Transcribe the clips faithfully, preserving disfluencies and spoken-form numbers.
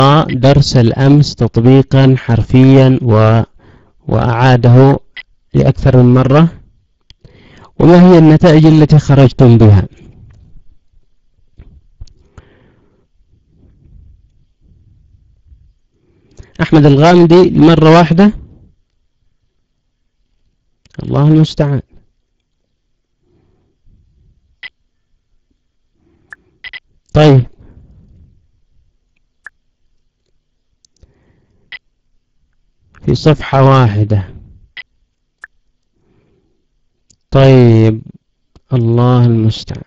درس الأمس تطبيقا حرفيا و... وأعاده لأكثر من مرة، وما هي النتائج التي خرجتم بها؟ أحمد الغامدي مرة واحدة، الله المستعان. طيب في صفحة واحدة. طيب الله المستعان.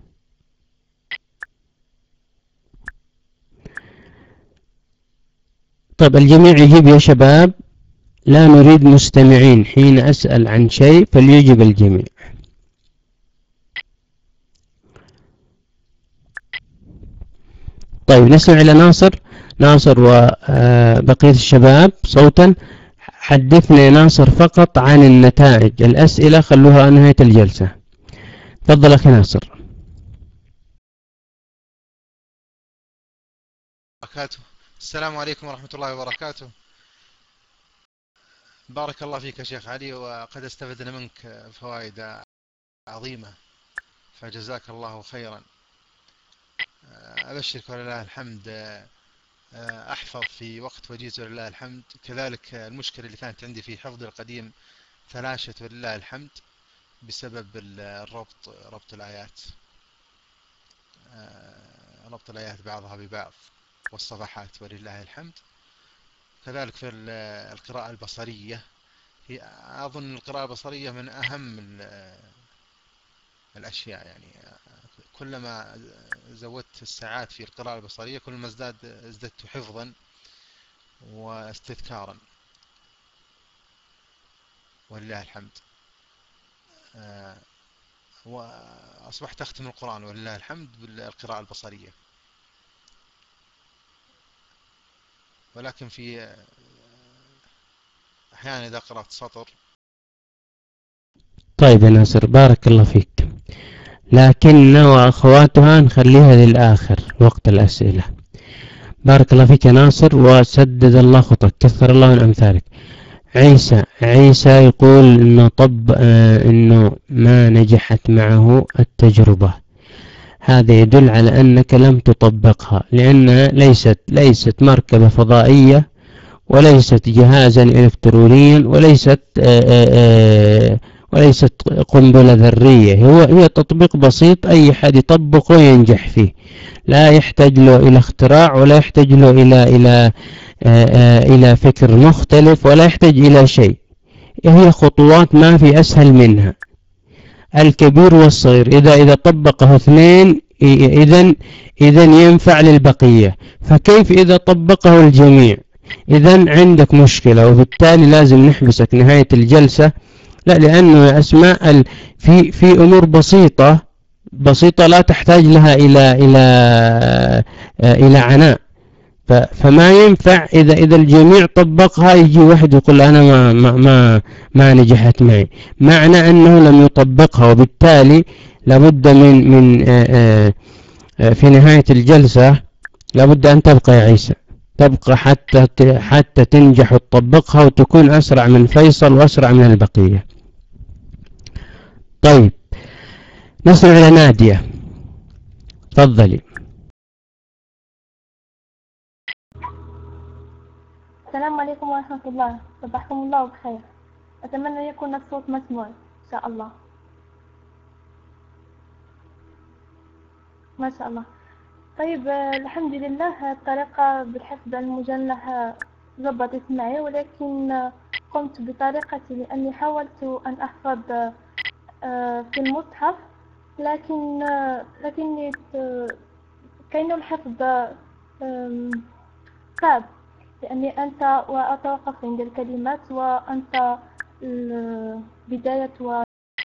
طيب الجميع يجيب يا شباب، لا نريد مستمعين، حين أسأل عن شيء فليجب الجميع. طيب نسمع إلى ناصر. ناصر وبقية الشباب صوتا. حدثنا يا ناصر فقط عن النتائج، الأسئلة خلوها نهاية الجلسة. تفضل أخي ناصر. السلام عليكم ورحمة الله وبركاته. بارك الله فيك يا شيخ علي، وقد استفدنا منك فوائد عظيمة، فجزاك الله خيرا. أبشرك ولله الحمد، أحفظ في وقت وجيز ولله الحمد. كذلك المشكلة اللي كانت عندي في حفظ القديم تلاشت ولله الحمد بسبب الربط، ربط الآيات، ربط الآيات بعضها ببعض والصفحات ولله الحمد. كذلك في القراءة البصرية، هي أظن القراءة البصرية من أهم الأشياء، يعني كلما زودت الساعات في القراءة البصرية كلما ازداد ازددت حفظا واستذكارا ولله الحمد. وأصبحت أختم القرآن ولله الحمد بالقراءة البصرية، ولكن في أحيانا إذا قرأت سطر. طيب يا ناصر بارك الله فيك، لكن وأخواتها نخليها للآخر وقت الأسئلة. بارك الله فيك يا ناصر، وسدد الله خطك، كثر الله من أمثالك. عيسى عيسى يقول إنه طب آه إنه ما نجحت معه التجربة. هذا يدل على أنك لم تطبقها، لأنها ليست ليست مركبة فضائية، وليست جهازا إلكترونيا، وليست آآ آآ وليست قنبلة ذرية. هو هي تطبيق بسيط أي حد يطبقه ينجح فيه، لا يحتاج له إلى اختراع، ولا يحتاج له إلى إلى آآ إلى فكر مختلف، ولا يحتاج إلى شيء. هي خطوات ما في أسهل منها. الكبير والصغير إذا إذا طبقه اثنين إذن إذن ينفع للبقية، فكيف إذا طبقه الجميع؟ إذن عندك مشكلة، وبالتالي لازم نحبسك نهاية الجلسة. لا، لأنه أسماء في في أمور بسيطة بسيطة لا تحتاج لها إلى إلى إلى عناء، فما ينفع إذا إذا الجميع طبقها يجي واحد يقول أنا ما ما ما, ما نجحت معي، معنى أنه لم يطبقها. وبالتالي لابد من من في نهاية الجلسة لابد أن تبقى يا عيسى، تبقى حتى حتى تنجح وتطبقها وتكون أسرع من فيصل وأسرع من البقية. طيب نسمع إلى نادية، تفضلي. السلام عليكم ورحمة الله، صباحكم الله بخير. أتمنى يكون الصوت مسموع إن شاء الله. ما شاء الله. طيب الحمد لله الطريقة بالحفظ المجنح ضبطت معي، ولكن قمت بطريقتي لأني حاولت أن أحفظ في المصحف، لكن لكني كأن الحفظ صعب، لأني أنت وأتوقف عند الكلمات، وأنت بداية و...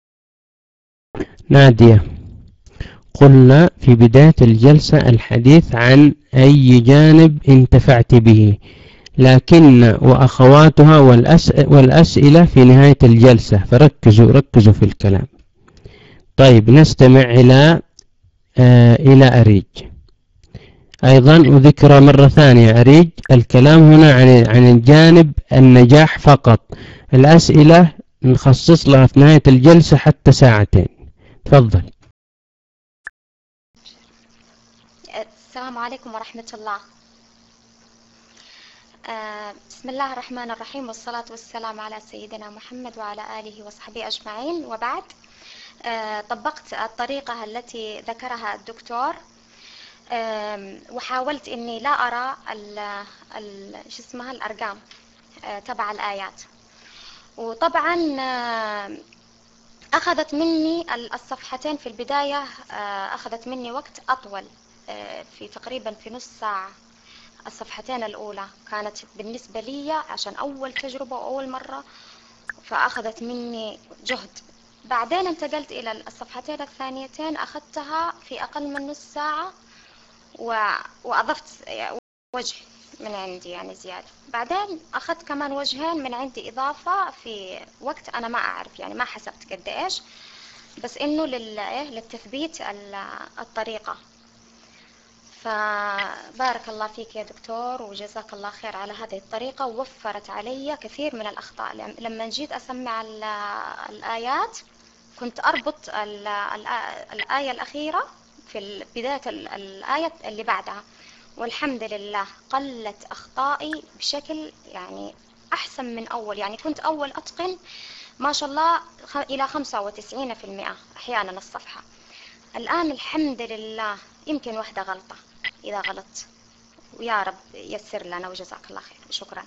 نادية، قلنا في بداية الجلسة الحديث عن أي جانب انتفعت به، لكن وأخواتها والأسئلة في نهاية الجلسة، فركزوا ركزوا في الكلام. طيب نستمع إلى آه إلى أريج. أيضا وذكرى مرة ثانية أريد الكلام هنا عن عن الجانب النجاح فقط. الأسئلة نخصص لها في نهاية الجلسة حتى ساعتين. تفضل. السلام عليكم ورحمة الله. آه بسم الله الرحمن الرحيم، والصلاة والسلام على سيدنا محمد وعلى آله وصحبه أجمعين، وبعد. آه طبقت الطريقة التي ذكرها الدكتور، آه وحاولت إني لا أرى ال ال شو اسمها الأرقام آه تبع الآيات. وطبعا آه أخذت مني الصفحتين في البداية، آه أخذت مني وقت أطول، آه في تقريبا في نص ساعة. الصفحتين الأولى كانت بالنسبة لي عشان أول تجربة وأول مرة، فأخذت مني جهد. بعدين انتقلت إلى الصفحتين الثانيتين، أخذتها في أقل من نص ساعة، وأضفت وجه من عندي يعني زيادة. بعدين أخذت كمان وجهين من عندي إضافة في وقت أنا ما أعرف، يعني ما حسبت قد إيش، بس إنه للتثبيت الطريقة. فبارك الله فيك يا دكتور، وجزاك الله خير على هذه الطريقة، ووفرت علي كثير من الأخطاء. لما جيت أسمع الآيات كنت أربط الآية الأخيرة في بداية الآية اللي بعدها، والحمد لله قلت أخطائي بشكل يعني أحسن من أول. يعني كنت أول أتقن ما شاء الله إلى خمسة وتسعين بالمئة أحيانا الصفحة. الآن الحمد لله يمكن واحدة غلطة إذا غلطت، ويا رب يسر لنا، وجزاك الله خير. شكرا.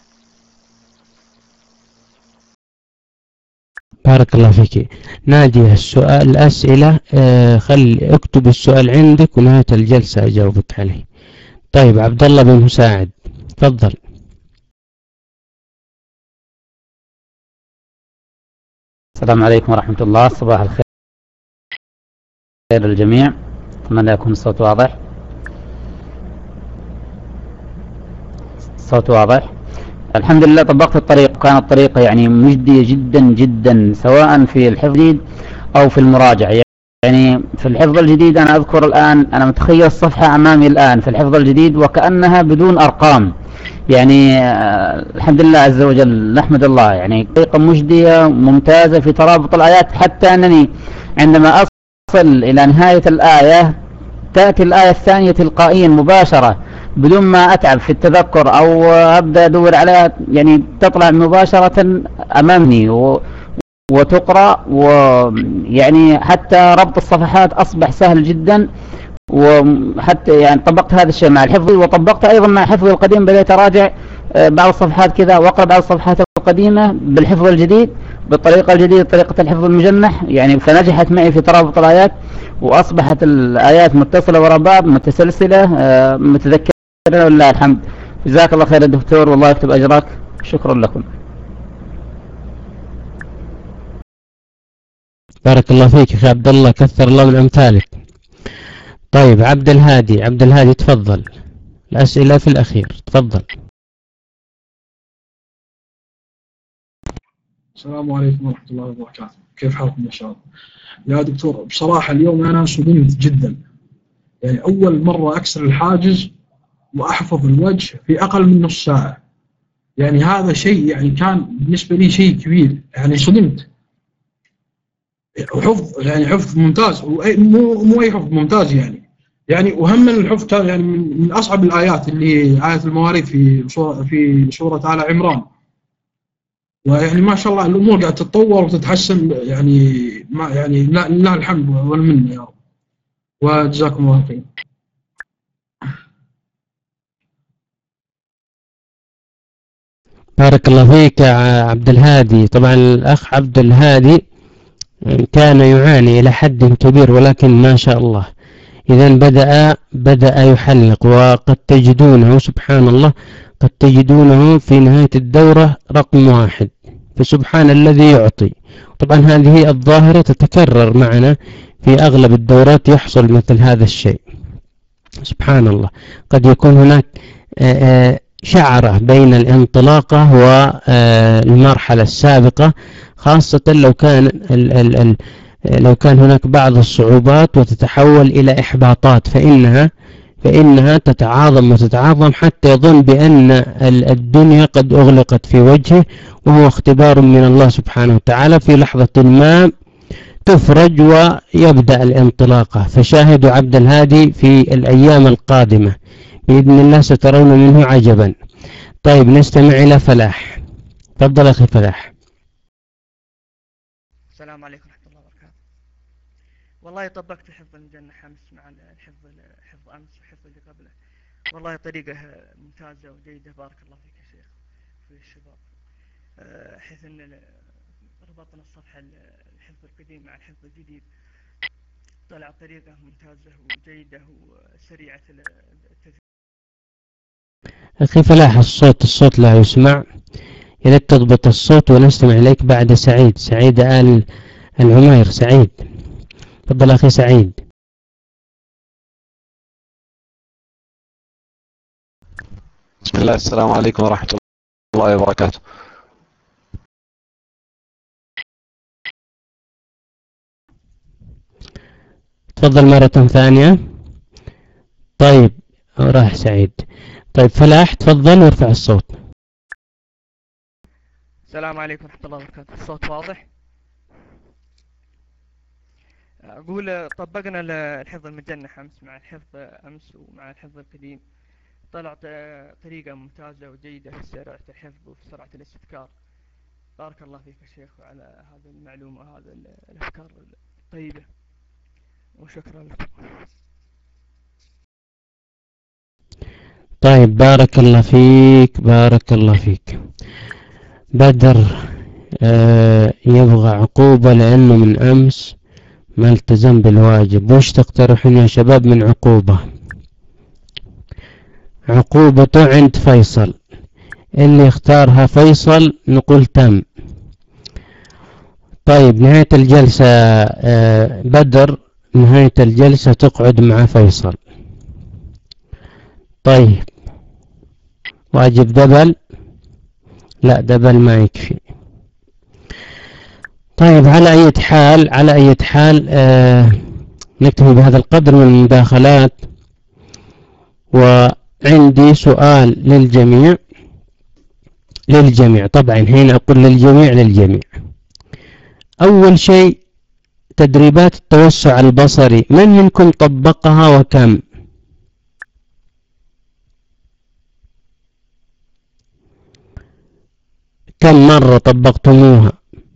بارك الله فيك. نادية، السؤال الأسئلة آه خل اكتب السؤال عندك ونهاية الجلسة أجاوبك عليه. طيب عبد الله بن مساعد تفضل. السلام عليكم ورحمة الله. صباح الخير للجميع. أتمنى يكون الصوت واضح. الصوت واضح. الحمد لله طبقت الطريقة، كانت الطريقة يعني مجدية جدا جدا، سواء في الحفظ الجديد أو في المراجعة. يعني في الحفظ الجديد أنا أذكر الآن، أنا متخيل الصفحة أمامي الآن في الحفظ الجديد وكأنها بدون أرقام. يعني الحمد لله عز وجل، نحمد الله. يعني طريقة مجدية ممتازة في ترابط الآيات، حتى أنني عندما أصل إلى نهاية الآية تأتي الآية الثانية تلقائيا مباشرة بدون ما أتعب في التذكر أو أبدأ أدور عليها، يعني تطلع مباشرة أمامي و... وتقرأ. ويعني حتى ربط الصفحات أصبح سهل جدا. وحتى يعني طبقت هذا الشيء مع الحفظ، وطبقت أيضا مع حفظ القديم. بدأت أراجع بعض الصفحات كذا وأقرأ بعض الصفحات القديمة بالحفظ الجديد بالطريقة الجديدة، طريقة الحفظ المجنح يعني. فنجحت معي في ترابط الآيات، وأصبحت الآيات متصلة وراء بعض، متسلسلة، متذكرة، ولله الحمد. جزاك الله خير الدكتور، والله يكتب أجرك. شكرا لكم. بارك الله فيك يا أخي عبد الله، كثر الله من أمثالك. طيب عبد الهادي، عبد الهادي تفضل. الأسئلة في الأخير، تفضل. السلام عليكم ورحمة الله وبركاته. كيف حالكم إن شاء الله؟ يا دكتور بصراحة اليوم أنا صدمت جدا. يعني أول مرة أكسر الحاجز وأحفظ الوجه في أقل من نص ساعة. يعني هذا شيء يعني كان بالنسبة لي شيء كبير، يعني صدمت. وحفظ يعني حفظ ممتاز، مو مو أي حفظ ممتاز يعني. يعني وهم الحفظ كان يعني من, من أصعب الآيات اللي آية المواريث في سورة في سورة آل عمران. ويعني ما شاء الله الأمور قاعدة تتطور وتتحسن، يعني ما يعني لله الحمد والمنة يا رب، وجزاكم الله خير. بارك الله فيك يا عبد الهادي. طبعا الأخ عبد الهادي كان يعاني إلى حد كبير، ولكن ما شاء الله إذا بدأ بدأ يحلق، وقد تجدونه سبحان الله قد تجدونه في نهاية الدورة رقم واحد. فسبحان الذي يعطي. طبعا هذه الظاهرة تتكرر معنا في أغلب الدورات، يحصل مثل هذا الشيء. سبحان الله، قد يكون هناك شعرة بين الانطلاقة والمرحلة السابقة، خاصة لو كان ال ال ال لو كان هناك بعض الصعوبات وتتحول إلى إحباطات، فإنها فإنها تتعاظم وتتعاظم حتى يظن بأن الدنيا قد أغلقت في وجهه، وهو اختبار من الله سبحانه وتعالى. في لحظة ما تفرج ويبدأ الانطلاقة. فشاهدوا عبد الهادي في الأيام القادمة بإذن الله سترون منه عجبا. طيب نستمع إلى فلاح. تفضل أخي فلاح. السلام عليكم ورحمة الله وبركاته. والله طبقت حفظ المجنح أمس مع الحفظ حفظ أمس وحفظ اللي قبله، والله طريقة ممتازة وجيدة، بارك الله فيك يا شيخ في الشباب، حيث أن ربطنا الصفحة الحفظ القديم مع الحفظ الجديد، طلع طريقة ممتازة وجيدة وسريعة التذكير. أخي فلاح الصوت الصوت لا يسمع، يا ريت تضبط الصوت ونستمع إليك بعد سعيد. سعيد آل العمير. سعيد تفضل أخي سعيد. بسم الله، السلام عليكم ورحمة الله وبركاته. تفضل مرة ثانية. طيب راح سعيد. طيب فلاح تفضل وارفع الصوت. السلام عليكم ورحمة الله وبركاته. الصوت واضح؟ أقول طبقنا الحفظ المجنح أمس مع الحفظ أمس ومع الحفظ القديم، طلعت طريقة ممتازة وجيدة في سرعة الحفظ وفي سرعة الاستذكار. بارك الله فيك يا شيخ وعلى هذه المعلومة وهذا الأفكار الطيبة، وشكرا لكم. طيب بارك الله فيك بارك الله فيك. بدر آه يبغى عقوبة لأنه من أمس ما التزم بالواجب. وش تقترحون يا شباب من عقوبة؟ عقوبته عند فيصل، اللي اختارها فيصل نقول تم. طيب نهاية الجلسة آه بدر، نهاية الجلسة تقعد مع فيصل. طيب واجب دبل؟ لا دبل ما يكفي. طيب على أي حال على أي حال آه نكتفي بهذا القدر من المداخلات. وعندي سؤال للجميع للجميع طبعا هنا أقول للجميع للجميع. أول شيء تدريبات التوسع البصري، من منكم طبقها وكم؟ كم مرة طبقتموها؟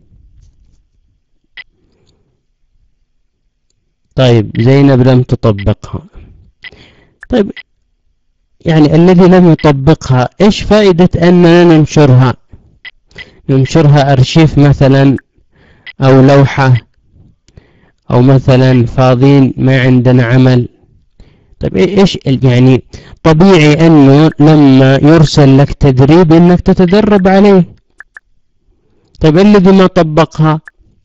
طيب زينب لم تطبقها. طيب يعني الذي لم يطبقها ايش فائدة اننا ننشرها؟ ننشرها ارشيف مثلا او لوحة، او مثلا فاضين ما عندنا عمل. طيب ايش يعني طبيعي انه لما يرسل لك تدريب انك تتدرب عليه. طيب الذي ما طبقها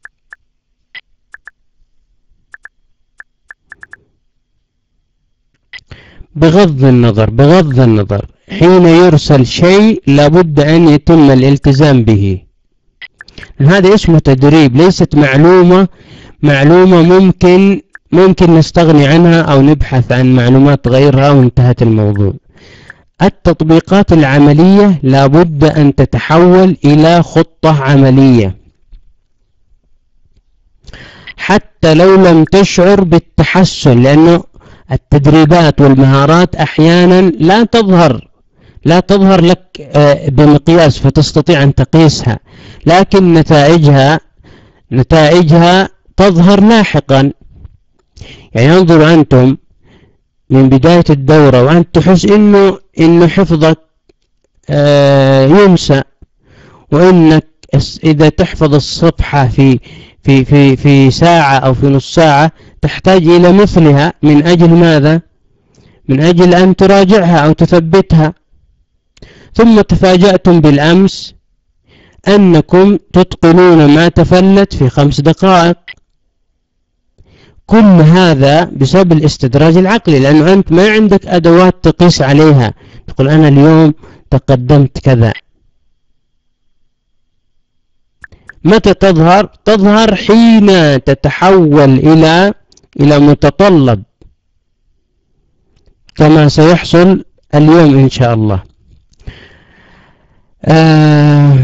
بغض النظر بغض النظر حين يرسل شيء لابد أن يتم الالتزام به. هذا اسمه تدريب، ليست معلومة معلومة ممكن ممكن نستغني عنها أو نبحث عن معلومات غيرها وانتهت الموضوع. التطبيقات العملية لابد أن تتحول إلى خطة عملية، حتى لو لم تشعر بالتحسن، لأنه التدريبات والمهارات أحيانا لا تظهر لا تظهر لك بمقياس فتستطيع أن تقيسها، لكن نتائجها نتائجها تظهر لاحقا. يعني انظروا أنتم من بداية الدورة وأنت تحس إنه إنه حفظك ينسى، وإنك إذا تحفظ الصفحة في في في في ساعة أو في نص ساعة تحتاج إلى مثلها. من أجل ماذا؟ من أجل أن تراجعها أو تثبتها. ثم تفاجأتم بالأمس أنكم تتقنون ما تفلت في خمس دقائق. كل هذا بسبب الاستدراج العقلي، لأنه أنت ما عندك أدوات تقيس عليها تقول أنا اليوم تقدمت كذا. متى تظهر؟ تظهر حين تتحول إلى إلى متطلب كما سيحصل اليوم إن شاء الله. آه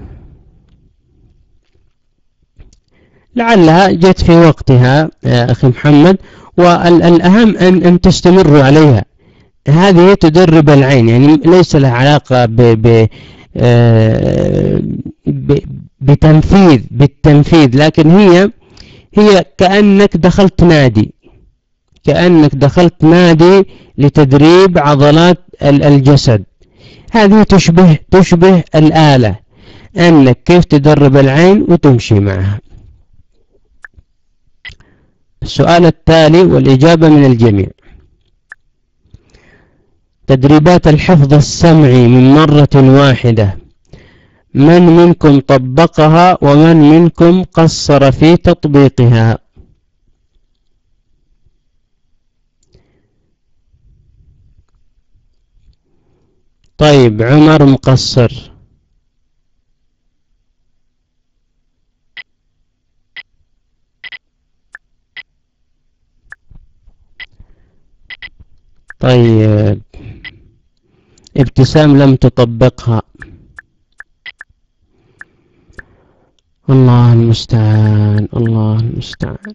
لعلها جت في وقتها يا أخي محمد، والأهم أن, أن تستمروا عليها. هذه تدرب العين، يعني ليس لها علاقة ب ب بتنفيذ بالتنفيذ، لكن هي هي كأنك دخلت نادي، كأنك دخلت نادي لتدريب عضلات الجسد. هذه تشبه تشبه الآلة، أنك كيف تدرب العين وتمشي معها. السؤال التالي والإجابة من الجميع: تدريبات الحفظ السمعي من مرة واحدة، من منكم طبقها ومن منكم قصر في تطبيقها؟ طيب عمر مقصر. طيب ابتسام لم تطبقها. الله المستعان، الله المستعان.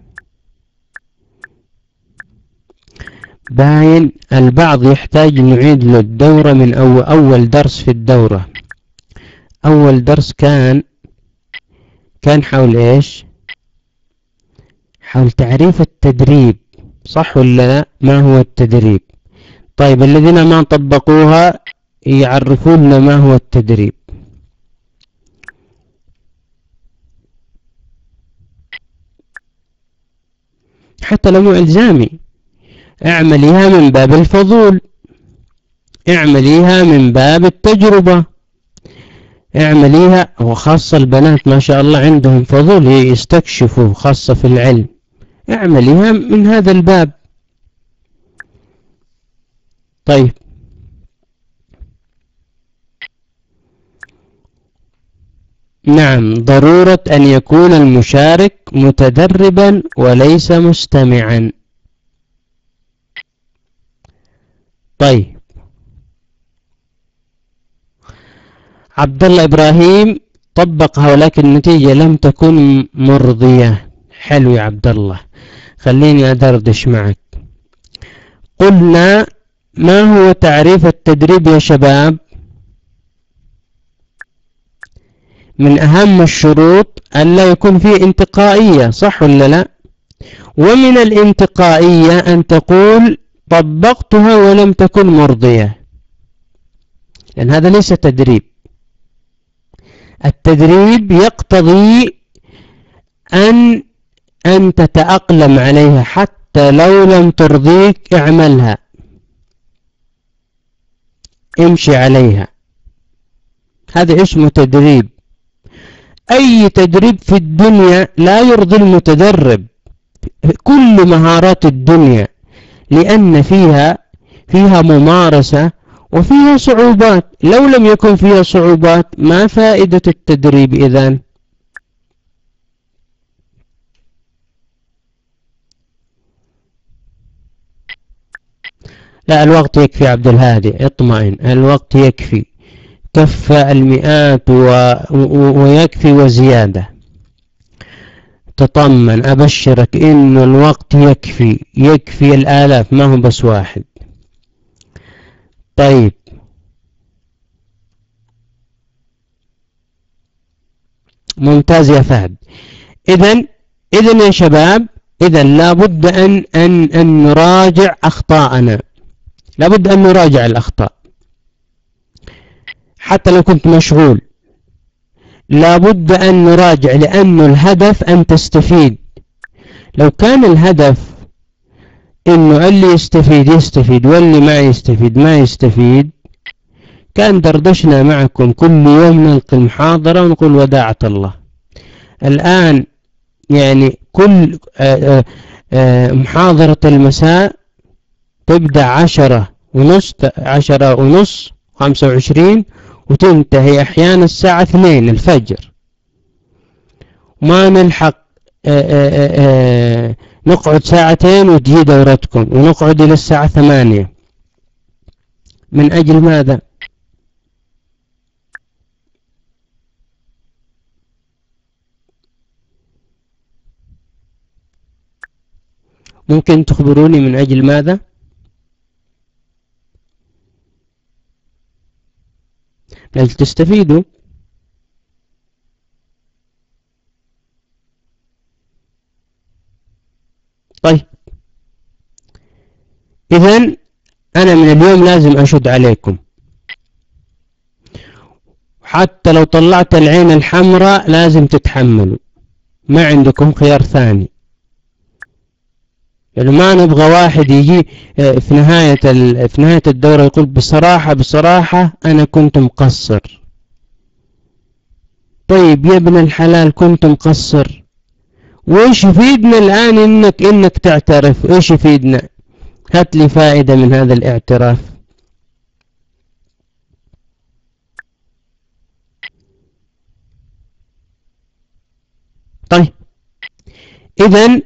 باين البعض يحتاج نعيد له الدورة من أول, أول درس في الدورة. أول درس كان كان حول إيش؟ حول تعريف التدريب، صح ولا لا؟ ما هو التدريب؟ طيب الذين ما طبقوها يعرفون ما هو التدريب. حتى لو مو إلزامي، اعمليها من باب الفضول، اعمليها من باب التجربة، اعمليها. وخاصة البنات ما شاء الله عندهم فضول يستكشفوا، خاصة في العلم، اعمليها من هذا الباب. طيب نعم، ضرورة أن يكون المشارك متدربا وليس مستمعا. طيب عبد الله إبراهيم طبقها ولكن النتيجة لم تكن مرضية. حلو يا عبد الله، خليني أدردش معك. قلنا ما هو تعريف التدريب يا شباب؟ من أهم الشروط أن لا يكون فيه انتقائية، صح ولا لا؟ ومن الانتقائية أن تقول طبقتها ولم تكن مرضية، لأن هذا ليس تدريب. التدريب يقتضي أن أن تتأقلم عليها، حتى لو لم ترضيك اعملها، امشي عليها. هذا اسمه تدريب. أي تدريب في الدنيا لا يرضي المتدرب، كل مهارات الدنيا، لأن فيها فيها ممارسة وفيها صعوبات. لو لم يكن فيها صعوبات ما فائدة التدريب إذن؟ لا، الوقت يكفي عبد الهادي، اطمئن، الوقت يكفي، كفى المئات و... و... ويكفي وزيادة. تطمن، أبشرك إنه الوقت يكفي، يكفي الآلاف، ما هو بس واحد. طيب ممتاز يا فهد. إذن إذن يا شباب، إذن لابد أن أن أن نراجع أخطاءنا، لابد أن نراجع الأخطاء. حتى لو كنت مشغول لابد أن نراجع، لأن الهدف أن تستفيد. لو كان الهدف إنه اللي يستفيد يستفيد واللي ما يستفيد ما يستفيد، كان دردشنا معكم كل يوم نلقي المحاضرة ونقول وداعة الله. الآن يعني كل آآ آآ محاضرة المساء تبدأ عشرة ونص عشرة ونص خمسة وعشرين وتنتهي أحيانا الساعة اثنين الفجر، ما نلحق آآ آآ نقعد ساعتين وتجي دورتكم ونقعد إلى الساعة ثمانية. من أجل ماذا؟ ممكن تخبروني من أجل ماذا؟ من أجل تستفيدوا. طيب إذن أنا من اليوم لازم أشد عليكم، حتى لو طلعت العين الحمراء لازم تتحملوا، ما عندكم خيار ثاني. يعني ما نبغى واحد يجي في نهاية في نهاية الدورة يقول بصراحة بصراحة أنا كنت مقصر. طيب يا ابن الحلال كنت مقصر، وإيش يفيدنا الآن إنك إنك تعترف؟ إيش يفيدنا؟ هات لي فائدة من هذا الاعتراف. طيب إذن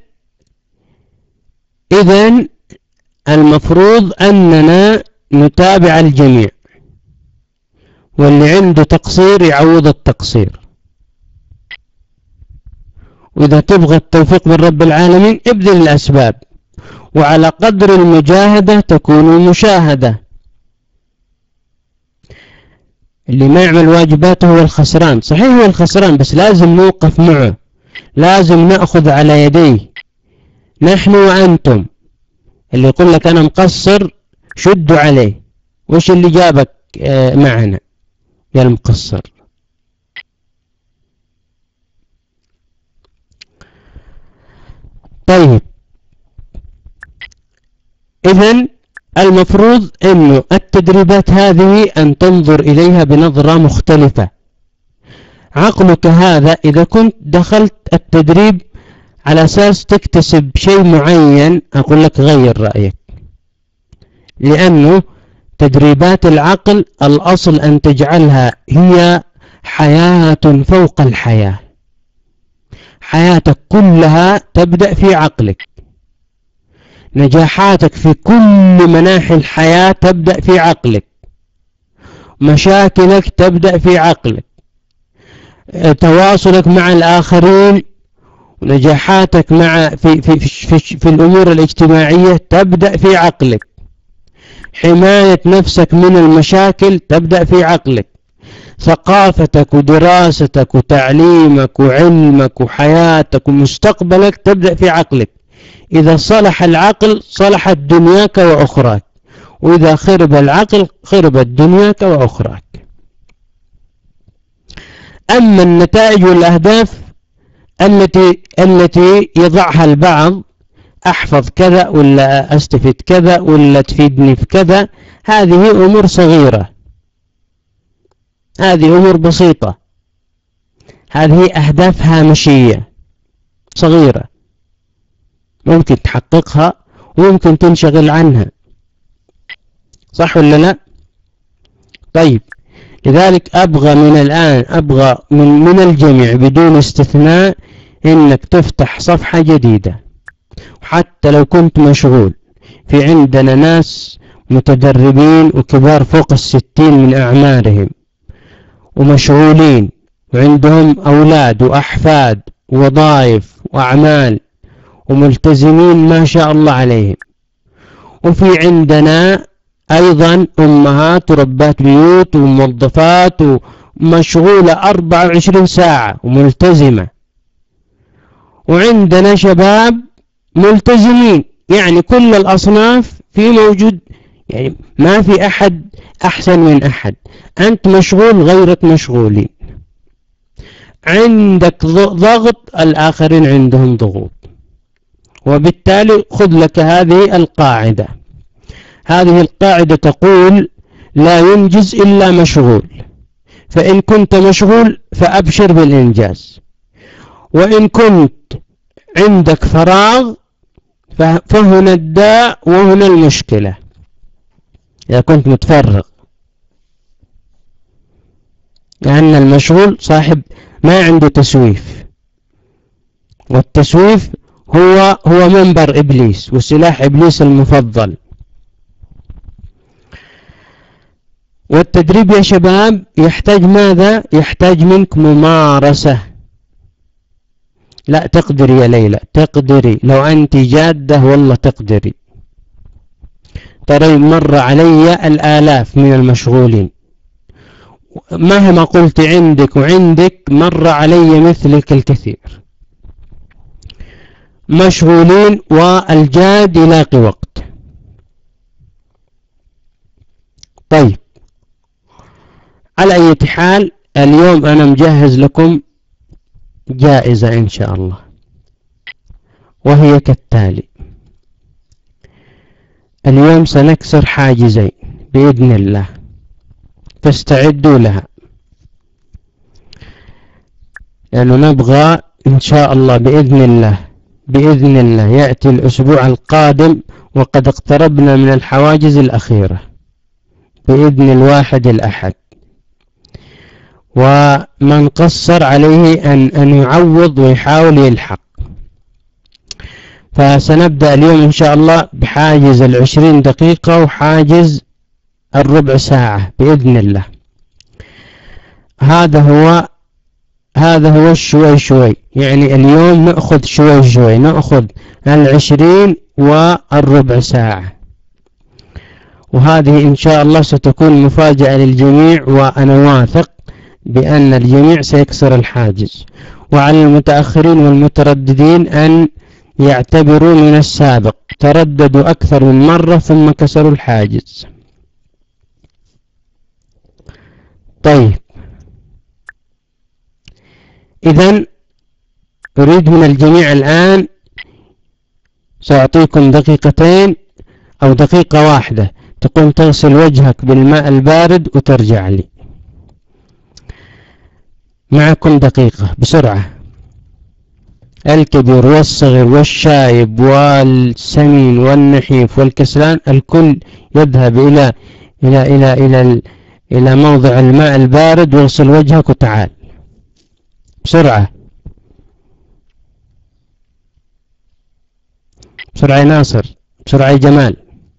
إذن المفروض أننا نتابع الجميع، واللي عنده تقصير يعوض التقصير. وإذا تبغى التوفيق من رب العالمين ابذل الأسباب، وعلى قدر المجاهدة تكون المشاهدة. اللي ما يعمل واجباته هو الخسران. صحيح هو الخسران، بس لازم نوقف معه، لازم نأخذ على يديه نحن وأنتم. اللي يقول لك أنا مقصر شدوا عليه. وش اللي جابك معنا يا المقصر؟ طيب إذن المفروض أنه التدريبات هذه أن تنظر إليها بنظرة مختلفة. عقلك هذا إذا كنت دخلت التدريب على أساس تكتسب شيء معين، أقول لك غير رأيك، لأنه تدريبات العقل الأصل أن تجعلها هي حياة فوق الحياة. حياتك كلها تبدأ في عقلك، نجاحاتك في كل مناحي الحياة تبدأ في عقلك، مشاكلك تبدأ في عقلك، تواصلك مع الآخرين ونجاحاتك مع في, في, في, في, في الأمور الاجتماعية تبدأ في عقلك، حماية نفسك من المشاكل تبدأ في عقلك، ثقافتك ودراستك وتعليمك وعلمك وحياتك ومستقبلك تبدأ في عقلك. إذا صلح العقل صلحت دنياك وأخراك، وإذا خرب العقل خربت دنياك وأخراك. أما النتائج والأهداف التي التي يضعها البعض، أحفظ كذا ولا أستفيد كذا ولا تفيدني في كذا، هذه أمور صغيرة، هذه أمور بسيطة، هذه أهداف هامشية صغيرة ممكن تحققها وممكن تنشغل عنها، صح ولا لا؟ طيب لذلك أبغى من الآن أبغى من, من الجميع بدون استثناء إنك تفتح صفحة جديدة، وحتى لو كنت مشغول. في عندنا ناس متدربين وكبار فوق الستين من أعمارهم ومشغولين وعندهم أولاد وأحفاد ووظائف وأعمال وملتزمين ما شاء الله عليهم. وفي عندنا أيضا أمهات وربات بيوت وموظفات ومشغولة أربعة وعشرين ساعة وملتزمة، وعندنا شباب ملتزمين، يعني كل الأصناف في موجود، يعني ما في أحد أحسن من أحد. أنت مشغول غيرك مشغولين، عندك ضغط الآخرين عندهم ضغوط، وبالتالي خذ لك هذه القاعدة. هذه القاعدة تقول لا ينجز إلا مشغول، فإن كنت مشغول فأبشر بالإنجاز، وإن كنت عندك فراغ فهنا الداء وهنا المشكلة. إذا كنت متفرغ، لأن المشغول صاحب ما عنده تسويف، والتسويف هو هو منبر إبليس وسلاح إبليس المفضل. والتدريب يا شباب يحتاج ماذا؟ يحتاج منك ممارسة. لا تقدري يا ليلى، تقدري لو أنت جادة والله تقدري. ترى مر علي الآلاف من المشغولين، مهما قلت عندك وعندك مر علي مثلك الكثير مشغولين، والجاد يلاقي وقت. طيب على أي حال اليوم أنا مجهز لكم جائزة إن شاء الله، وهي كالتالي: اليوم سنكسر حاجزين بإذن الله، فاستعدوا لها، لأنه نبغى إن شاء الله بإذن الله بإذن الله يأتي الأسبوع القادم وقد اقتربنا من الحواجز الأخيرة بإذن الواحد الأحد، ومن قصر عليه أن, أن يعوض ويحاول يلحق. فسنبدأ اليوم إن شاء الله بحاجز العشرين دقيقة وحاجز الربع ساعة بإذن الله. هذا هو هذا هو الشوي شوي، يعني اليوم نأخذ شوي شوي، نأخذ العشرين والربع ساعة، وهذه إن شاء الله ستكون مفاجأة للجميع، وأنا واثق بأن الجميع سيكسر الحاجز. وعلى المتأخرين والمترددين أن يعتبروا من السابق، ترددوا أكثر من مرة ثم كسروا الحاجز. طيب إذن أريد من الجميع الآن، سأعطيكم دقيقتين أو دقيقة واحدة تقوم تغسل وجهك بالماء البارد وترجع لي. معكم دقيقة بسرعة. الكبير والصغير والشايب والسمين والنحيف والكسلان الكل يذهب إلى إلى إلى إلى إلى موضع الماء البارد واغسل وجهك وتعال بسرعة بسرعة يا ناصر، بسرعة يا جمال.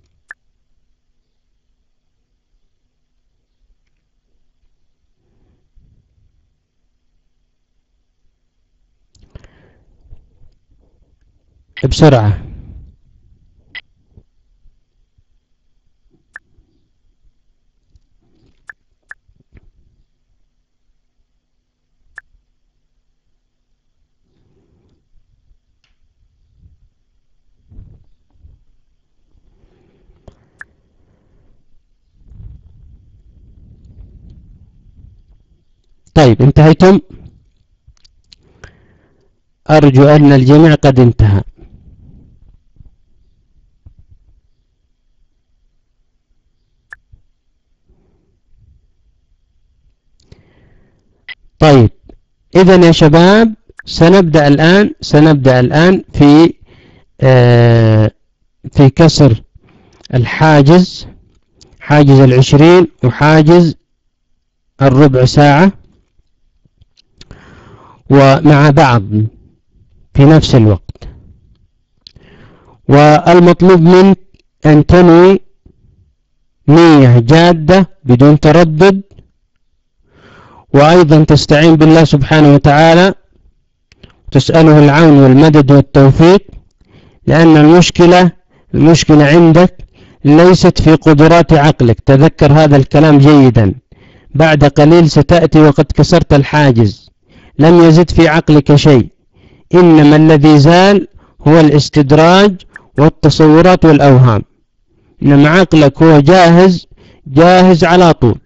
بسرعة. طيب انتهيتم؟ أرجو أن الجميع قد انتهى. طيب إذن يا شباب سنبدأ الآن سنبدأ الآن في آه في كسر الحاجز، حاجز العشرين وحاجز الربع ساعة، ومع بعض في نفس الوقت. والمطلوب منك أن تنوي نية جادة بدون تردد، وأيضا تستعين بالله سبحانه وتعالى، تسأله العون والمدد والتوفيق، لأن المشكلة المشكلة عندك ليست في قدرات عقلك. تذكر هذا الكلام جيدا، بعد قليل ستأتي وقد كسرت الحاجز، لم يزد في عقلك شيء، إنما الذي زال هو الاستدراج والتصورات والأوهام. إنما عقلك هو جاهز جاهز على طول،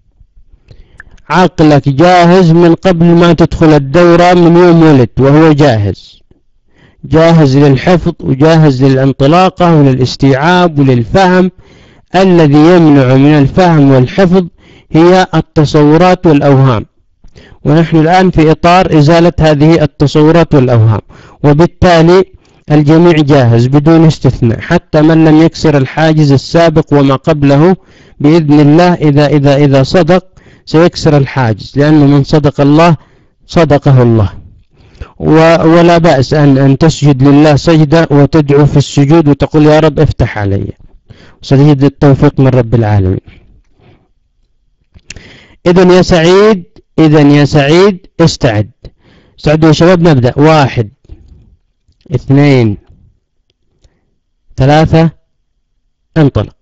عقلك جاهز من قبل ما تدخل الدورة، من يوم ولد وهو جاهز جاهز للحفظ وجاهز للانطلاقة وللاستيعاب وللفهم. الذي يمنع من الفهم والحفظ هي التصورات والأوهام، ونحن الآن في إطار إزالة هذه التصورات والأوهام، وبالتالي الجميع جاهز بدون استثناء، حتى من لم يكسر الحاجز السابق وما قبله بإذن الله. إذا إذا إذا صدق سيكسر الحاجز، لأنه من صدق الله صدقه الله. ولا بأس أن أن تسجد لله سجدة وتدعو في السجود وتقول يا رب افتح علي، سجد التوفيق من رب العالمين. إذن يا سعيد إذن يا سعيد استعد، استعدوا يا شباب، نبدأ. واحد اثنين ثلاثة، انطلق.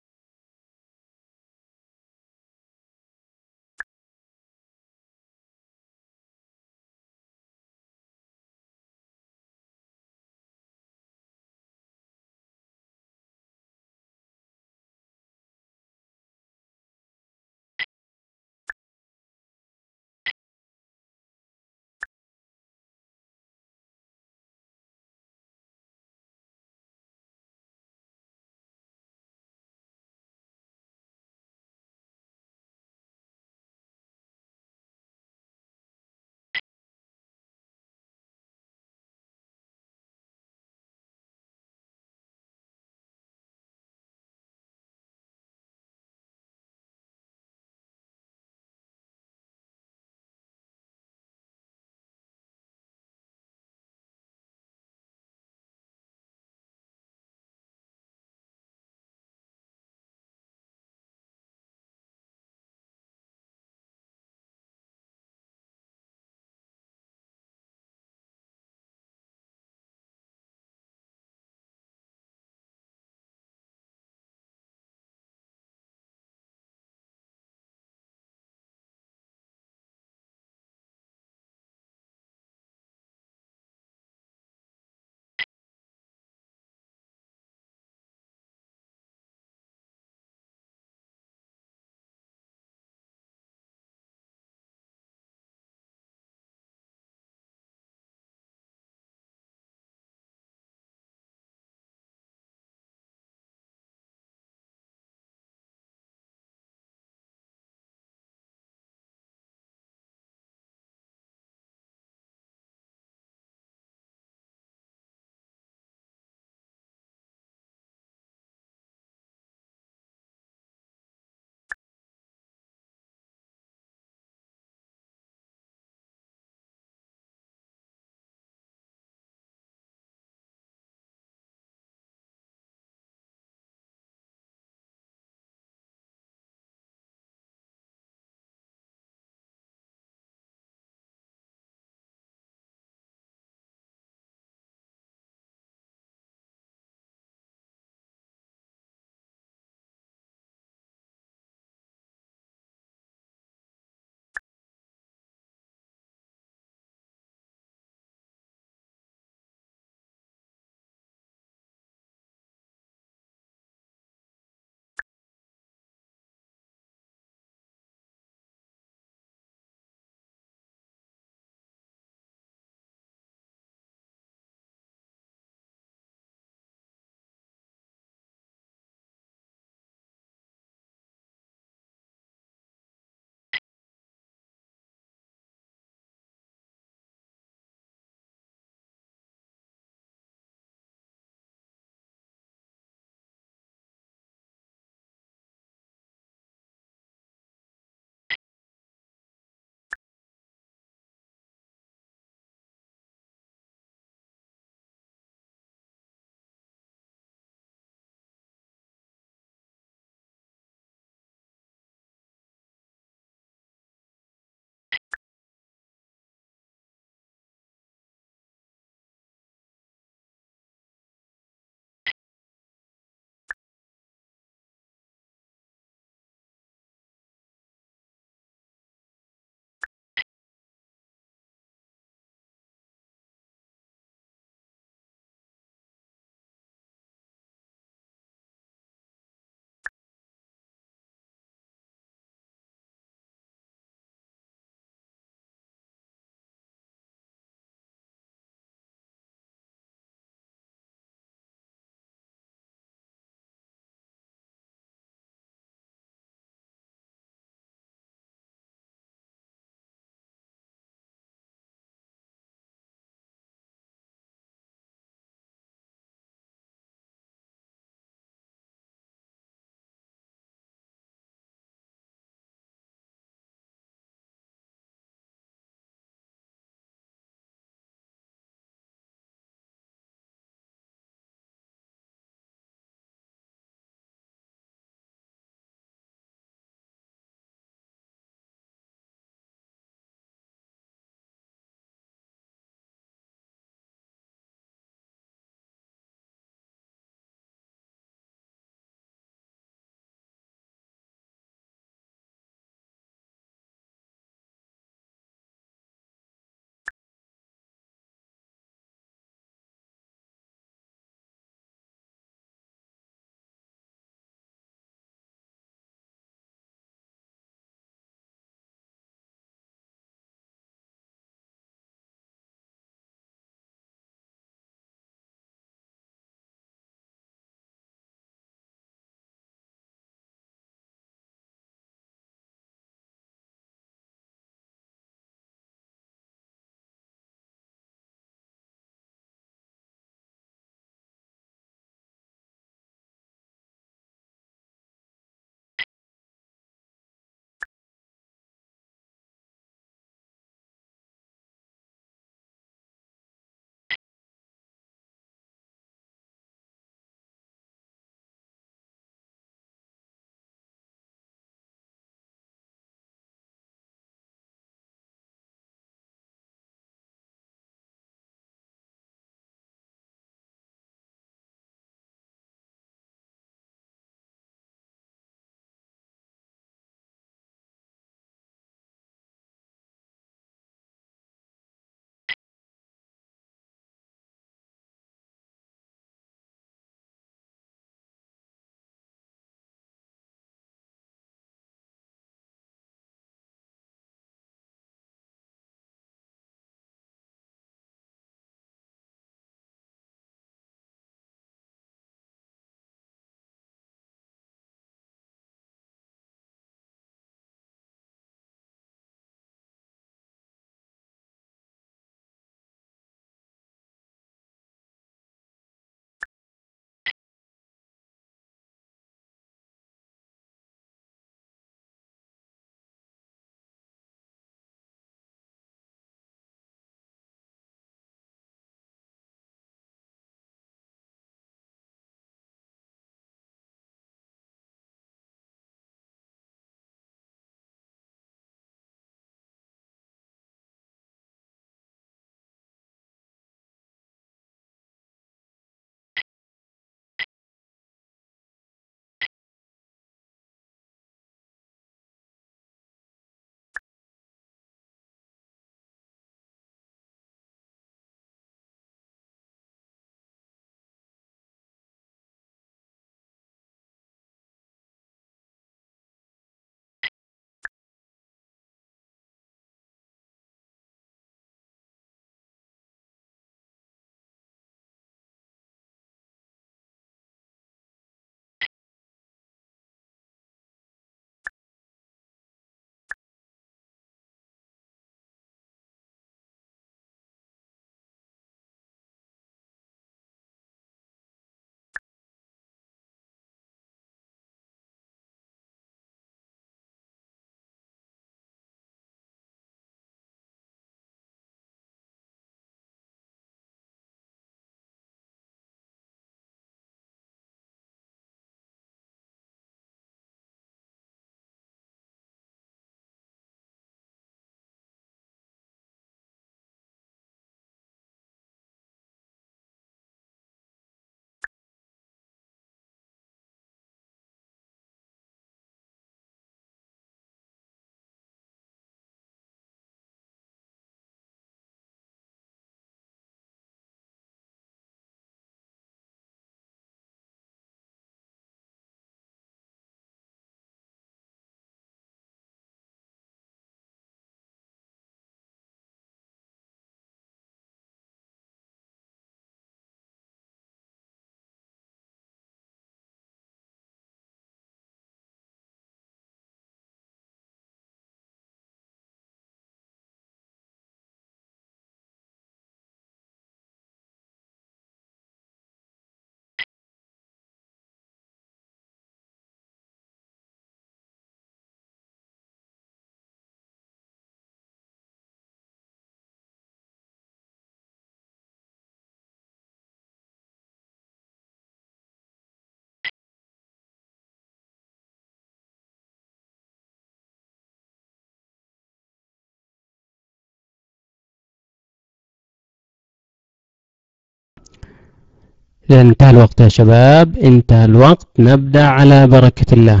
إذا انتهى الوقت يا شباب، انتهى الوقت، نبدأ على بركة الله.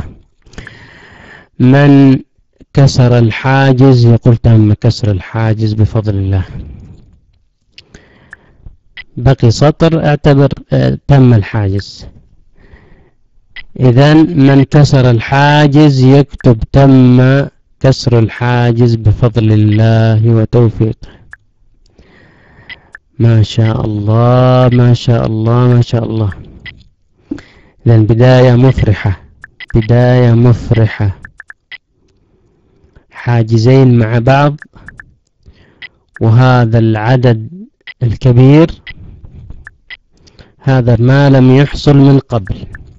من كسر الحاجز يقول تم كسر الحاجز بفضل الله. بقي سطر، اعتبر اه تم الحاجز. إذا من كسر الحاجز يكتب تم كسر الحاجز بفضل الله وتوفيقه. ما شاء الله ما شاء الله ما شاء الله. إذا بداية مفرحة، بداية مفرحة. حاجزين مع بعض وهذا العدد الكبير، هذا ما لم يحصل من قبل.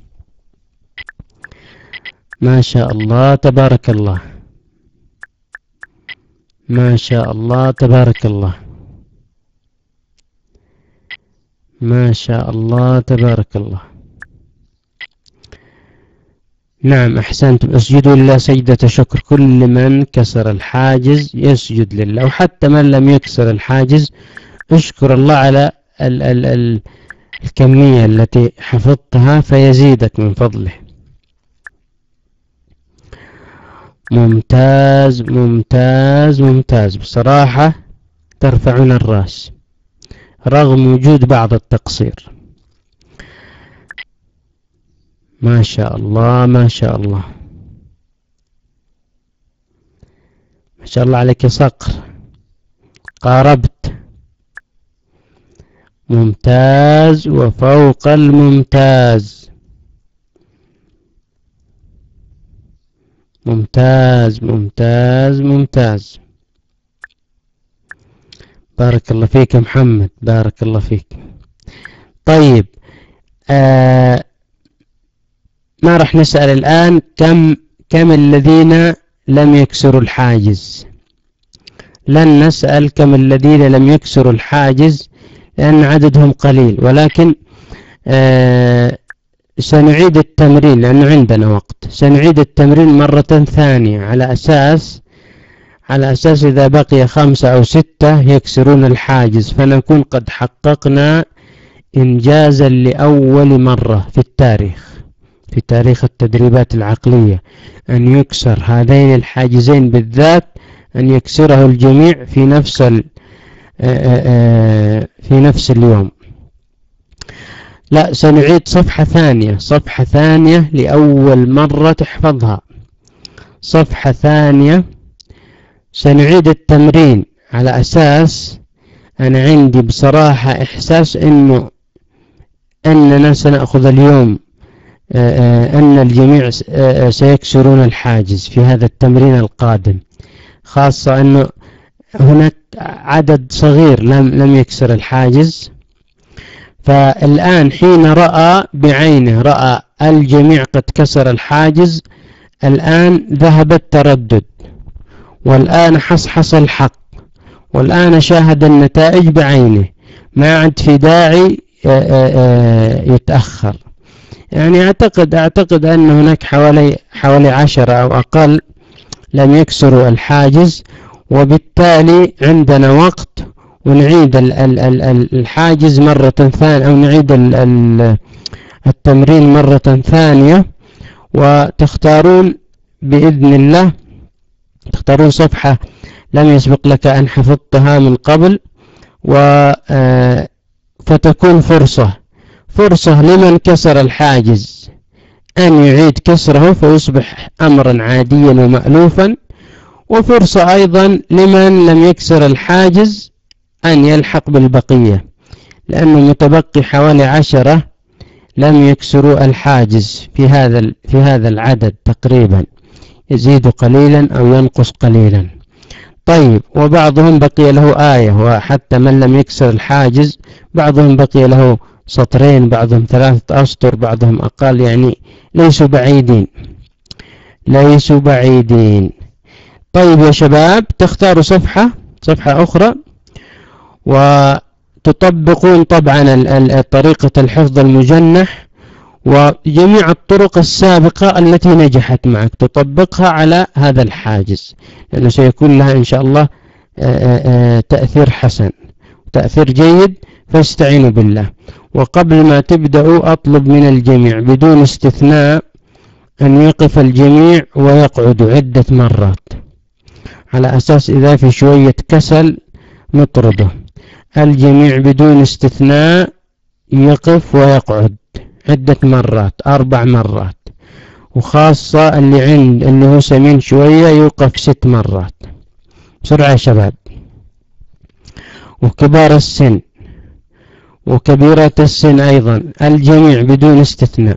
ما شاء الله تبارك الله، ما شاء الله تبارك الله، ما شاء الله تبارك الله. نعم أحسنتم. اسجدوا لله سجدة شكر. كل من كسر الحاجز يسجد لله، وحتى من لم يكسر الحاجز اشكر الله على ال ال ال الكمية التي حفظتها فيزيدك من فضله. ممتاز ممتاز ممتاز، بصراحة ترفعون الرأس رغم وجود بعض التقصير. ما شاء الله ما شاء الله ما شاء الله عليك يا صقر، قاربت. ممتاز وفوق الممتاز. ممتاز ممتاز ممتاز. بارك الله فيك يا محمد، بارك الله فيك. طيب آه ما راح نسأل الآن كم كم الذين لم يكسروا الحاجز. لن نسأل كم الذين لم يكسروا الحاجز لأن عددهم قليل، ولكن آه سنعيد التمرين لأنه عندنا وقت. سنعيد التمرين مرة ثانية على أساس على أساس إذا بقي خمسة أو ستة يكسرون الحاجز فنكون قد حققنا إنجازا لأول مرة في التاريخ، في تاريخ التدريبات العقلية، أن يكسر هذين الحاجزين بالذات، أن يكسره الجميع في نفس في نفس اليوم. لا، سنعيد صفحة ثانية، صفحة ثانية لأول مرة تحفظها، صفحة ثانية. سنعيد التمرين على أساس أنا عندي بصراحة إحساس إنه أننا سنأخذ اليوم أن الجميع سيكسرون الحاجز في هذا التمرين القادم، خاصة أنه هناك عدد صغير لم لم يكسر الحاجز. فالآن حين رأى بعينه، رأى الجميع قد كسر الحاجز، الآن ذهب التردد، والآن حصحص الحق، والآن شاهد النتائج بعينه، ما عاد في داعي يتأخر. يعني أعتقد أعتقد أن هناك حوالي حوالي عشرة أو أقل لم يكسروا الحاجز، وبالتالي عندنا وقت ونعيد الحاجز مرة ثانية، أو نعيد التمرين مرة ثانية، وتختارون بإذن الله تختارون صفحة لم يسبق لك أن حفظتها من قبل، فتكون فرصة فرصة لمن كسر الحاجز أن يعيد كسره فيصبح أمرا عاديا ومألوفا، وفرصة أيضا لمن لم يكسر الحاجز أن يلحق بالبقية، لأنه متبقي حوالي عشرة لم يكسروا الحاجز في هذا في هذا العدد تقريبا، يزيد قليلا أو ينقص قليلا. طيب، وبعضهم بقي له آية، وحتى من لم يكسر الحاجز بعضهم بقي له سطرين، بعضهم ثلاثة أسطر، بعضهم أقل، يعني ليسوا بعيدين ليسوا بعيدين. طيب يا شباب، تختاروا صفحة صفحة أخرى وتطبقون طبعا طريقة الحفظ المجنح وجميع الطرق السابقة التي نجحت معك تطبقها على هذا الحاجز، لأنه سيكون لها إن شاء الله تأثير حسن، تأثير جيد فاستعينوا بالله. وقبل ما تبدأوا أطلب من الجميع بدون استثناء أن يقف الجميع ويقعدوا عدة مرات، على أساس إذا في شوية كسل نطرده. الجميع بدون استثناء يقف ويقعد عدة مرات، أربع مرات، وخاصة اللي عند اللي هو سمين شوية يوقف ست مرات. بسرعة يا شباب. وكبار السن وكبيرة السن أيضا الجميع بدون استثناء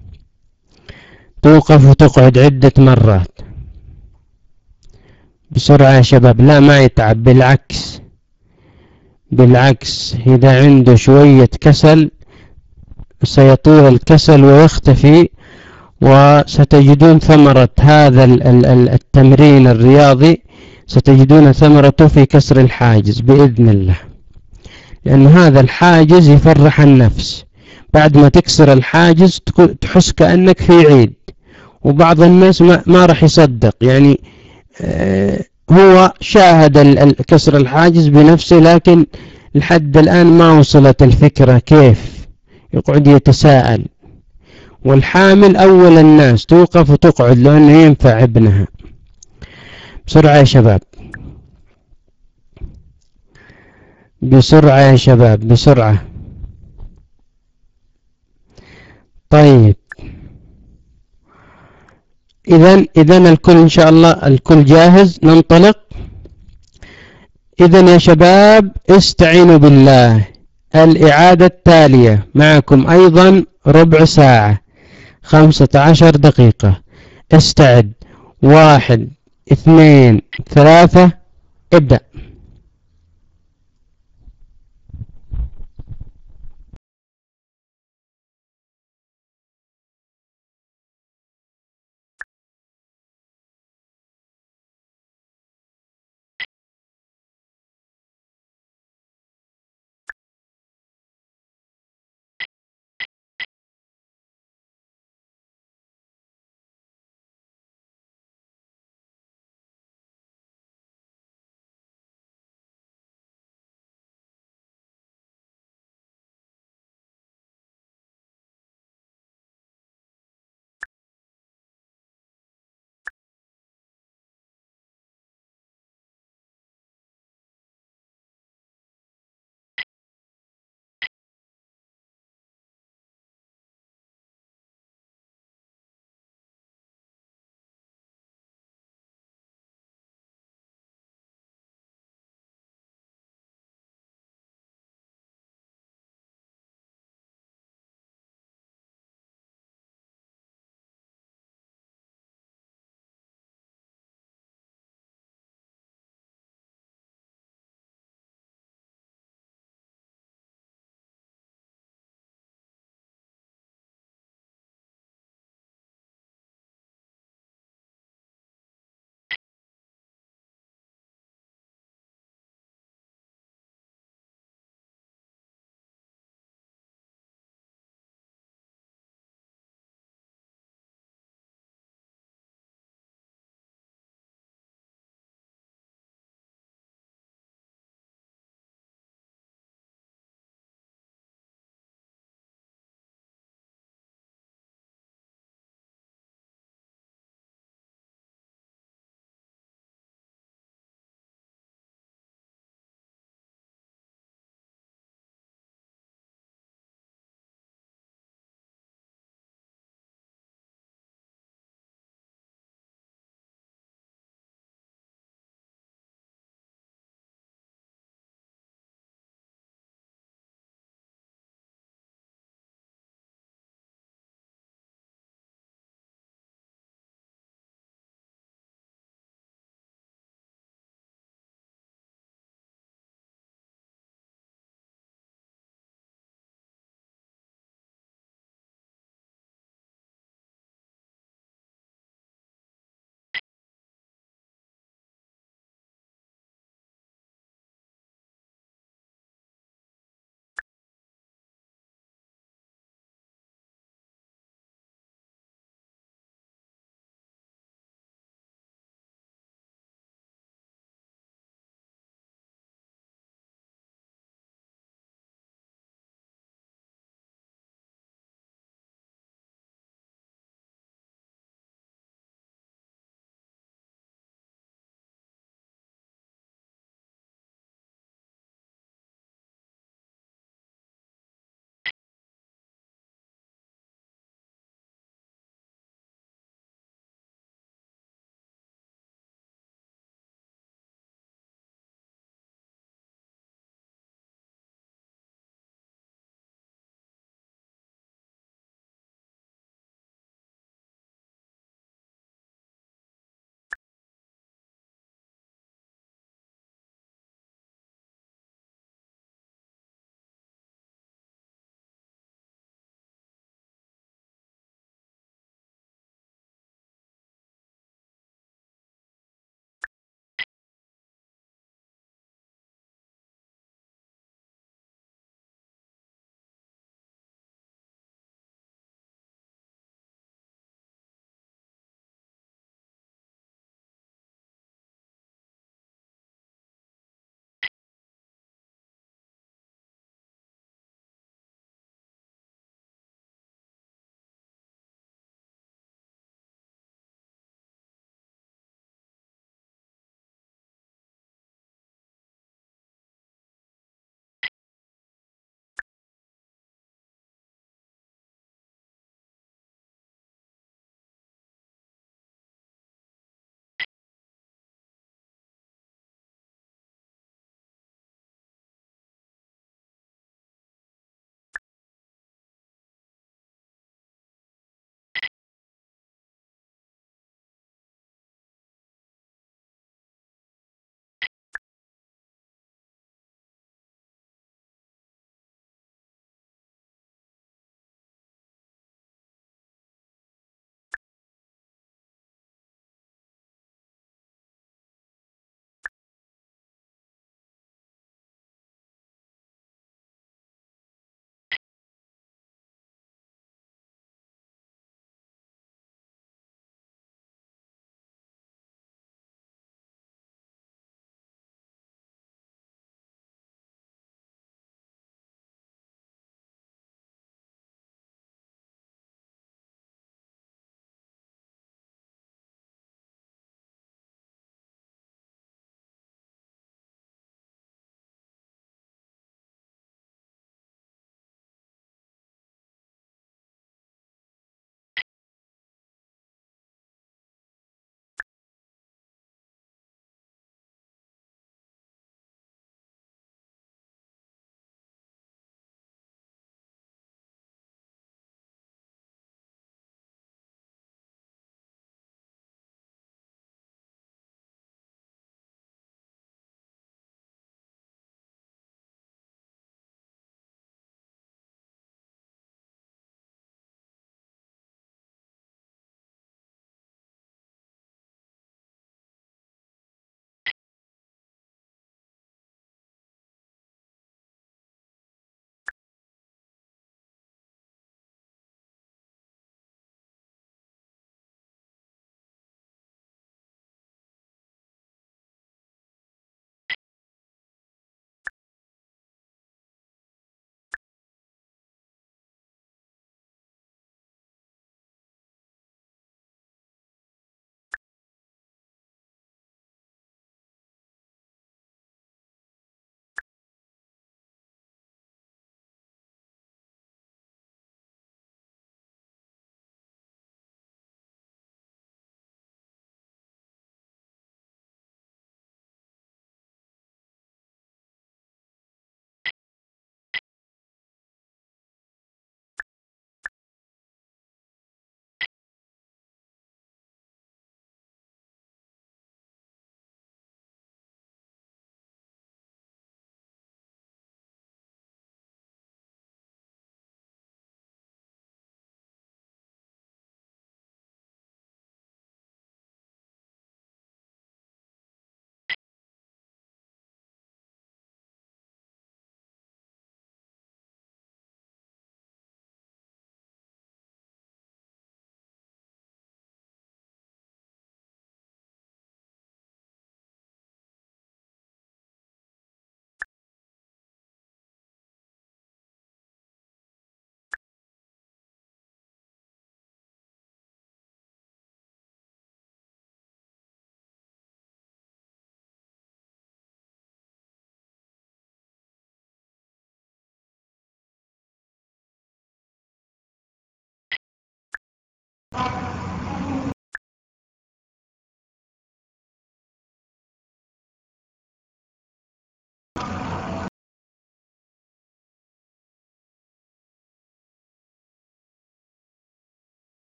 توقف وتقعد عدة مرات. بسرعة يا شباب، لا ما يتعب، بالعكس بالعكس إذا عنده شوية كسل سيطول الكسل ويختفي، وستجدون ثمرة هذا التمرين الرياضي، ستجدون ثمرته في كسر الحاجز بإذن الله، لأن هذا الحاجز يفرح النفس. بعد ما تكسر الحاجز تحس كأنك في عيد، وبعض الناس ما, ما رح يصدق، يعني آه هو شاهد كسر الحاجز بنفسه، لكن لحد الآن ما وصلت الفكرة كيف، يقعد يتساءل. والحامل أول الناس توقف وتقعد لأنه ينفع ابنها. بسرعة يا شباب، بسرعة يا شباب، بسرعة. طيب إذن إذن الكل إن شاء الله الكل جاهز، ننطلق. إذن يا شباب استعينوا بالله. الإعادة التالية معكم أيضا ربع ساعة، خمسة عشر دقيقة. استعد. واحد اثنين ثلاثة، ابدأ.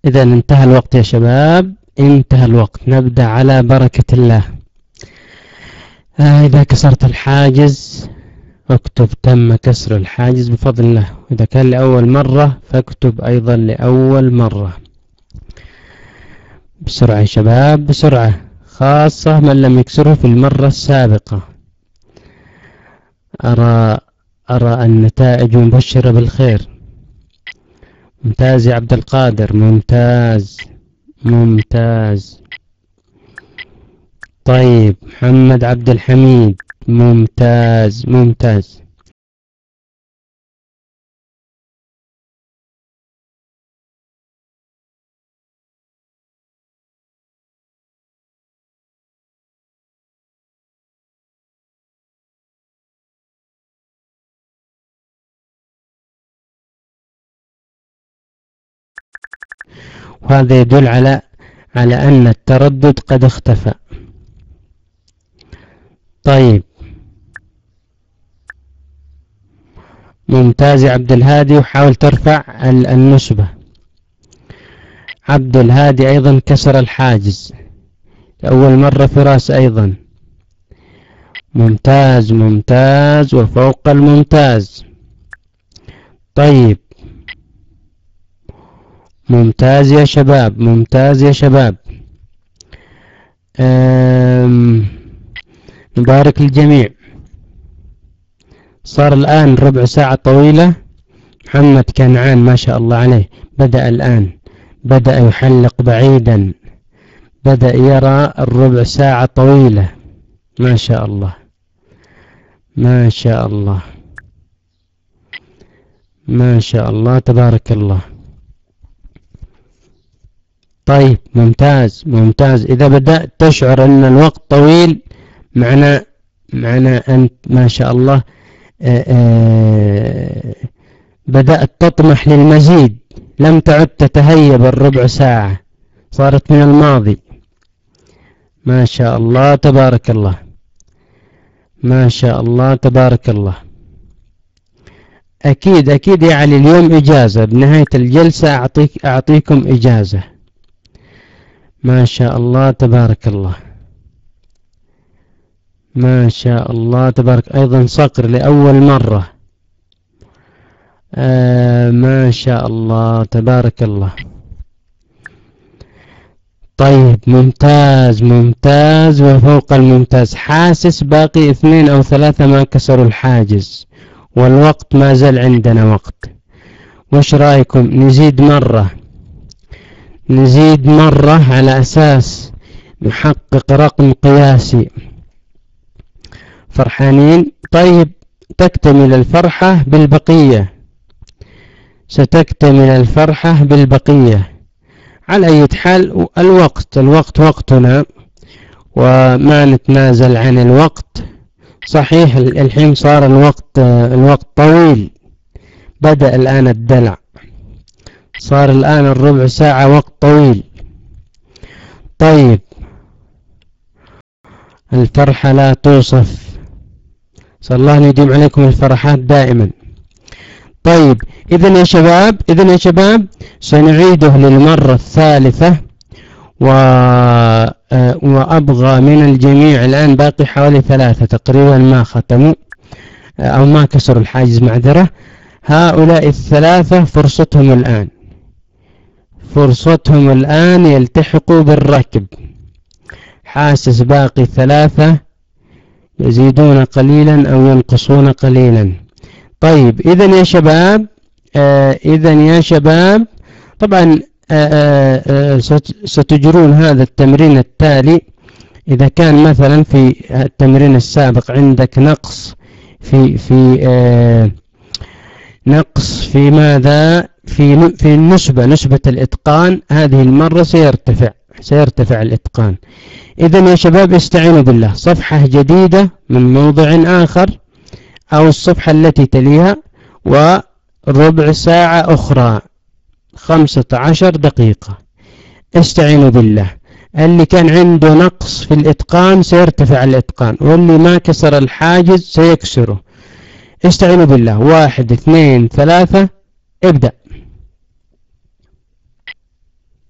إذا انتهى الوقت يا شباب، انتهى الوقت. نبدأ على بركة الله. آه إذا كسرت الحاجز اكتب تم كسر الحاجز بفضل الله، إذا كان لأول مرة فاكتب أيضا لأول مرة. بسرعة يا شباب بسرعة، خاصة من لم يكسره في المرة السابقة. أرى أرى النتائج مبشرة بالخير. ممتاز يا عبد القادر، ممتاز ممتاز. طيب محمد عبد الحميد، ممتاز ممتاز. وهذا يدل على على أن التردد قد اختفى. طيب ممتاز يا عبد الهادي، وحاول ترفع النسبة. عبد الهادي أيضا كسر الحاجز لأول مرة، فراس أيضا ممتاز ممتاز وفوق الممتاز. طيب ممتاز يا شباب، ممتاز يا شباب. نبارك للجميع. صار الآن ربع ساعة طويلة. محمد كنعان ما شاء الله عليه بدأ الآن، بدأ يحلق بعيدا، بدأ يرى الربع ساعة طويلة. ما شاء الله ما شاء الله ما شاء الله تبارك الله. طيب ممتاز ممتاز. إذا بدأت تشعر أن الوقت طويل معنا معنا أنت ما شاء الله آآ آآ بدأت تطمح للمزيد، لم تعد تتهيب الربع ساعة، صارت من الماضي. ما شاء الله تبارك الله ما شاء الله تبارك الله. أكيد أكيد يا علي اليوم إجازة، بنهاية الجلسة أعطيك أعطيكم إجازة. ما شاء الله تبارك الله ما شاء الله تبارك. أيضا صقر لأول مرة. آه ما شاء الله تبارك الله. طيب ممتاز ممتاز وفوق الممتاز. حاسس باقي اثنين أو ثلاثة ما كسروا الحاجز، والوقت ما زال عندنا وقت. وش رأيكم نزيد مرة نزيد مرة على أساس نحقق رقم قياسي؟ فرحانين؟ طيب تكتمل الفرحة بالبقية، ستكتمل الفرحة بالبقية. على أي حال الوقت الوقت وقتنا وما نتنازل عن الوقت. صحيح الحين صار الوقت الوقت طويل، بدأ الآن الدلع، صار الآن الربع ساعة وقت طويل. طيب الفرحة لا توصف، صلى الله أن يديم عليكم الفرحات دائما. طيب إذن يا شباب إذن يا شباب سنعيده للمرة الثالثة، و... وأبغى من الجميع الآن باقي حوالي ثلاثة تقريبا ما ختموا أو ما كسروا الحاجز معذرة. هؤلاء الثلاثة فرصتهم الآن فرصتهم الآن يلتحقوا بالركب. حاسس باقي ثلاثة يزيدون قليلا أو ينقصون قليلا. طيب إذن يا شباب آه إذن يا شباب طبعا آه آه ستجرون هذا التمرين التالي. إذا كان مثلا في التمرين السابق عندك نقص في في آه نقص في ماذا في في النسبة نسبة الإتقان، هذه المرة سيرتفع سيرتفع الإتقان. إذن يا شباب استعينوا بالله، صفحة جديدة من موضع آخر أو الصفحة التي تليها، وربع ساعة أخرى خمسة عشر دقيقة. استعينوا بالله. اللي كان عنده نقص في الإتقان سيرتفع الإتقان، واللي ما كسر الحاجز سيكسره. استعينوا بالله. واحد اثنين ثلاثة ابدأ.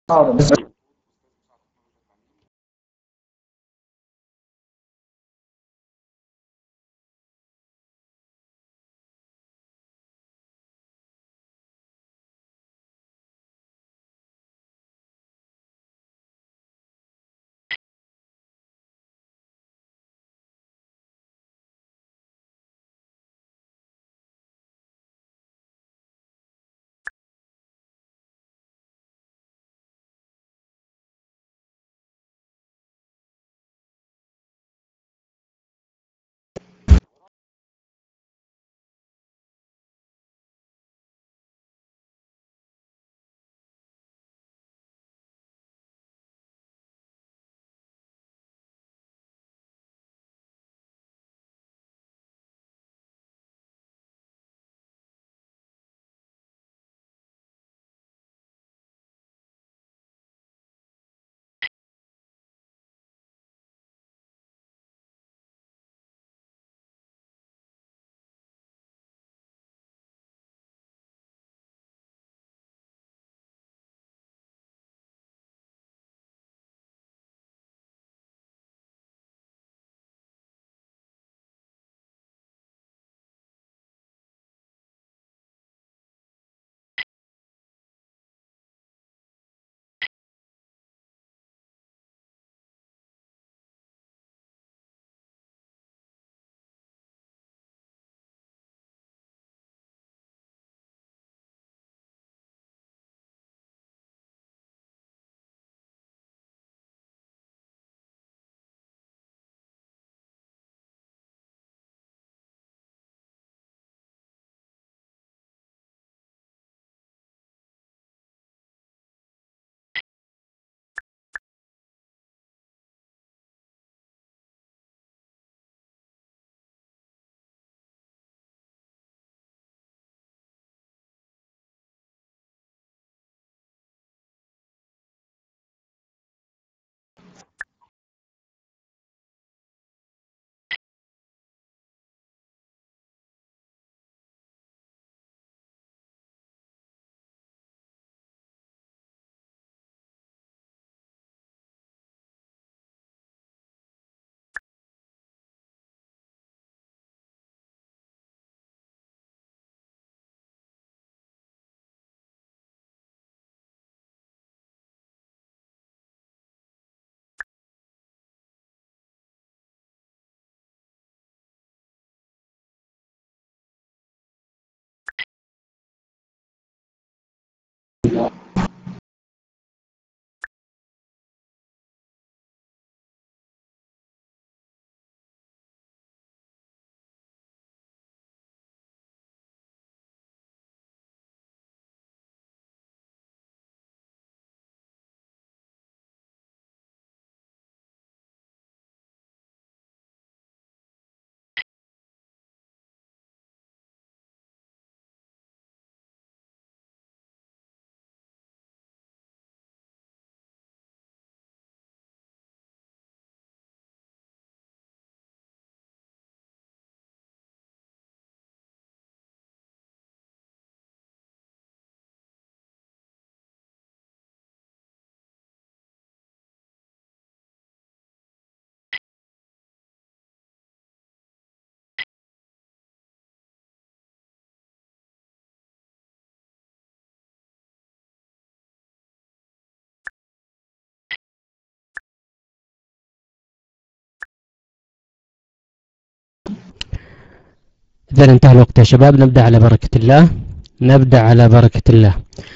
إذا انتهى الوقت يا شباب، نبدأ على بركة الله. نبدأ على بركة الله.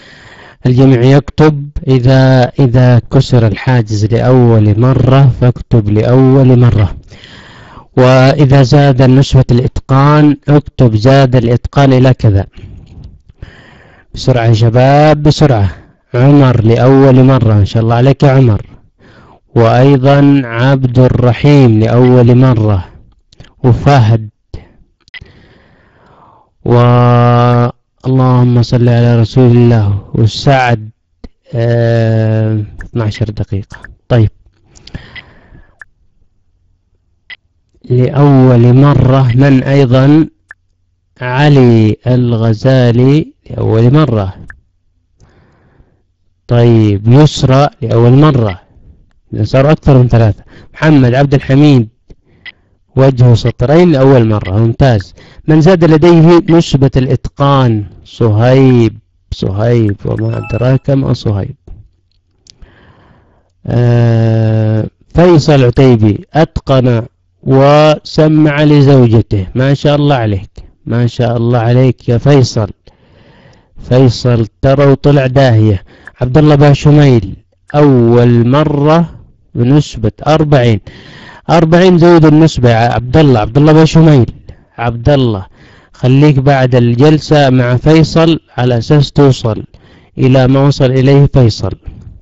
الجميع يكتب إذا إذا كسر الحاجز لأول مرة فاكتب لأول مرة، وإذا زاد نسبة الإتقان اكتب زاد الإتقان إلى كذا. بسرعة يا شباب بسرعة. عمر لأول مرة، إن شاء الله عليك يا عمر. وأيضا عبد الرحيم لأول مرة، وفهد، واللهم صل على رسول الله، وسعد. اه اثنتي عشرة دقيقة. طيب، لأول مرة من أيضا؟ علي الغزالي لأول مرة. طيب يسرى لأول مرة، إذا صار أكثر من ثلاثة. محمد عبد الحميد وجهه سطرين لأول مرة، ممتاز. من زاد لديه نسبة الإتقان؟ صهيب. صهيب وما أدراك ما صهيب. آه فيصل عتيبي أتقن وسمع لزوجته، ما شاء الله عليك، ما شاء الله عليك يا فيصل. فيصل ترى وطلع داهية. عبد الله باشميل أول مرة بنسبة أربعين. أربعين زود النسبة يا عبد الله. عبد الله باشميل، عبد الله خليك بعد الجلسة مع فيصل على أساس توصل إلى ما وصل إليه فيصل.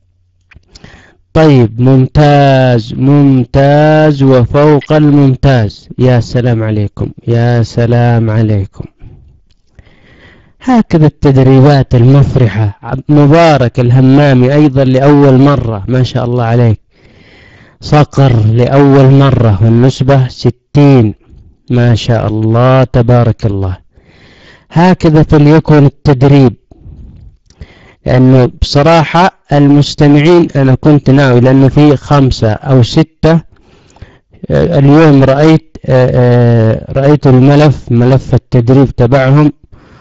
طيب ممتاز ممتاز وفوق الممتاز. يا سلام عليكم، يا سلام عليكم. هكذا التدريبات المفرحة. مبارك الهمامي أيضا لأول مرة، ما شاء الله عليك. صقر لأول مرة والنسبة ستين، ما شاء الله تبارك الله. هكذا فليكن التدريب، لأنه بصراحة المستمعين أنا كنت ناوي، لأنه في خمسة أو ستة اليوم رأيت رأيت الملف ملف التدريب تبعهم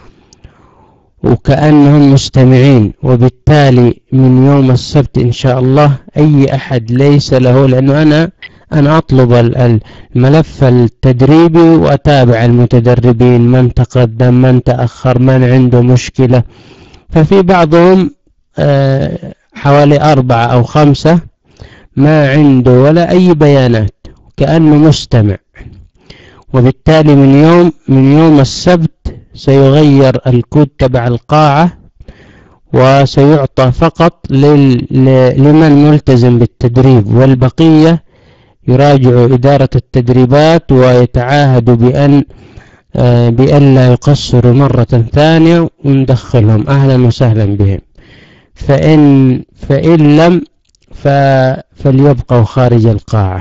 وكأنهم مستمعين، وبالتالي من يوم السبت إن شاء الله أي أحد ليس له، لأنه أنا أنا أطلب الملف التدريبي وأتابع المتدربين، من تقدم من تأخر من عنده مشكلة. ففي بعضهم حوالي أربعة أو خمسة ما عنده ولا أي بيانات، كأنه مستمع. وبالتالي من يوم من يوم السبت سيغير الكود تبع القاعة وسيعطى فقط لمن ملتزم بالتدريب، والبقية يراجع إدارة التدريبات ويتعاهدوا بأن بأن لا يقصروا مرة ثانية، وندخلهم أهلا وسهلا بهم. فإن فإن لم فليبقوا خارج القاعة.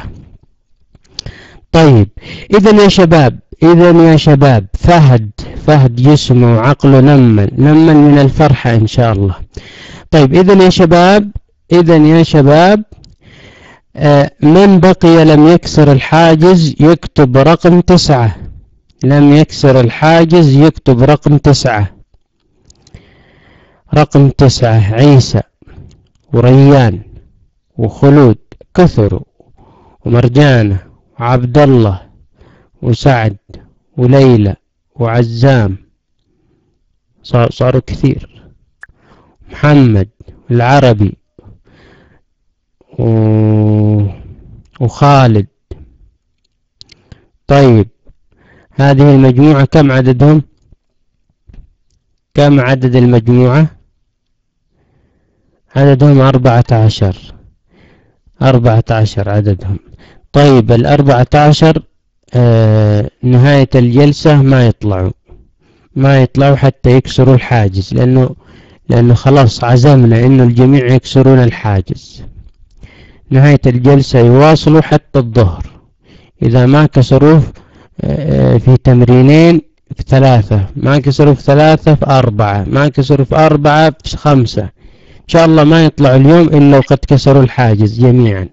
طيب إذن يا شباب إذن يا شباب فهد فهد جسمه وعقله نمل نمل من الفرحة إن شاء الله. طيب إذن يا شباب إذن يا شباب آه من بقي لم يكسر الحاجز يكتب رقم تسعة. لم يكسر الحاجز يكتب رقم تسعة. رقم تسعة عيسى وريان وخلود كثروا، ومرجانة وعبد الله وسعد وليلى وعزام، صاروا كثير. محمد العربي وخالد. طيب هذه المجموعة كم عددهم؟ كم عدد المجموعة؟ عددهم أربعة عشر. أربعة عشر عددهم. طيب الأربعة عشر آه نهاية الجلسة ما يطلعوا ما يطلعوا حتى يكسروا الحاجز، لأنه لأنه خلاص عزمنا إنه الجميع يكسرون الحاجز. نهاية الجلسة يواصلوا حتى الظهر. إذا ما كسروه آه في تمرينين في ثلاثة، ما كسروا في ثلاثة في أربعة، ما كسروا في أربعة في خمسة، إن شاء الله ما يطلعوا اليوم إلا وقد كسروا الحاجز جميعا.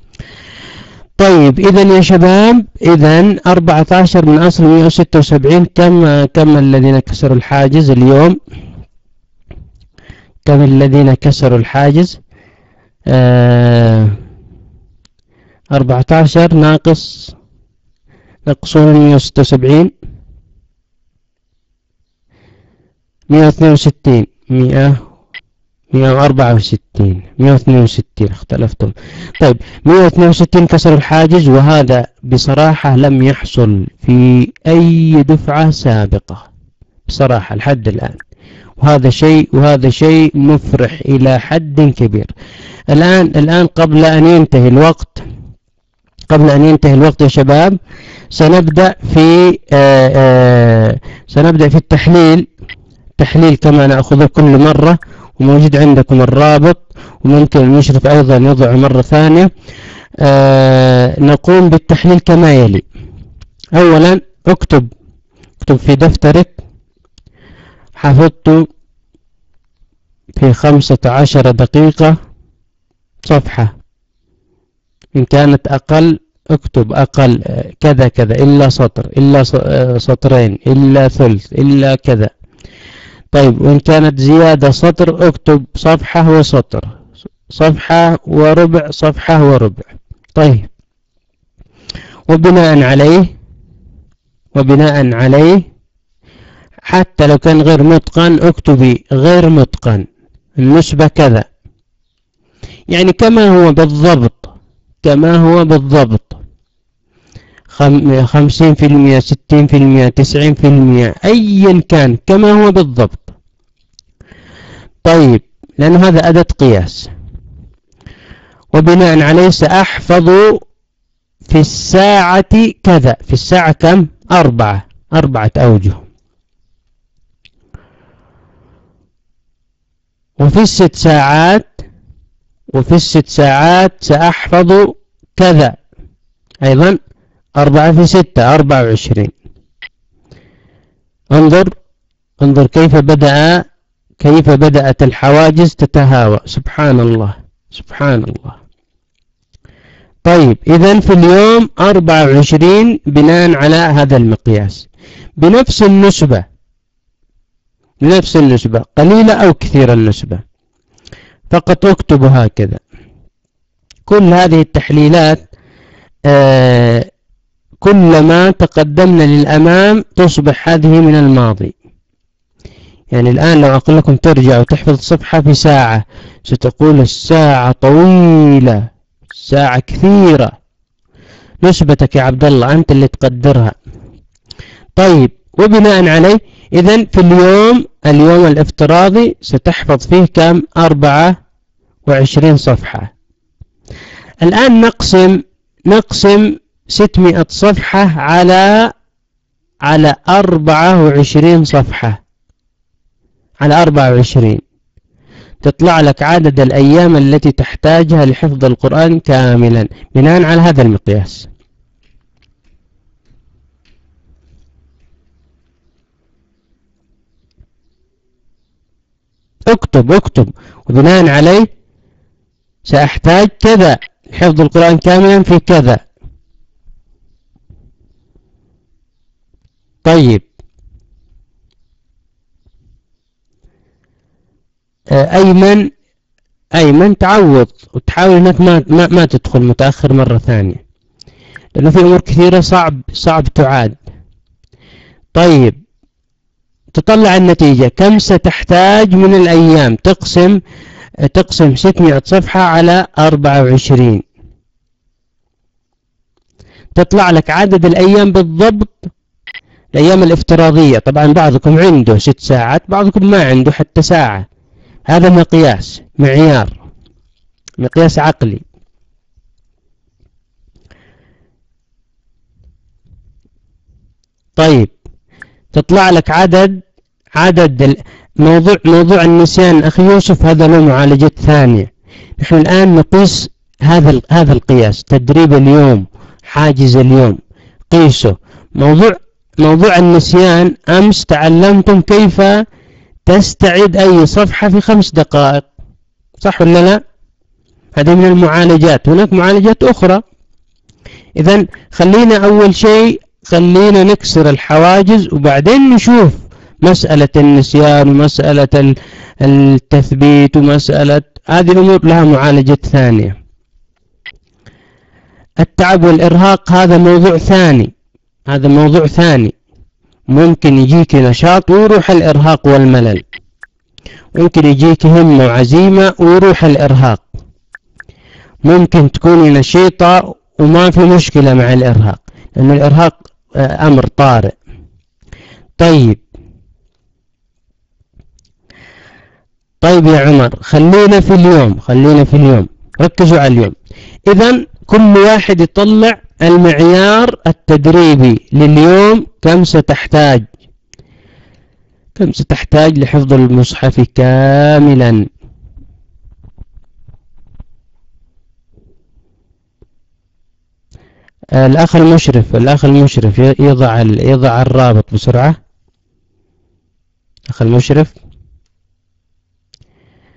طيب إذن يا شباب إذن أربعة عشر من أصل مئة وستة وسبعين. كم كم الذين كسروا الحاجز اليوم؟ كم الذين كسروا الحاجز؟ آه أربعة عشر ناقص ناقصون مئة وستة وسبعين، مئة واثنين وستين، مئة مئة وأربعة وستين، مئة واثنين وستين اختلفتم. طيب مئة واثنين وستين كسر الحاجز، وهذا بصراحة لم يحصل في أي دفعة سابقة بصراحة لحد الآن، وهذا شيء وهذا شيء مفرح إلى حد كبير. الآن الآن قبل أن ينتهي الوقت قبل أن ينتهي الوقت يا شباب سنبدأ في آآ آآ سنبدأ في التحليل. تحليل كما نأخذه كل مرة، وموجود عندكم الرابط، وممكن المشرف أيضا يضع مرة ثانية. آه نقوم بالتحليل كما يلي. أولا اكتب اكتب في دفترك حفظت في خمسة عشر دقيقة صفحة. إن كانت أقل اكتب أقل كذا كذا، إلا سطر، إلا سطرين، إلا ثلث، إلا كذا. طيب وإن كانت زيادة سطر اكتب صفحة وسطر، صفحة وربع، صفحة وربع. طيب وبناء عليه وبناء عليه حتى لو كان غير متقن اكتبي غير متقن النسبة كذا، يعني كما هو بالضبط، كما هو بالضبط، خمسين في المئة، ستين في المئة، تسعين في المئة، أيا كان كما هو بالضبط. طيب لأن هذا أداة قياس. وبناء عليه سأحفظ في الساعة كذا. في الساعة كم؟ أربعة، أربعة أوجه. وفي الست ساعات وفي الست ساعات سأحفظ كذا أيضا، أربعة في ستة، أربعة وعشرين. انظر انظر كيف بدأ كيف بدأت الحواجز تتهاوى. سبحان الله سبحان الله. طيب إذن في اليوم أربعة وعشرين بناء على هذا المقياس، بنفس النسبة، بنفس النسبة، قليلة أو كثيرة النسبة، فقط اكتب هكذا. كل هذه التحليلات آه كلما تقدمنا للأمام تصبح هذه من الماضي. يعني الآن لو أقول لكم ترجع وتحفظ صفحة في ساعة ستقول الساعة طويلة، الساعة كثيرة. نسبتك يا عبد الله أنت اللي تقدرها. طيب وبناء عليه إذن في اليوم اليوم الافتراضي ستحفظ فيه كم؟ أربعة وعشرين صفحة. الآن نقسم نقسم ستمائة صفحة على على أربعة وعشرين صفحة، على أربعة وعشرين تطلع لك عدد الأيام التي تحتاجها لحفظ القرآن كاملا بناء على هذا المقياس. اكتب اكتب وبناء عليه سأحتاج كذا لحفظ القرآن كاملا في كذا. طيب أيمن أيمن تعوض وتحاول أنك ما, ما, ما تدخل متأخر مرة ثانية، لأنه في أمور كثيرة صعب صعب تعاد. طيب تطلع النتيجة كم ستحتاج من الأيام، تقسم تقسم ستمائة صفحة على أربعة وعشرين تطلع لك عدد الأيام بالضبط، الأيام الافتراضية. طبعا بعضكم عنده ست ساعات، بعضكم ما عنده حتى ساعة. هذا مقياس، معيار، مقياس عقلي. طيب تطلع لك عدد عدد موضوع موضوع النسيان أخي يوسف، هذا له معالجة ثانية. نحن الآن نقيس هذا هذا القياس، تدريب اليوم، حاجز اليوم، قيسه. موضوع موضوع النسيان أمس تعلمتم كيف تستعيد أي صفحة في خمس دقائق، صح ولا لا؟ هذه من المعالجات. هناك معالجات أخرى. إذن خلينا أول شيء خلينا نكسر الحواجز وبعدين نشوف مسألة النسيان ومسألة التثبيت ومسألة هذه الأمور لها معالجة ثانية. التعب والإرهاق هذا موضوع ثاني، هذا موضوع ثاني. ممكن يجيك نشاط ويروح الإرهاق والملل، ممكن يجيك همة وعزيمة ويروح الإرهاق، ممكن تكوني نشيطة وما في مشكلة مع الإرهاق، لأن الإرهاق أمر طارئ. طيب طيب يا عمر خلينا في اليوم، خلينا في اليوم، ركزوا على اليوم. إذن كل واحد يطلع المعيار التدريبي لليوم، كم ستحتاج كم ستحتاج لحفظ المصحف كاملا. الأخ المشرف الأخ المشرف يضع يضع الرابط بسرعة. أخ المشرف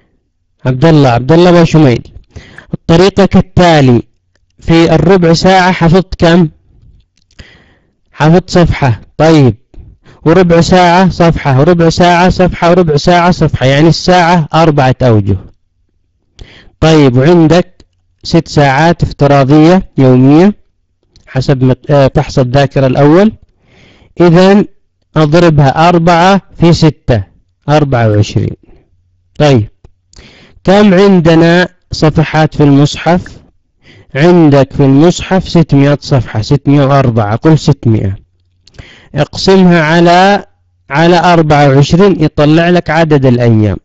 عبد الله عبد الله وشميل. الطريقة كالتالي: في الربع ساعة حفظت كم؟ حفظت صفحة. طيب، وربع ساعة صفحة، وربع ساعة صفحة، وربع ساعة صفحة، يعني الساعة أربعة أوجه. طيب، وعندك ست ساعات افتراضية يومية حسب مق... آه فحص الذاكرة الأول. إذن أضربها أربعة في ستة، أربعة وعشرين. طيب، كم عندنا صفحات في المصحف؟ عندك في المصحف ستمائة صفحة، ستمائة وأربعة، قل ستمائة. اقسمها على على أربعة وعشرين يطلع لك عدد الأيام.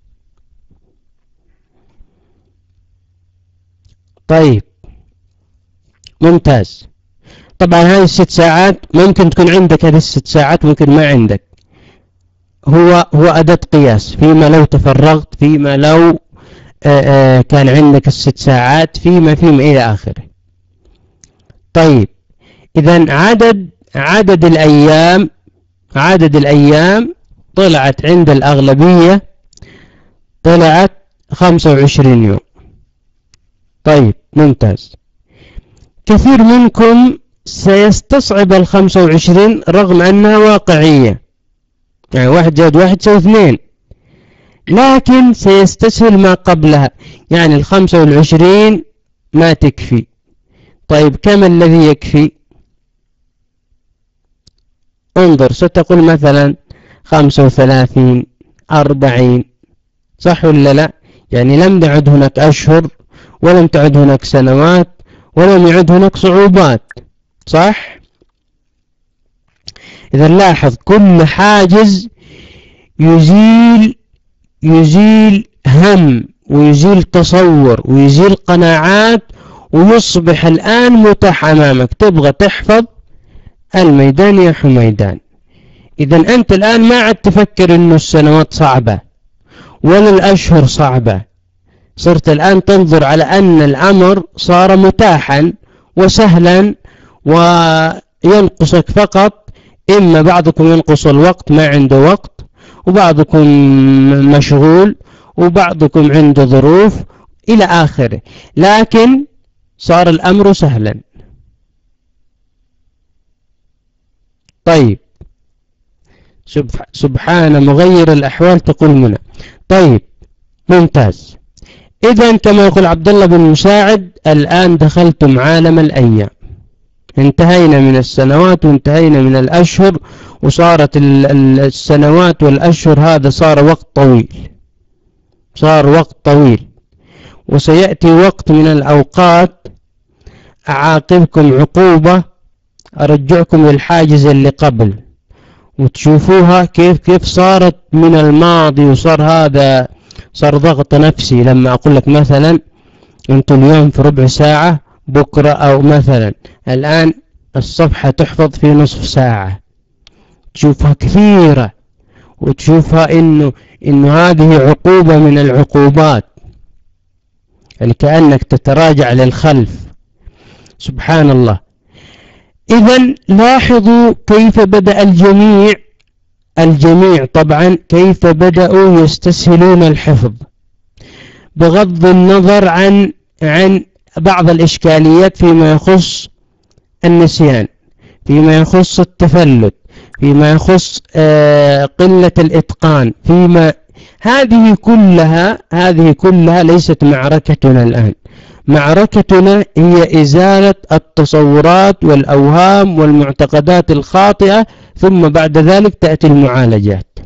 طيب، ممتاز. طبعا هذه الست ساعات ممكن تكون عندك، هذه الست ساعات ممكن ما عندك. هو هو أداة قياس، فيما لو تفرغت، فيما لو آآ آآ كان عندك الست ساعات، فيما فيما إلى آخره. طيب، إذن عدد عدد الأيام عدد الأيام طلعت عند الأغلبية، طلعت خمسة وعشرين يوم. طيب، ممتاز. كثير منكم سيستصعب الخمسة وعشرين رغم أنها واقعية، يعني واحد زائد واحد يساوي اثنين، لكن سيستسهل ما قبلها، يعني الخمسة والعشرين ما تكفي. طيب، كم الذي يكفي؟ انظر، ستقول مثلا خمسة وثلاثين، أربعين، صح ولا لا؟ يعني لم تعد هناك أشهر، ولم تعد هناك سنوات، ولم يعد هناك صعوبات، صح؟ إذا لاحظ، كل حاجز يزيل يزيل هم، ويزيل تصور، ويزيل قناعات، ويصبح الآن متاح أمامك. تبغى تحفظ الميدان يا حميدان. إذا أنت الآن ما عاد تفكر إنه السنوات صعبة ولا الأشهر صعبة، صرت الآن تنظر على أن الأمر صار متاحا وسهلا، وينقصك فقط إما بعضكم ينقص الوقت، ما عنده وقت، وبعضكم مشغول، وبعضكم عنده ظروف إلى آخره، لكن صار الأمر سهلا. طيب، سبحان مغير الأحوال تقول منى. طيب، ممتاز. إذن كما يقول عبد الله بن مساعد، الآن دخلتم عالم الأيام، انتهينا من السنوات وانتهينا من الأشهر، وصارت السنوات والأشهر هذا صار وقت طويل، صار وقت طويل، وسيأتي وقت من الأوقات أعاقبكم عقوبة، أرجعكم للحاجز اللي قبل، وتشوفوها كيف كيف صارت من الماضي، وصار هذا صار ضغط نفسي. لما أقول لك مثلا أنتم اليوم في ربع ساعة، بكرة أو مثلا الآن الصفحة تحفظ في نصف ساعة، تشوفها كثيرة، وتشوفها إنه إنه هذه عقوبة من العقوبات، يعني كأنك تتراجع للخلف. سبحان الله. إذن لاحظوا كيف بدأ الجميع الجميع طبعا كيف بدأوا يستسهلون الحفظ، بغض النظر عن عن بعض الإشكاليات فيما يخص النسيان، فيما يخص التفلت، فيما يخص آه قلة الإتقان، فيما هذه كلها هذه كلها ليست معركتنا الآن. معركتنا هي إزالة التصورات والأوهام والمعتقدات الخاطئة، ثم بعد ذلك تأتي المعالجات.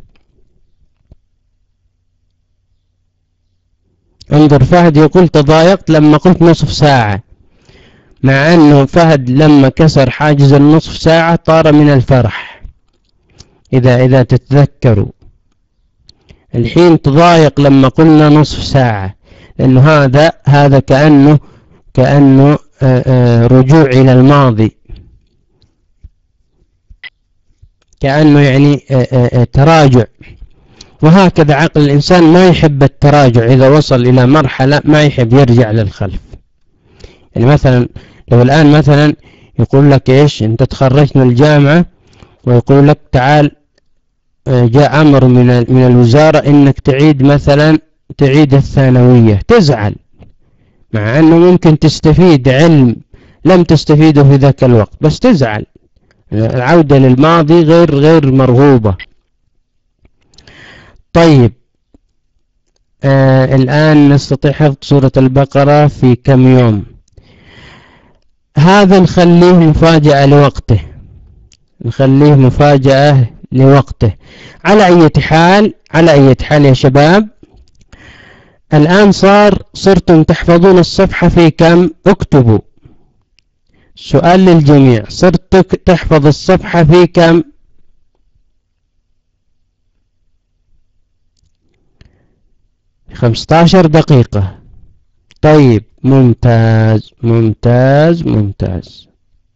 انظر، فهد يقول تضايقت لما قلت نصف ساعة، مع أنه فهد لما كسر حاجز النصف ساعة طار من الفرح. إذا إذا تتذكروا الحين تضايق لما قلنا نصف ساعة، لأنه هذا هذا كأنه كأنه رجوع إلى الماضي، كأنه يعني تراجع. وهكذا عقل الإنسان ما يحب التراجع، إذا وصل إلى مرحلة ما يحب يرجع للخلف. يعني مثلا لو الآن مثلا يقول لك إيش، أنت تخرجت من الجامعة ويقول لك تعال، جاء أمر من من الوزارة إنك تعيد مثلا تعيد الثانوية تزعل، مع أنه ممكن تستفيد علم لم تستفيده في ذاك الوقت، بس تزعل. العودة للماضي غير غير مرغوبة. طيب آه الآن نستطيع حفظ سورة البقرة في كم يوم؟ هذا نخليه مفاجأة لوقته، نخليه مفاجأة لوقته. على أي حال على أي حال يا شباب، الآن صار صرتم تحفظون الصفحة في كم؟ اكتبوا. سؤال للجميع، صرت تحفظ الصفحة في كم؟ خمسة عشر دقيقة. طيب ممتاز ممتاز ممتاز.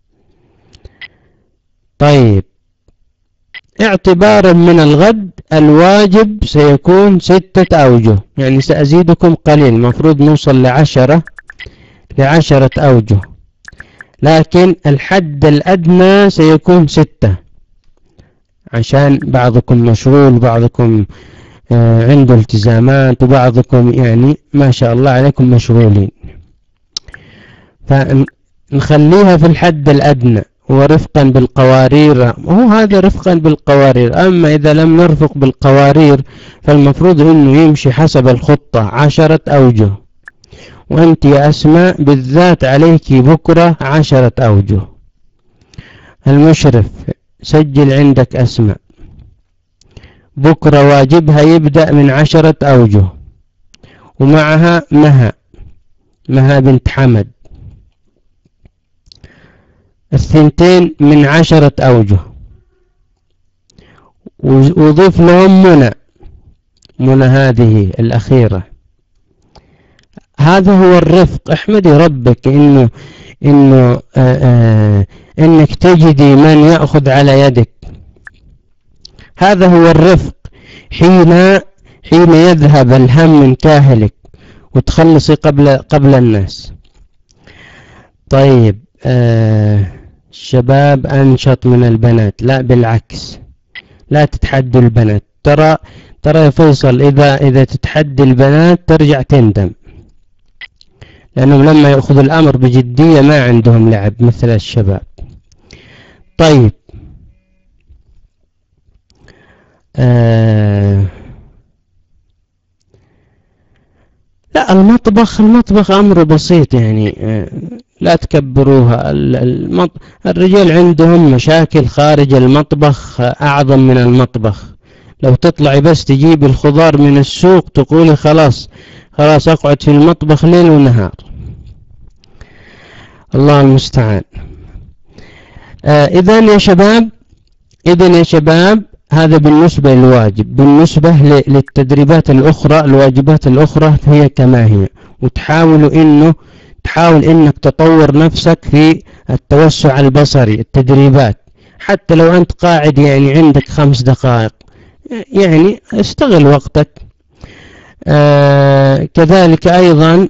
طيب اعتبارا من الغد الواجب سيكون ستة أوجه، يعني سأزيدكم قليل، مفروض نوصل لعشرة لعشرة أوجه، لكن الحد الأدنى سيكون ستة، عشان بعضكم مشغول، بعضكم عنده التزامات، وبعضكم يعني ما شاء الله عليكم مشغولين، فنخليها في الحد الأدنى ورفقا بالقوارير. هو هذا رفقا بالقوارير. أما إذا لم نرفق بالقوارير فالمفروض أنه يمشي حسب الخطة، عشرة أوجه. وأنت يا أسماء بالذات عليك بكرة عشرة أوجه. المشرف سجل عندك أسماء، بكرة واجبها يبدأ من عشرة أوجه، ومعها مها مها بنت حمد، الثنتين من عشرة أوجه، وضيف لهم منى منى هذه الأخيرة. هذا هو الرفق. احمدي ربك إنه إنه آآ آآ إنك تجدي من يأخذ على يدك. هذا هو الرفق. حين حين يذهب الهم من كاهلك وتخلصي قبل قبل الناس. طيب آه الشباب أنشط من البنات. لا بالعكس، لا تتحدوا البنات. ترى ترى يا فيصل، إذا إذا تتحدي البنات ترجع تندم، لأنهم لما يأخذوا الأمر بجدية ما عندهم لعب مثل الشباب. طيب آه لا المطبخ المطبخ أمر بسيط يعني، آه لا تكبروها. المط... الرجال عندهم مشاكل خارج المطبخ أعظم من المطبخ. لو تطلعي بس تجيبي الخضار من السوق تقولي خلاص خلاص أقعد في المطبخ ليل ونهار. الله المستعان. آه إذن يا شباب إذن يا شباب هذا بالنسبة للواجب. بالنسبة للتدريبات الأخرى، الواجبات الأخرى هي كما هي، وتحاولوا إنه تحاول إنك تطور نفسك في التوسع البصري. التدريبات حتى لو أنت قاعد يعني عندك خمس دقائق يعني استغل وقتك. آه كذلك أيضا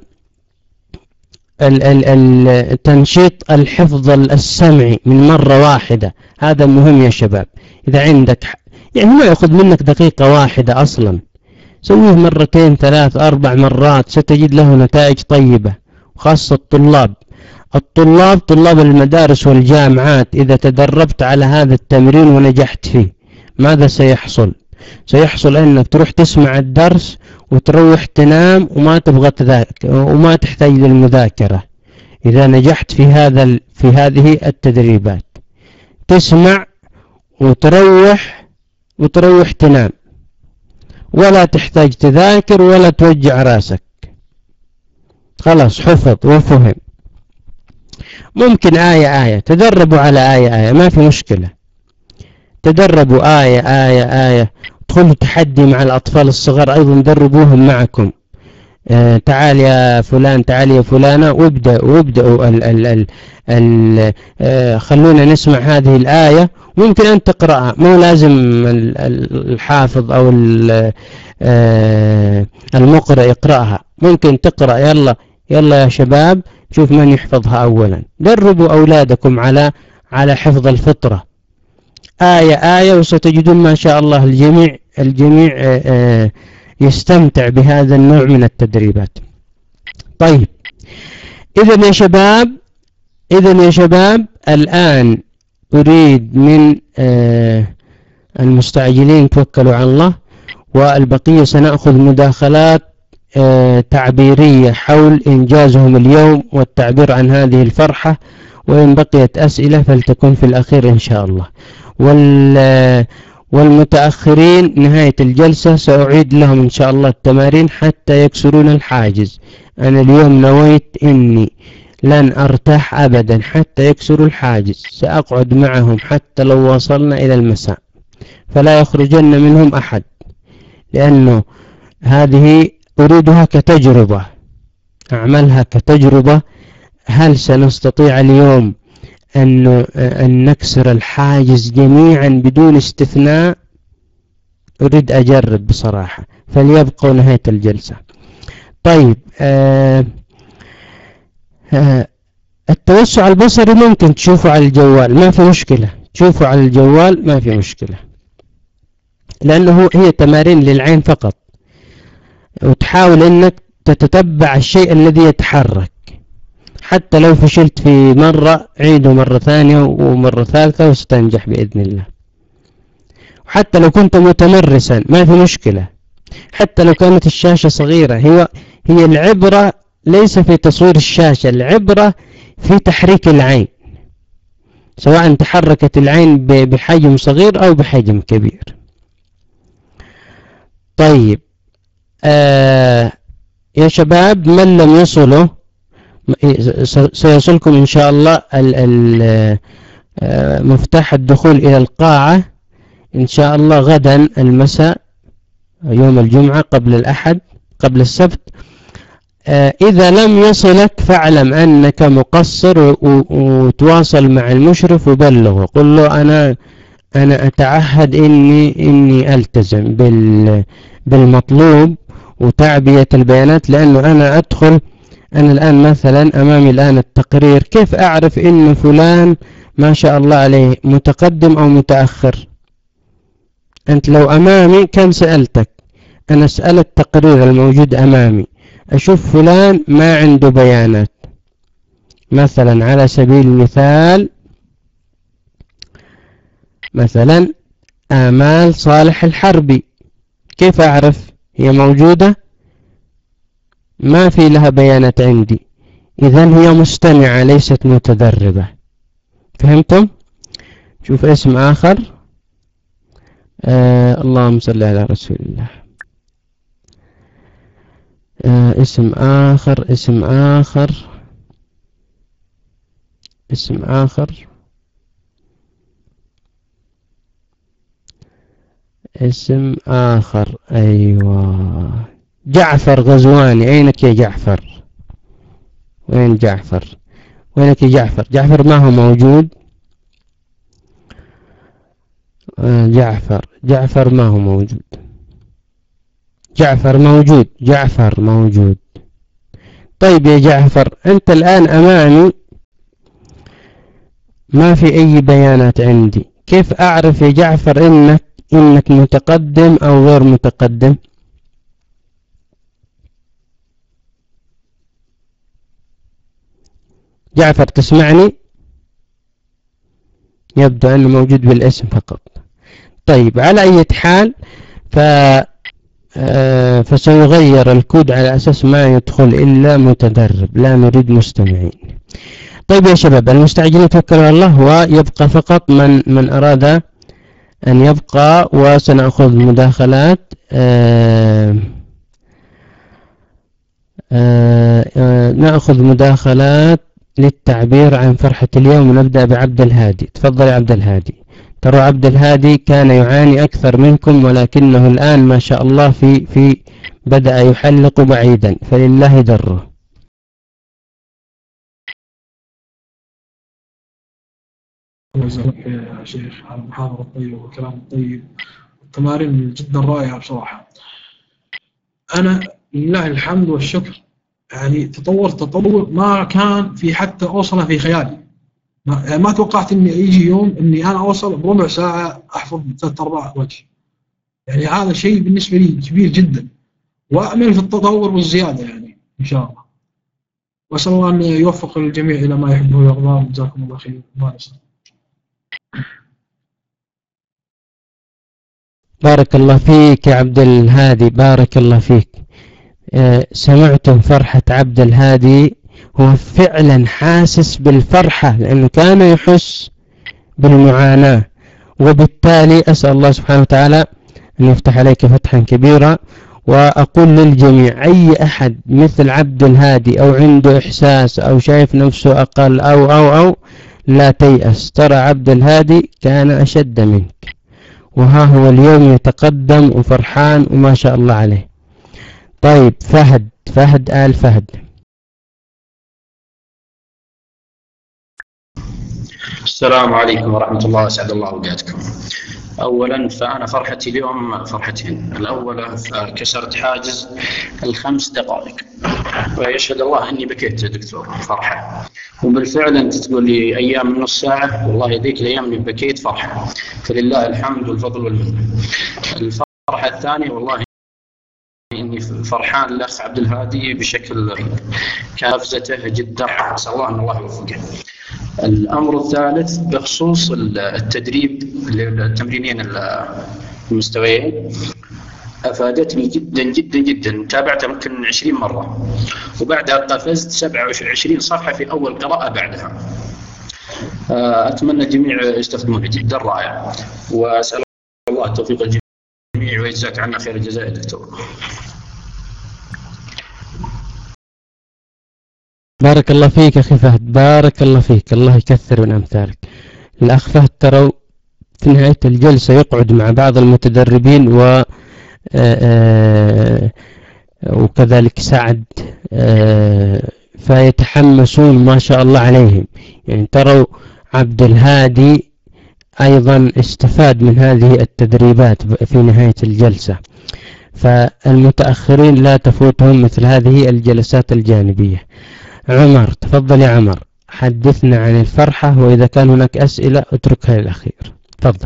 التنشيط الحفظ السمعي من مرة واحدة، هذا مهم يا شباب. إذا عندك يعني ما يأخذ منك دقيقة واحدة أصلا، سويه مرتين ثلاث أربع مرات ستجد له نتائج طيبة. وخاصة الطلاب الطلاب طلاب المدارس والجامعات، إذا تدربت على هذا التمرين ونجحت فيه ماذا سيحصل؟ سيحصل أنك تروح تسمع الدرس وتروح تنام وما تبغى تذاكر وما تحتاج للمذاكرة. إذا نجحت في هذا في هذه التدريبات، تسمع وتروح وتروح تنام ولا تحتاج تذاكر ولا توجع راسك، خلاص حفظ وفهم. ممكن آية آية تدربوا على آية آية، ما في مشكلة. تدربوا آية آية آية. ادخلوا تحدي مع الأطفال الصغار أيضا، دربوهم معكم. آه تعال يا فلان، تعال يا فلانة، وابدأوا وابدأوا ال ال ال ال آه خلونا نسمع هذه الآية. ممكن أن تقرأها، مو لازم الحافظ أو آه المقرأ يقرأها، ممكن تقرأ. يلا يلا يا شباب شوف من يحفظها أولا. دربوا أولادكم على على حفظ الفطرة، آية آية، وستجدون ما شاء الله الجميع الجميع يستمتع بهذا النوع من التدريبات. طيب إذا يا شباب إذا يا شباب الآن أريد من آه المستعجلين توكلوا على الله، والبقية سنأخذ مداخلات آه تعبيرية حول إنجازهم اليوم والتعبير عن هذه الفرحة، وإن بقيت أسئلة فلتكن في الأخير إن شاء الله. وال والمتأخرين نهاية الجلسة سأعيد لهم إن شاء الله التمارين حتى يكسرون الحاجز. أنا اليوم نويت إني لن أرتاح أبدا حتى يكسروا الحاجز، سأقعد معهم حتى لو وصلنا إلى المساء، فلا يخرجن منهم أحد، لأنه هذه أريدها كتجربة، أعملها كتجربة. هل سنستطيع اليوم أن أن نكسر الحاجز جميعا بدون استثناء؟ أريد أجرب بصراحة، فليبقوا نهاية الجلسة. طيب آه آه التوسع البصري ممكن تشوفوا على الجوال، ما في مشكلة، تشوفوا على الجوال ما في مشكلة، لأنه هي تمارين للعين فقط، وتحاول أنك تتتبع الشيء الذي يتحرك. حتى لو فشلت في مرة عيده مرة ثانية ومرة ثالثة وستنجح بإذن الله. وحتى لو كنت متمرسا ما في مشكلة، حتى لو كانت الشاشة صغيرة. هي هي العبرة ليس في تصوير الشاشة، العبرة في تحريك العين، سواء تحركت العين بحجم صغير أو بحجم كبير. طيب آه يا شباب، من لم يصله سيصلكم إن شاء الله ال ال مفتاح الدخول إلى القاعة إن شاء الله غدا المساء يوم الجمعة قبل الأحد قبل السبت. إذا لم يصلك فاعلم أنك مقصر، وتواصل مع المشرف وبلغه، قل له أنا أنا أتعهد إني إني ألتزم بال بالمطلوب وتعبية البيانات، لأنه أنا أدخل أنا الآن مثلا أمامي الآن التقرير، كيف أعرف إن فلان ما شاء الله عليه متقدم أو متأخر؟ أنت لو أمامي كان سألتك، أنا أسأل التقرير الموجود أمامي، أشوف فلان ما عنده بيانات، مثلا على سبيل المثال مثلا آمال صالح الحربي، كيف أعرف؟ هي موجودة؟ ما في لها بيانات عندي، إذن هي مستمعة ليست متدربة. فهمتم؟ شوف اسم آخر، آه اللهم صل على رسول الله. آه اسم آخر اسم آخر اسم آخر اسم آخر أيوة، جعفر غزواني. أينك يا جعفر؟ وين جعفر؟ وينك يا جعفر؟ جعفر ما هو موجود. آه جعفر جعفر ما هو موجود. جعفر موجود جعفر موجود. طيب يا جعفر، أنت الآن أمامي ما في أي بيانات عندي، كيف أعرف يا جعفر إنك إنك متقدم أو غير متقدم؟ جعفر تسمعني؟ يبدو أنه موجود بالاسم فقط. طيب على أي حال ف آه فسيغير الكود على أساس ما يدخل إلا متدرب، لا نريد مستمعين. طيب يا شباب المستعجلين توكلوا على الله، ويبقى فقط من من أراد أن يبقى، وسنأخذ مداخلات. آه آه آه نأخذ مداخلات للتعبير عن فرحة اليوم، ونبدأ بعبد الهادي. تفضل يا عبد الهادي. ترى عبد الهادي كان يعاني أكثر منكم، ولكنه الآن ما شاء الله في في بدأ يحلق بعيدا، فلله دره. الله يجزاك يا شيخ على المحاضرة الطيبة والكلام الطيب والتمارين جدا رائعة بصراحة. أنا لله الحمد والشكر، يعني تطور تطور ما كان في حتى أوصله في خيالي. ما, يعني ما توقعت إني يجي يوم إني أنا أوصل بربع ساعة أحفظ ثلاث أرباع وجه. يعني هذا شيء بالنسبة لي كبير جدا. وأمل في التطور والزيادة يعني إن شاء الله. وأسأل الله أن يوفق الجميع إلى ما يحبه ويرضاه. جزاكم الله خير. بارك الله فيك يا عبد الهادي، بارك الله فيك. أه سمعتم فرحة عبد الهادي؟ هو فعلا حاسس بالفرحة لأنه كان يحس بالمعاناة، وبالتالي أسأل الله سبحانه وتعالى أن يفتح عليك فتحا كبيرا. وأقول للجميع أي أحد مثل عبد الهادي أو عنده إحساس أو شايف نفسه أقل أو أو أو لا تيأس، ترى عبد الهادي كان أشد منك، وها هو اليوم يتقدم وفرحان وما شاء الله عليه. طيب فهد، فهد آل فهد. السلام عليكم ورحمة الله، أسعد الله أوقاتكم. أولا فأنا فرحتي اليوم فرحتين. الأولى كسرت حاجز الخمس دقائق، ويشهد الله أني بكيت يا دكتور فرحة. وبالفعل أنت تقول لي أيام نص ساعة، والله ذيك الأيام اللي بكيت فرحة، فلله الحمد والفضل والمنة. الفرحة الثانية والله إني فرحان الأخ عبد الهادي بشكل رهيب، كافزته جدا، أسأل الله أن الله يوفقه. الأمر الثالث بخصوص التدريب التمرينين المستويين، أفادتني جدا جدا جدا. تابعتها يمكن عشرين مرة، وبعدها قفزت سبعة وعشرين صفحة في أول قراءة بعدها. أتمنى الجميع يستخدمونه، جدا رائع، وأسأل الله التوفيق الجميع ويجزاك عنا خير الجزاء يا دكتور. بارك الله فيك أخي فهد، بارك الله فيك، الله يكثر من أمثالك. الأخ فهد ترى في نهاية الجلسة يقعد مع بعض المتدربين و وكذلك سعد، فيتحمسون ما شاء الله عليهم. يعني تروا عبد الهادي أيضا استفاد من هذه التدريبات في نهاية الجلسة، فالمتأخرين لا تفوتهم مثل هذه الجلسات الجانبية. عمر، تفضل يا عمر، حدثنا عن الفرحة، وإذا كان هناك أسئلة اتركها للأخير. تفضل.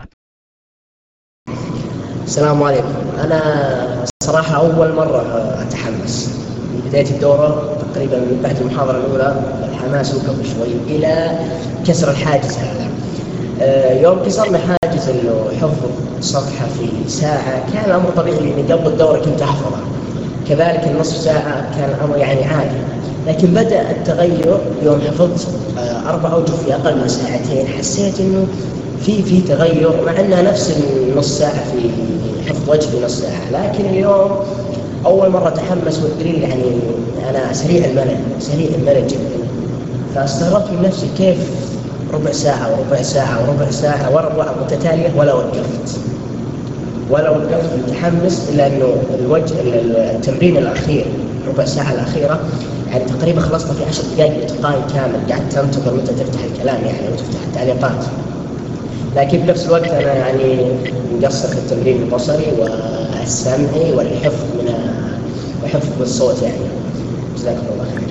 السلام عليكم. أنا صراحة أول مرة أتحمس من بداية الدورة، تقريبا من بعد المحاضرة الأولى الحماس وقف شوي إلى كسر الحاجز هذا. يوم كسرنا حاجز إنه حفظ صفحة في ساعة كان أمر طبيعي، لأن قبل الدورة كنت أحفظها، كذلك النصف ساعة كان أمر يعني عادي. لكن بدأ التغير يوم حفظت أربع أوجه في أقل من ساعتين، حسيت إنه في في تغير، مع أنها نفس النص ساعة في حفظ وجه في نص ساعة. لكن اليوم أول مرة أتحمس، والدليل يعني أنا سريع الملل، سريع الملل جدا، فاستغربت من نفسي كيف ربع ساعة وربع ساعة وربع ساعة وربع متتالية ولا وقفت ولا وقفت متحمس. إلا إنه الوجه التمرين الأخير ربع ساعة الأخيرة يعني تقريبا خلصنا في عشر دقائق لتقايم كامل، قعدت تنتظر متى تفتح الكلام يعني وتفتح التعليقات. لكن بنفس الوقت أنا يعني مقصر في التمرين البصري والسمعي والحفظ من وحفظ بالصوت يعني. جزاكم الله خير.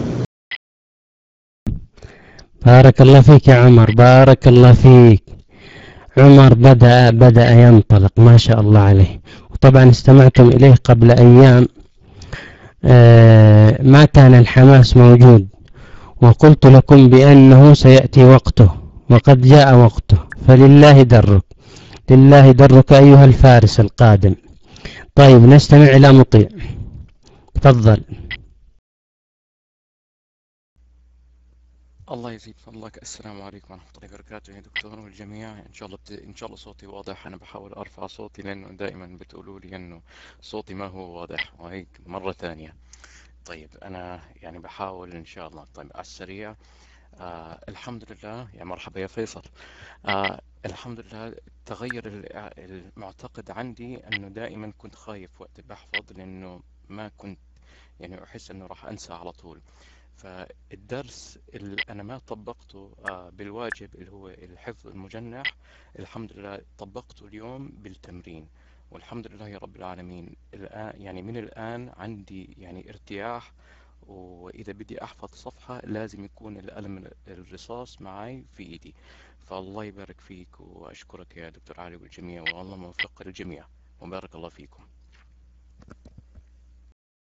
بارك الله فيك يا عمر، بارك الله فيك. عمر بدأ بدأ ينطلق ما شاء الله عليه، وطبعا استمعتم إليه قبل أيام آه ما كان الحماس موجود، وقلت لكم بأنه سيأتي وقته، وقد جاء وقته، فلله درك، لله درك أيها الفارس القادم. طيب نستمع إلى مطيع، تفضل. الله يزيد فضلك. السلام عليكم ورحمة الله وبركاته يا دكتور والجميع. إن شاء الله بت... إن شاء الله صوتي واضح. أنا بحاول أرفع صوتي لأنه دائما بتقولوا لي إنه صوتي ما هو واضح، وهيك مرة ثانية. طيب أنا يعني بحاول إن شاء الله. طيب على السريع، آه الحمد لله. يا مرحبا يا فيصل. آه الحمد لله. التغير المعتقد عندي أنه دائما كنت خايف وقت بحفظ، لأنه ما كنت يعني أحس أنه راح أنسى على طول. فالدرس اللي أنا ما طبقته آه بالواجب اللي هو الحفظ المجنح، الحمد لله طبقته اليوم بالتمرين، والحمد لله يا رب العالمين. الآن يعني من الآن عندي يعني ارتياح، وإذا بدي أحفظ صفحة لازم يكون القلم الرصاص معي في إيدي. فالله يبارك فيك، وأشكرك يا دكتور علي والجميع، والله موفق الجميع، وبارك الله فيكم.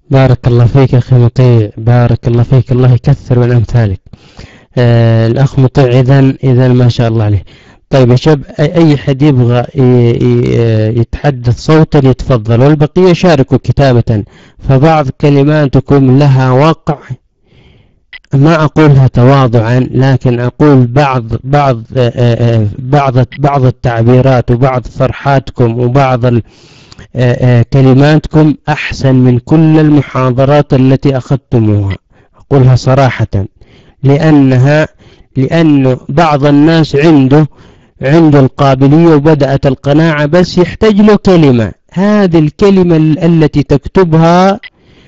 بارك الله فيك يا أخي مطيع، بارك الله فيك، الله يكثر من أمثالك. آه الأخ مطيع إذن إذن ما شاء الله عليه. طيب يا شباب، أي حد يبغى يتحدث صوتا يتفضل، والبقية شاركوا كتابة، فبعض كلماتكم لها وقع، ما أقولها تواضعا، لكن أقول بعض بعض بعض بعض التعبيرات وبعض فرحاتكم وبعض كلماتكم أحسن من كل المحاضرات التي أخذتموها، أقولها صراحة، لأنها لأن بعض الناس عنده عنده القابلية وبدأت القناعة، بس يحتاج له كلمة، هذه الكلمة التي تكتبها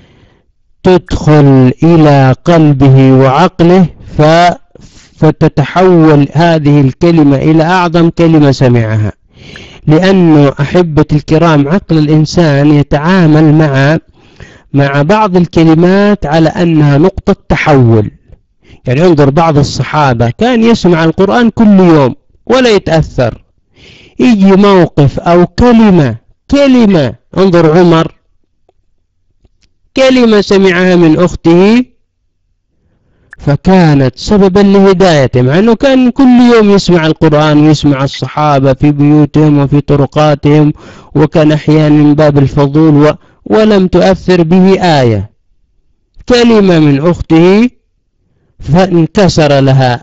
تدخل إلى قلبه وعقله ف... فتتحول هذه الكلمة إلى أعظم كلمة سمعها. لأنه أحبة الكرام، عقل الإنسان يتعامل مع مع بعض الكلمات على أنها نقطة تحول. يعني انظر، بعض الصحابة كان يسمع القرآن كل يوم ولا يتأثر، يجي موقف أو كلمة كلمة انظر عمر، كلمة سمعها من أخته فكانت سببا لهدايته، مع أنه كان كل يوم يسمع القرآن ويسمع الصحابة في بيوتهم وفي طرقاتهم، وكان أحيانا من باب الفضول و... ولم تؤثر به آية. كلمة من أخته فانكسر لها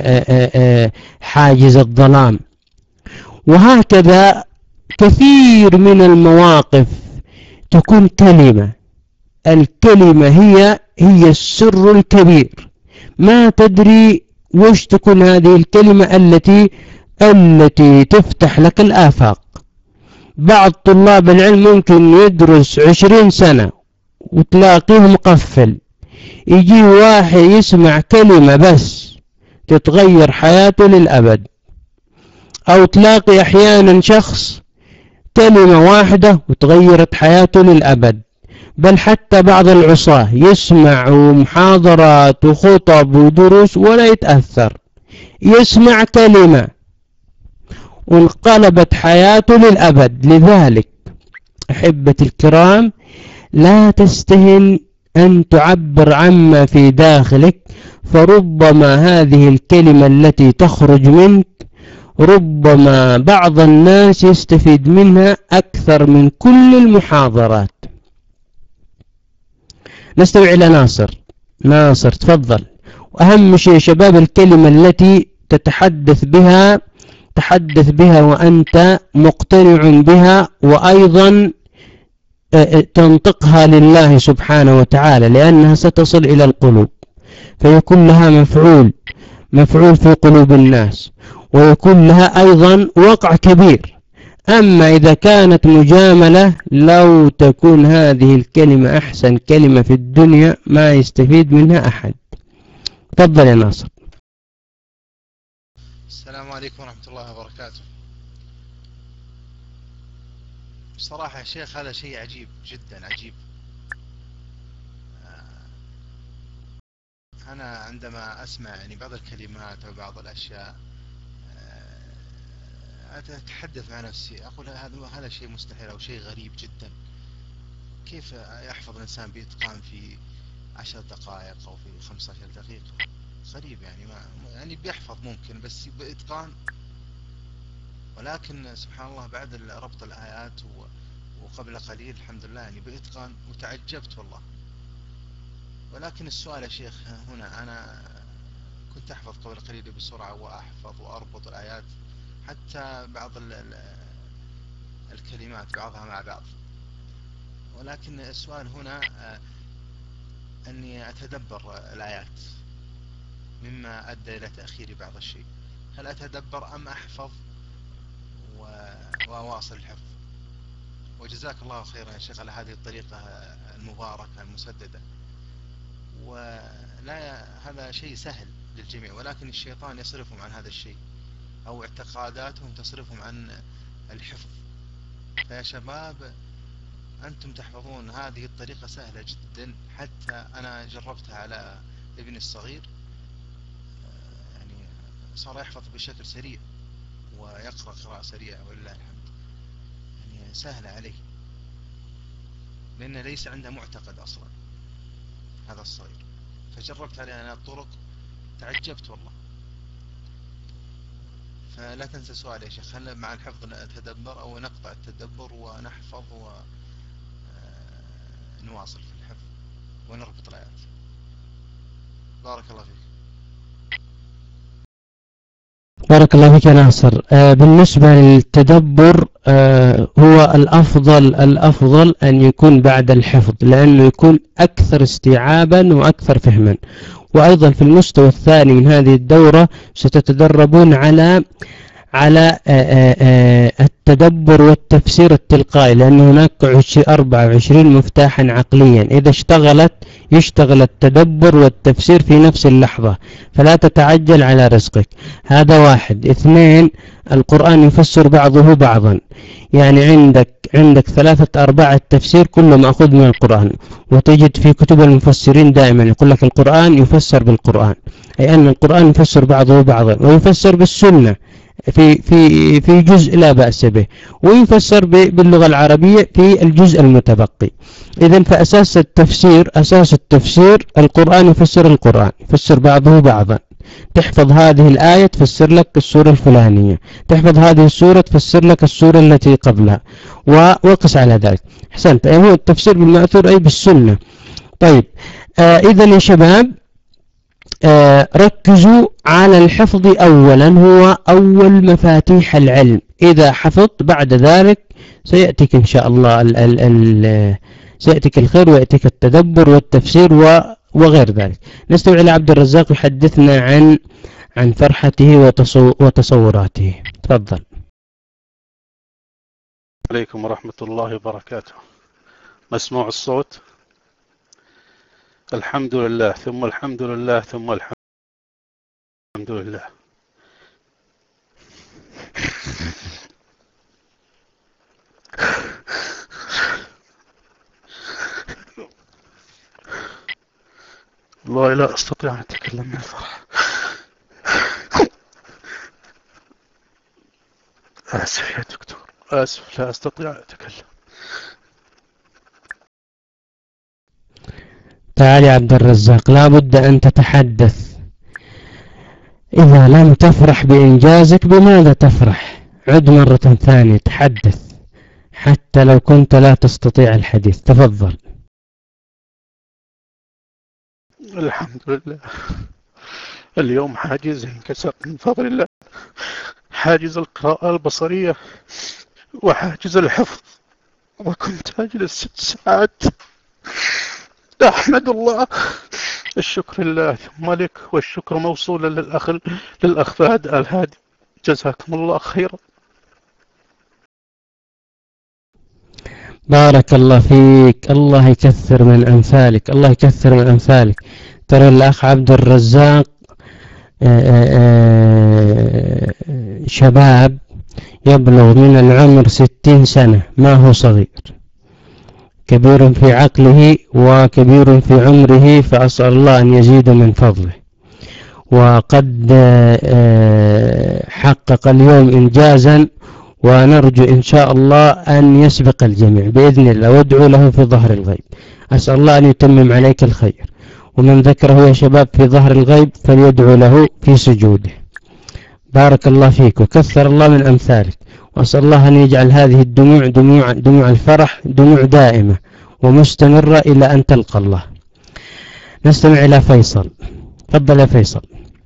حاجز الظلام. وهكذا كثير من المواقف تكون كلمة، الكلمة هي هي السر الكبير، ما تدري وش تكون هذه الكلمة التي التي تفتح لك الآفاق. بعض طلاب العلم ممكن يدرس عشرين سنة وتلاقيه مقفل، يجي واحد يسمع كلمة بس تتغير حياته للأبد. أو تلاقي أحيانا شخص كلمة واحدة وتغيرت حياته للأبد. بل حتى بعض العصاة يسمع محاضرات وخطب ودروس ولا يتأثر، يسمع كلمة وانقلبت حياته للأبد. لذلك أحبة الكرام، لا تستهن أن تعبر عما في داخلك، فربما هذه الكلمة التي تخرج منك ربما بعض الناس يستفيد منها أكثر من كل المحاضرات. نستمع إلى ناصر. ناصر تفضل. وأهم شيء شباب، الكلمة التي تتحدث بها تحدث بها وأنت مقتنع بها، وأيضا تنطقها لله سبحانه وتعالى، لأنها ستصل إلى القلوب، فيكون لها مفعول مفعول في قلوب الناس، ويكون لها أيضا وقع كبير. أما إذا كانت مجاملة، لو تكون هذه الكلمة أحسن كلمة في الدنيا ما يستفيد منها أحد. تفضل يا ناصر. السلام عليكم ورحمة الله وبركاته. بصراحة يا شيخ هذا شيء عجيب جدا عجيب. أنا عندما أسمع يعني بعض الكلمات أو بعض الأشياء أتحدث مع نفسي، أقول هذا هذا شيء مستحيل أو شيء غريب جدا. كيف يحفظ الإنسان بإتقان في عشر دقائق أو في خمسة عشر دقيقة؟ غريب يعني، ما يعني بيحفظ ممكن بس بإتقان. ولكن سبحان الله بعد ربط الآيات وقبل قليل الحمد لله يعني بإتقان، وتعجبت والله. ولكن السؤال يا شيخ هنا، أنا كنت أحفظ قبل قليل بسرعة وأحفظ وأربط الآيات، حتى بعض الكلمات بعضها مع بعض. ولكن السؤال هنا أني أتدبر الآيات، مما أدى إلى تأخير بعض الشيء. هل أتدبر أم أحفظ وأواصل الحفظ؟ وجزاك الله خيرا يا شيخ على هذه الطريقة المباركة المسددة. ولا هذا شيء سهل للجميع، ولكن الشيطان يصرفهم عن هذا الشيء، أو اعتقاداتهم تصرفهم عن الحفظ. فيا شباب أنتم تحفظون، هذه الطريقة سهلة جدا، حتى أنا جربتها على ابني الصغير، يعني صار يحفظ بشكل سريع ويقرأ قراءة سريعة ولله الحمد، يعني سهلة عليه. لأن ليس عنده معتقد أصلا هذا الصغير. فجربت عليه أنا الطرق تعجبت والله. فلا تنسى سؤال يا شيخ، هل مع الحفظ نتدبر أو نقطع التدبر ونحفظ ونواصل في الحفظ ونربط الآيات؟ بارك الله فيك. بارك الله فيك يا ناصر. آه بالنسبة للتدبر آه هو الأفضل الأفضل أن يكون بعد الحفظ، لأنه يكون أكثر استيعابا وأكثر فهما. وأيضا في المستوى الثاني من هذه الدورة ستتدربون على على التدبر والتفسير التلقائي، لأن هناك أربعة وعشرين مفتاحا عقليا إذا اشتغلت يشتغل التدبر والتفسير في نفس اللحظة، فلا تتعجل على رزقك. هذا واحد. اثنين، القرآن يفسر بعضه بعضا، يعني عندك عندك ثلاثة أرباع التفسير كله مأخوذ من القرآن، وتجد في كتب المفسرين دائما يقول لك القرآن يفسر بالقرآن، أي أن القرآن يفسر بعضه بعضا، ويفسر بالسنة في في في جزء لا بأس به، ويفسر باللغة العربية في الجزء المتبقي. إذن فأساس التفسير أساس التفسير القرآن يفسر القرآن، يفسر بعضه بعضا. تحفظ هذه الآية تفسر لك السورة الفلانية، تحفظ هذه السورة تفسر لك السورة التي قبلها، ووقس على ذلك. أحسنت. أي هو التفسير بالمأثور أي بالسنة. طيب آه إذن يا شباب آه ركزوا على الحفظ أولا، هو أول مفاتيح العلم. إذا حفظت بعد ذلك سيأتيك إن شاء الله ال ال ال سيأتيك الخير، ويأتيك التدبر والتفسير وغير ذلك. نستمع إلى عبد الرزاق يحدثنا عن عن فرحته وتصو وتصوراته. تفضل. عليكم ورحمة الله وبركاته. مسموع الصوت؟ الحمد لله ثم الحمد لله ثم الحمد لله. والله لا أستطيع أن أتكلم من الفرح. آسف يا دكتور، آسف لا أستطيع أن أتكلم. تعال يا عبد الرزاق، لا بد أن تتحدث. إذا لم تفرح بإنجازك بماذا تفرح؟ عد مرة ثانية تحدث حتى لو كنت لا تستطيع الحديث. تفضل. الحمد لله، اليوم حاجز انكسر من فضل الله، حاجز القراءة البصرية وحاجز الحفظ، وكنت أجلس ست ساعات. أحمد الله، الشكر لله ثم لك، والشكر موصولا للأخ للأخ فهد الهادي، جزاكم الله خيرا. بارك الله فيك، الله يكثر من أمثالك، الله يكثر من أمثالك. ترى الأخ عبد الرزاق شباب يبلغ من العمر ستين سنة، ما هو صغير، كبير في عقله وكبير في عمره، فأسأل الله أن يزيد من فضله. وقد حقق اليوم إنجازا، ونرجو إن شاء الله أن يسبق الجميع بإذن الله، وادعوا له في ظهر الغيب. أسأل الله أن يتمم عليك الخير. ومن ذكره يا شباب في ظهر الغيب فليدعو له في سجوده. بارك الله فيك وكثر الله من أمثالك، وأسأل الله أن يجعل هذه الدموع دموع دموع الفرح دموع دائمة ومستمرة إلى أن تلقى الله. نستمع إلى فيصل. تفضل يا فيصل.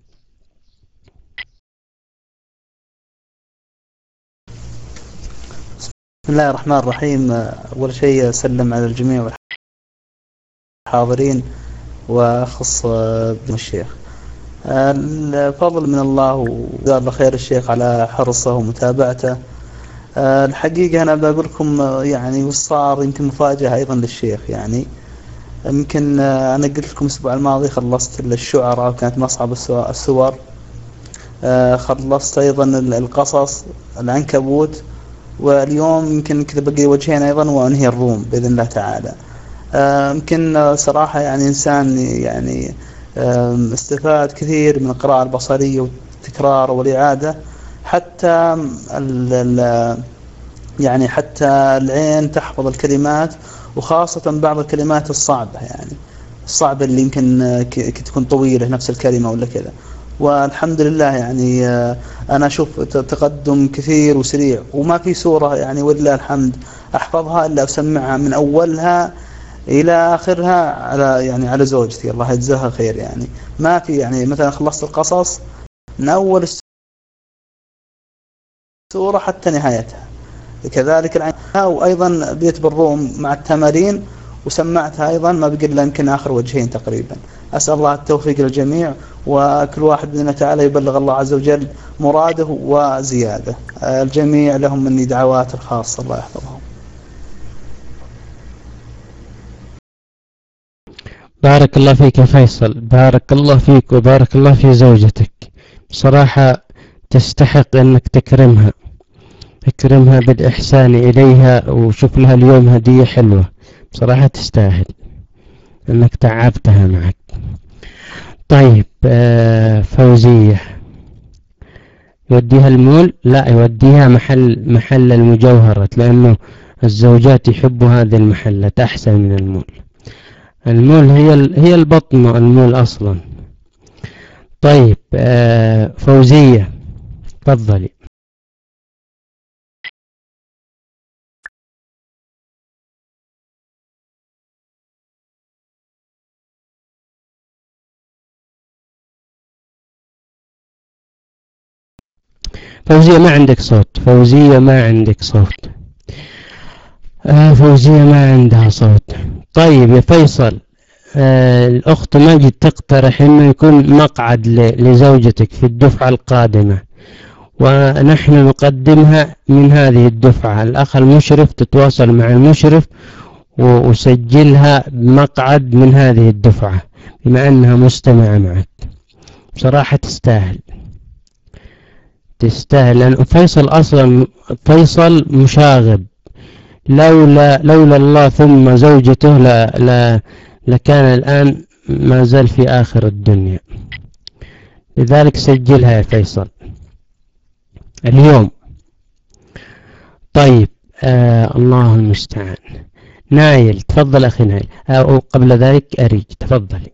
بسم الله الرحمن الرحيم. أول شيء أسلم على الجميع والحاضرين، وأخص بالشيخ. الفضل من الله وجزاه الله خير الشيخ على حرصه ومتابعته. الحقيقة أنا بقول لكم يعني وصار يمكن مفاجأة أيضا للشيخ. يعني يمكن أنا قلت لكم الأسبوع الماضي خلصت الشعراء وكانت مصعب السور، خلصت أيضا القصص العنكبوت، واليوم يمكن كذا بقي وجهين أيضا وأنهي الروم بإذن الله تعالى. يمكن صراحة يعني إنسان يعني استفاد كثير من القراءة البصرية والتكرار والإعادة، حتى يعني حتى العين تحفظ الكلمات، وخاصة بعض الكلمات الصعبة، يعني الصعبة اللي يمكن تكون طويلة نفس الكلمة ولا كذا. والحمد لله يعني أنا أشوف تقدم كثير وسريع، وما في سورة يعني ولله الحمد أحفظها إلا أسمعها من أولها إلى آخرها على يعني على زوجتي الله يجزاها خير. يعني ما في يعني مثلا خلصت القصص من أول السورة حتى نهايتها، كذلك العين. وأيضا بيت بالروم مع التمارين وسمعتها أيضا ما بقي إلا يمكن آخر وجهين تقريبا. أسأل الله التوفيق للجميع، وكل واحد بإذن تعالى يبلغ الله عز وجل مراده وزيادة. الجميع لهم مني دعوات الخاصة، الله يحفظهم. بارك الله فيك يا فيصل، بارك الله فيك وبارك الله في زوجتك. بصراحة تستحق أنك تكرمها، تكرمها بالإحسان إليها، وشوف لها اليوم هدية حلوة. بصراحة تستاهل أنك تعبتها معك. طيب فوزية يوديها المول؟ لا، يوديها محل محل المجوهرات، لأنه الزوجات يحبوا هذه المحلات أحسن من المول. المول هي هي البطن المول أصلا. طيب فوزية تفضلي. فوزية ما عندك صوت، فوزية ما عندك صوت، آه فوزية ما عندها صوت. طيب يا فيصل، آه الأخت ماجد تقترح إنه يكون مقعد لزوجتك في الدفعة القادمة، ونحن نقدمها من هذه الدفعة. الأخ المشرف تتواصل مع المشرف وسجلها مقعد من هذه الدفعة بما أنها مستمعة معك. بصراحة تستاهل تستاهل، لأن فيصل أصلا فيصل مشاغب، لولا لولا الله ثم زوجته لا لا لكان الآن ما زال في آخر الدنيا. لذلك سجلها يا فيصل اليوم. طيب آه الله المستعان. نايل تفضل أخي نايل، أو قبل ذلك أريج تفضلي.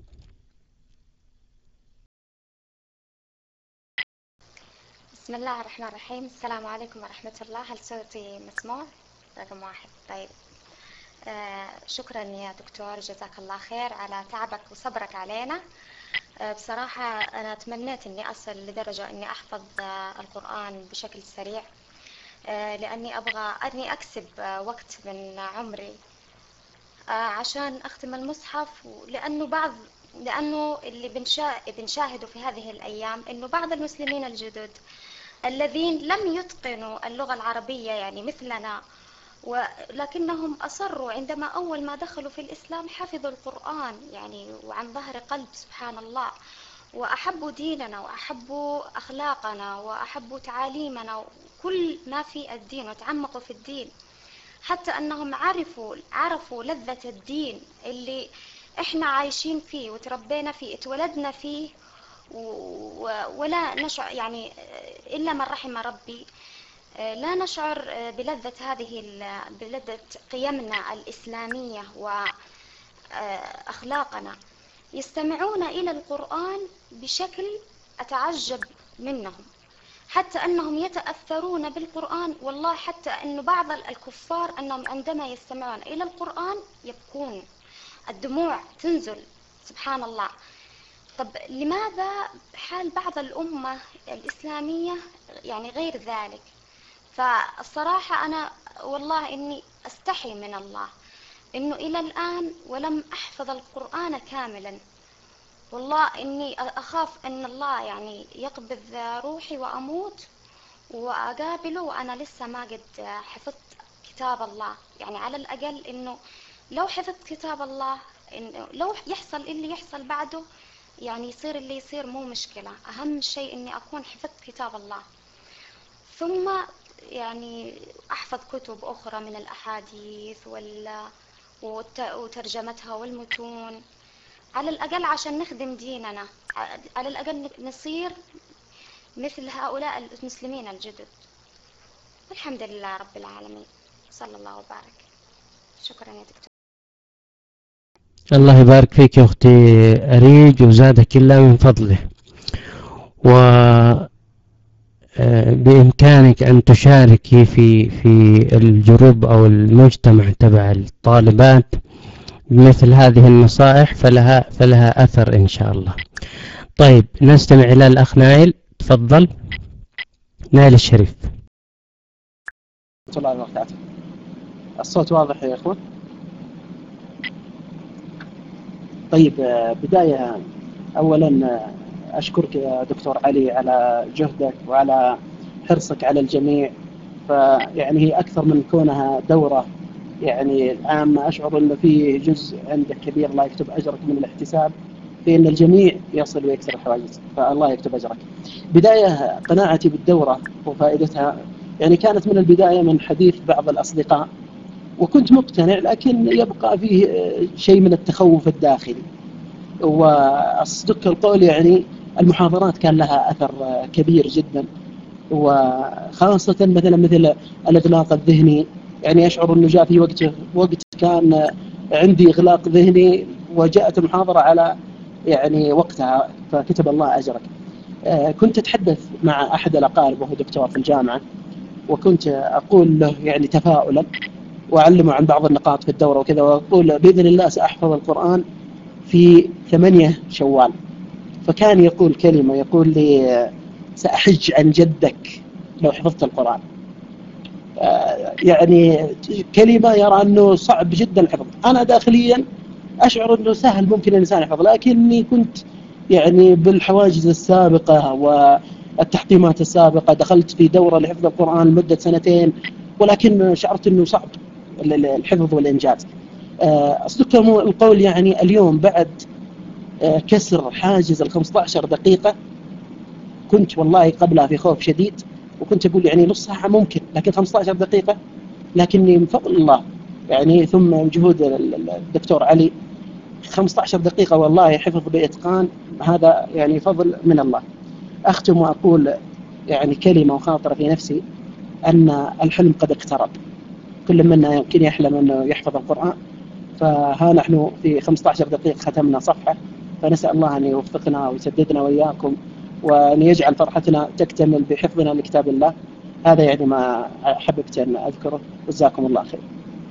بسم الله الرحمن الرحيم. السلام عليكم ورحمة الله. هل صوتي مسموع؟ رقم واحد. طيب آه شكرا يا دكتور، جزاك الله خير على تعبك وصبرك علينا. آه بصراحة أنا تمنيت أني أصل لدرجة أني أحفظ آه القرآن بشكل سريع، آه لأني أبغى أني أكسب آه وقت من عمري آه عشان أختم المصحف. لأنه بعض لأنه اللي بنشا... بنشاهده في هذه الأيام أنه بعض المسلمين الجدد الذين لم يتقنوا اللغة العربية يعني مثلنا، ولكنهم أصروا عندما أول ما دخلوا في الإسلام حفظوا القرآن يعني وعن ظهر قلب سبحان الله، وأحبوا ديننا وأحبوا أخلاقنا وأحبوا تعاليمنا وكل ما في الدين وتعمقوا في الدين، حتى أنهم عرفوا عرفوا لذة الدين اللي إحنا عايشين فيه وتربينا فيه اتولدنا فيه، ولا نشعر يعني إلا من رحم ربي لا نشعر بلذة هذه بلذة قيمنا الإسلامية وأخلاقنا. يستمعون إلى القرآن بشكل أتعجب منهم، حتى أنهم يتأثرون بالقرآن. والله حتى أن بعض الكفار أنهم عندما يستمعون إلى القرآن يبكون، الدموع تنزل سبحان الله. طب لماذا حال بعض الأمة الإسلامية يعني غير ذلك؟ فالصراحة أنا والله إني أستحي من الله إنه إلى الآن ولم أحفظ القرآن كاملا. والله إني أخاف أن الله يعني يقبض روحي وأموت وأقابله وأنا لسه ما قد حفظت كتاب الله. يعني على الأقل إنه لو حفظت كتاب الله، إنه لو يحصل اللي يحصل بعده يعني يصير اللي يصير مو مشكلة، أهم شيء إني أكون حفظت كتاب الله. ثم يعني أحفظ كتب أخرى من الأحاديث وترجمتها والمتون، على الأقل عشان نخدم ديننا، على الأقل نصير مثل هؤلاء المسلمين الجدد. والحمد لله رب العالمين، صلى الله وبارك. شكرا يا دكتور. الله يبارك فيك يا أختي أريج وزادك الله من فضله. و بإمكانك أن تشاركي في في الجروب أو المجتمع تبع الطالبات مثل هذه النصائح، فلها فلها أثر إن شاء الله. طيب نستمع إلى الأخ نايل، تفضل. نايل الشريف. الله وبركاته. الصوت واضح يا إخوة؟ طيب بداية أولا أشكرك يا دكتور علي على جهدك وعلى حرصك على الجميع. فيعني هي أكثر من كونها دورة يعني عامة، أشعر أنه في جزء عندك كبير الله يكتب أجرك من الاحتساب في أن الجميع يصل ويكسر الحواجز، فالله يكتب أجرك. بداية قناعتي بالدورة وفائدتها يعني كانت من البداية من حديث بعض الأصدقاء، وكنت مقتنع لكن يبقى فيه شيء من التخوف الداخلي. وأصدق القول يعني المحاضرات كان لها أثر كبير جدا، وخاصة مثلا مثل الإغلاق الذهني. يعني أشعر أنه جاء في وقت وقت كان عندي إغلاق ذهني وجاءت المحاضرة على يعني وقتها، فكتب الله أجرك. كنت أتحدث مع أحد الأقارب وهو دكتور في الجامعة، وكنت أقول له يعني تفاؤلا وأعلمه عن بعض النقاط في الدورة وكذا، وأقول بإذن الله سأحفظ القرآن في ثمانية شوال. فكان يقول كلمة، يقول لي سأحج عن جدك لو حفظت القرآن. يعني كلمة يرى أنه صعب جدا الحفظ. أنا داخليا أشعر أنه سهل ممكن الإنسان يحفظ، لكني كنت يعني بالحواجز السابقة والتحطيمات السابقة دخلت في دورة لحفظ القرآن لمدة سنتين، ولكن شعرت أنه صعب الحفظ والإنجاز. أصدق القول يعني اليوم بعد كسر حاجز الخمسة عشر دقيقة، كنت والله قبلها في خوف شديد، وكنت أقول يعني نص ساعة ممكن، لكن خمسة عشر دقيقة. لكني من فضل الله يعني ثم جهود الدكتور علي خمسة عشر دقيقة والله حفظ بإتقان، هذا يعني فضل من الله. أختم وأقول يعني كلمة وخاطرة في نفسي أن الحلم قد اقترب. كل منا يمكن يحلم أنه يحفظ القرآن، فها نحن في خمسة عشر دقيقة ختمنا صفحة، فنسأل الله أن يوفقنا ويسددنا وإياكم وأن يجعل فرحتنا تكتمل بحفظنا لكتاب الله. هذا يعني ما حببت أن أذكره، وجزاكم الله خير.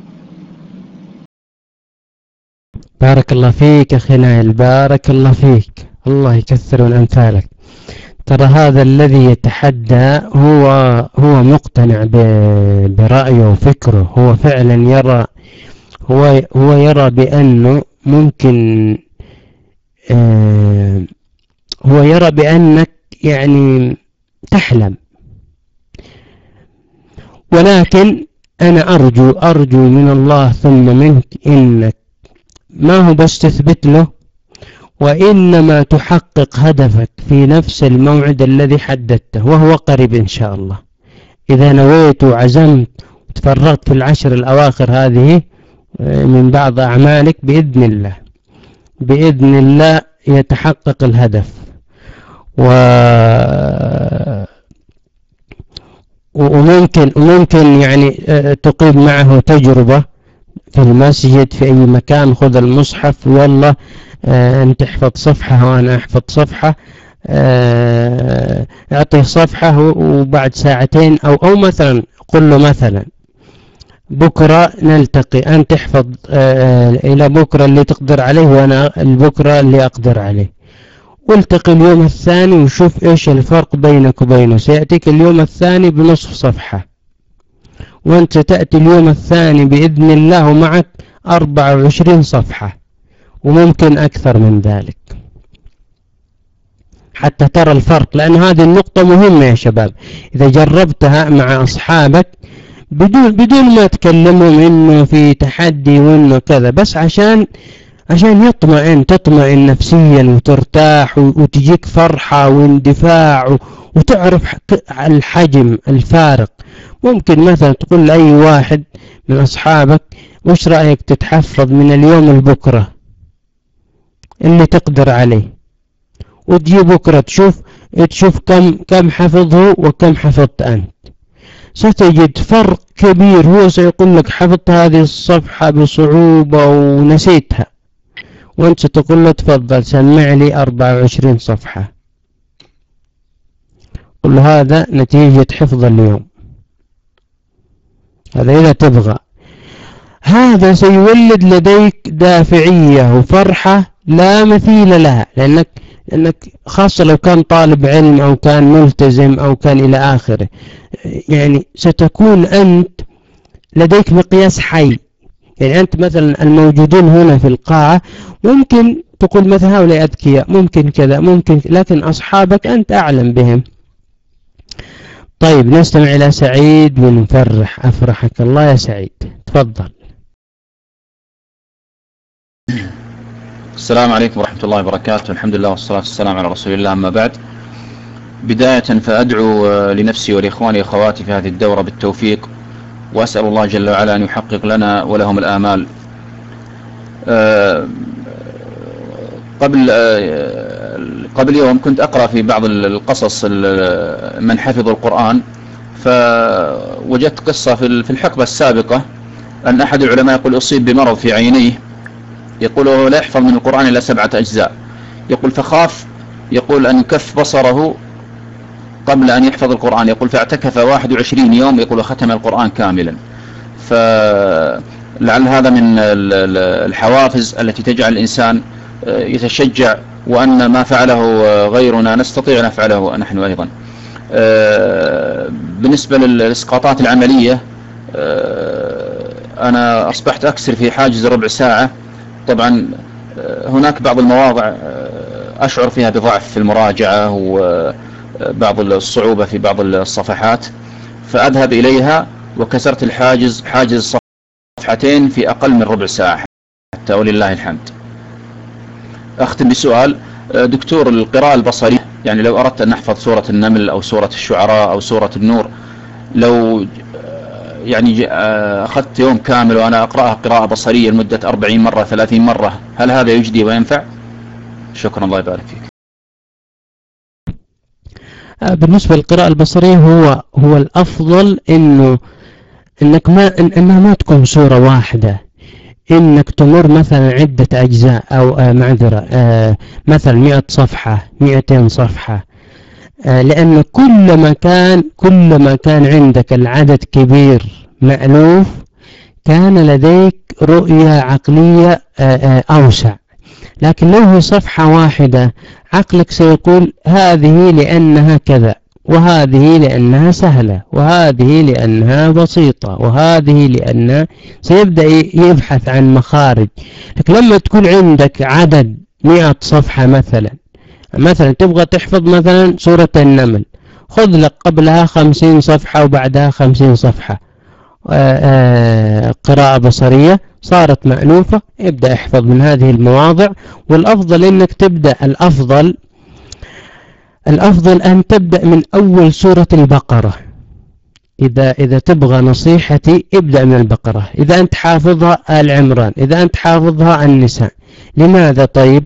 بارك الله فيك أخي نايل، بارك الله فيك، الله يكثر من أمثالك. ترى هذا الذي يتحدى هو هو مقتنع برأيه وفكره، هو فعلا يرى هو هو يرى بأنه ممكن آه هو يرى بأنك يعني تحلم. ولكن أنا أرجو أرجو من الله ثم منك إنك ما هو بس تثبت له، وإنما تحقق هدفك في نفس الموعد الذي حددته، وهو قريب إن شاء الله. إذا نويت وعزمت وتفرغت في العشر الأواخر هذه من بعض أعمالك بإذن الله بإذن الله يتحقق الهدف. و وممكن وممكن يعني تقيم معه تجربة في المسجد في أي مكان، خذ المصحف والله أنت احفظ صفحة وأنا أحفظ صفحة، أعطيه صفحة وبعد ساعتين أو أو مثلا قل له مثلا بكرة نلتقي، أنت تحفظ إلى بكرة اللي تقدر عليه وأنا البكرة اللي أقدر عليه، والتقي اليوم الثاني وشوف إيش الفرق بينك وبينه. سيأتيك اليوم الثاني بنصف صفحة، وأنت تأتي اليوم الثاني بإذن الله ومعك أربعة وعشرين صفحة، وممكن أكثر من ذلك حتى ترى الفرق. لأن هذه النقطة مهمة يا شباب، إذا جربتها مع أصحابك بدون بدون ما تكلمهم إنه في تحدي وإنه كذا، بس عشان عشان يطمئن تطمئن نفسيا وترتاح وتجيك فرحة واندفاع وتعرف الحجم الفارق. ممكن مثلا تقول لأي واحد من أصحابك وش رأيك تتحفظ من اليوم لبكرة اللي تقدر عليه، وتجي بكرة تشوف تشوف كم كم حفظه وكم حفظت أنت. ستجد فرق كبير. هو سيقول لك حفظت هذه الصفحة بصعوبة ونسيتها، وانت ستقول له تفضل سمع لي أربعة وعشرين صفحة. قل له هذا نتيجة حفظ اليوم. هذا إذا تبغى. هذا سيولد لديك دافعية وفرحة لا مثيل لها، لأنك لأنك خاصة لو كان طالب علم أو كان ملتزم أو كان إلى آخره، يعني ستكون أنت لديك مقياس حي. يعني أنت مثلا الموجودين هنا في القاعة ممكن تقول مثلا هؤلاء أذكياء، ممكن كذا ممكن، لكن أصحابك أنت أعلم بهم. طيب نستمع إلى سعيد بن فرح. أفرحك الله يا سعيد، تفضل. السلام عليكم ورحمة الله وبركاته. الحمد لله والصلاة والسلام على رسول الله. أما بعد، بداية فأدعو لنفسي ولإخواني وأخواتي في هذه الدورة بالتوفيق، وأسأل الله جل وعلا أن يحقق لنا ولهم الآمال. قبل قبل يوم كنت أقرأ في بعض القصص من حفظ القرآن، فوجدت قصة في الحقبة السابقة أن أحد العلماء يقول أصيب بمرض في عينيه، يقول هو لا يحفظ من القرآن إلا سبعة أجزاء، يقول فخاف يقول أن يكف بصره قبل أن يحفظ القرآن، يقول فاعتكف واحد وعشرين يوم يقول ختم القرآن كاملا. فلعل هذا من الحوافز التي تجعل الإنسان يتشجع، وأن ما فعله غيرنا نستطيع نفعله نحن أيضا. بالنسبة للإسقاطات العملية، أنا أصبحت أكسر في حاجز ربع ساعة. طبعا هناك بعض المواضع أشعر فيها بضعف في المراجعة وبعض الصعوبة في بعض الصفحات، فأذهب إليها وكسرت الحاجز حاجز صفحتين في أقل من ربع ساعة حتى، ولله الحمد. أختم بسؤال دكتور، القراءة البصرية، يعني لو أردت أن أحفظ سورة النمل أو سورة الشعراء أو سورة النور، لو يعني أخذت يوم كامل وأنا أقرأها قراءة بصرية لمدة أربعين مرة ثلاثين مرة، هل هذا يجدي وينفع؟ شكرا، الله يبارك فيك. بالنسبة للقراءة البصرية هو هو الأفضل إنه إنك ما إن إنها ما تكون سورة واحدة، إنك تمر مثلا عدة أجزاء أو آه معذرة آه مثلا مئة صفحة مئتين صفحة، آه لأن كل ما كان كل ما كان عندك العدد كبير مألوف كان لديك رؤية عقلية آه آه أوسع. لكن لو هي صفحة واحدة عقلك سيقول هذه لأنها كذا، وهذه لأنها سهلة، وهذه لأنها بسيطة، وهذه لأنها، سيبدأ يبحث عن مخارج. لكن لما تكون عندك عدد مئة صفحة مثلا مثلا تبغى تحفظ مثلا سورة النمل، خذ لك قبلها خمسين صفحة وبعدها خمسين صفحة آآ آآ قراءة بصرية صارت مألوفة، ابدأ احفظ من هذه المواضع. والأفضل إنك تبدأ الأفضل الأفضل أن تبدأ من أول سورة البقرة. إذا إذا تبغى نصيحتي ابدأ من البقرة، إذا أنت حافظها آل عمران، إذا أنت حافظها النساء. لماذا طيب؟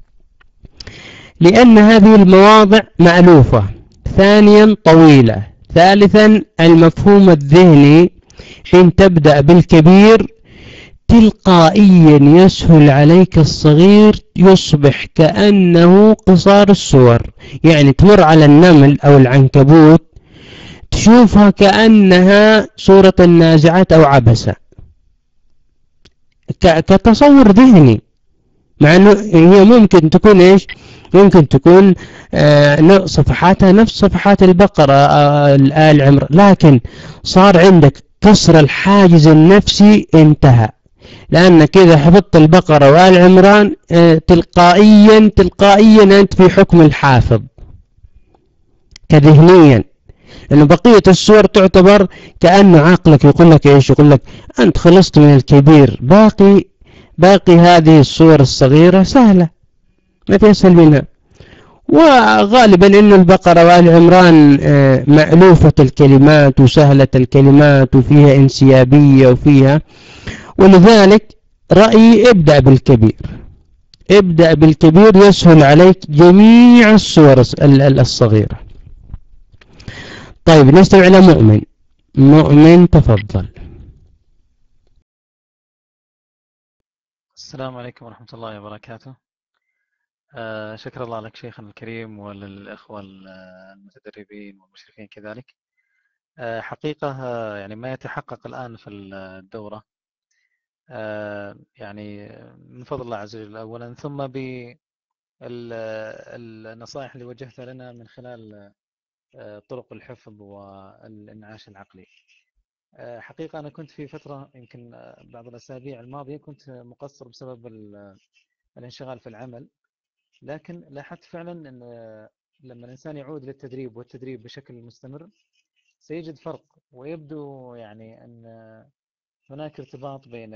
لأن هذه المواضع مألوفة، ثانيا طويلة، ثالثا المفهوم الذهني حين تبدأ بالكبير تلقائيا يسهل عليك الصغير، يصبح كأنه قصار السور. يعني تمر على النمل أو العنكبوت تشوفها كأنها سورة النازعات أو عبسة كتصور ذهني، مع أنه هي ممكن تكون إيش؟ ممكن تكون آه صفحاتها نفس صفحات البقرة آه الآل عمران، لكن صار عندك كسر الحاجز النفسي انتهى. لأنك إذا حفظت البقرة وآل عمران آه تلقائيا تلقائيا أنت في حكم الحافظ كذهنيا، لأنه بقية السور تعتبر كأنه عقلك يقول لك إيش؟ يقول لك أنت خلصت من الكبير، باقي باقي هذه السور الصغيرة سهلة ما في أسهل منها. وغالبا إن البقرة وآل عمران آه مألوفة الكلمات وسهلة الكلمات وفيها انسيابية وفيها، ولذلك رأيي ابدأ بالكبير، ابدأ بالكبير يسهل عليك جميع السور الصغيرة. طيب نستمع إلى مؤمن. مؤمن تفضل. السلام عليكم ورحمة الله وبركاته. آه شكر الله لك شيخنا الكريم وللإخوة المتدربين والمشرفين كذلك. آه حقيقة آه يعني ما يتحقق الآن في الدورة آه يعني من فضل الله عز وجل أولا، ثم بالنصائح اللي وجهتها لنا من خلال آه طرق الحفظ والإنعاش العقلي. آه حقيقة أنا كنت في فترة يمكن بعض الأسابيع الماضية كنت مقصر بسبب الانشغال في العمل، لكن لاحظت فعلا أن لما الإنسان يعود للتدريب والتدريب بشكل مستمر سيجد فرق، ويبدو يعني أن هناك ارتباط بين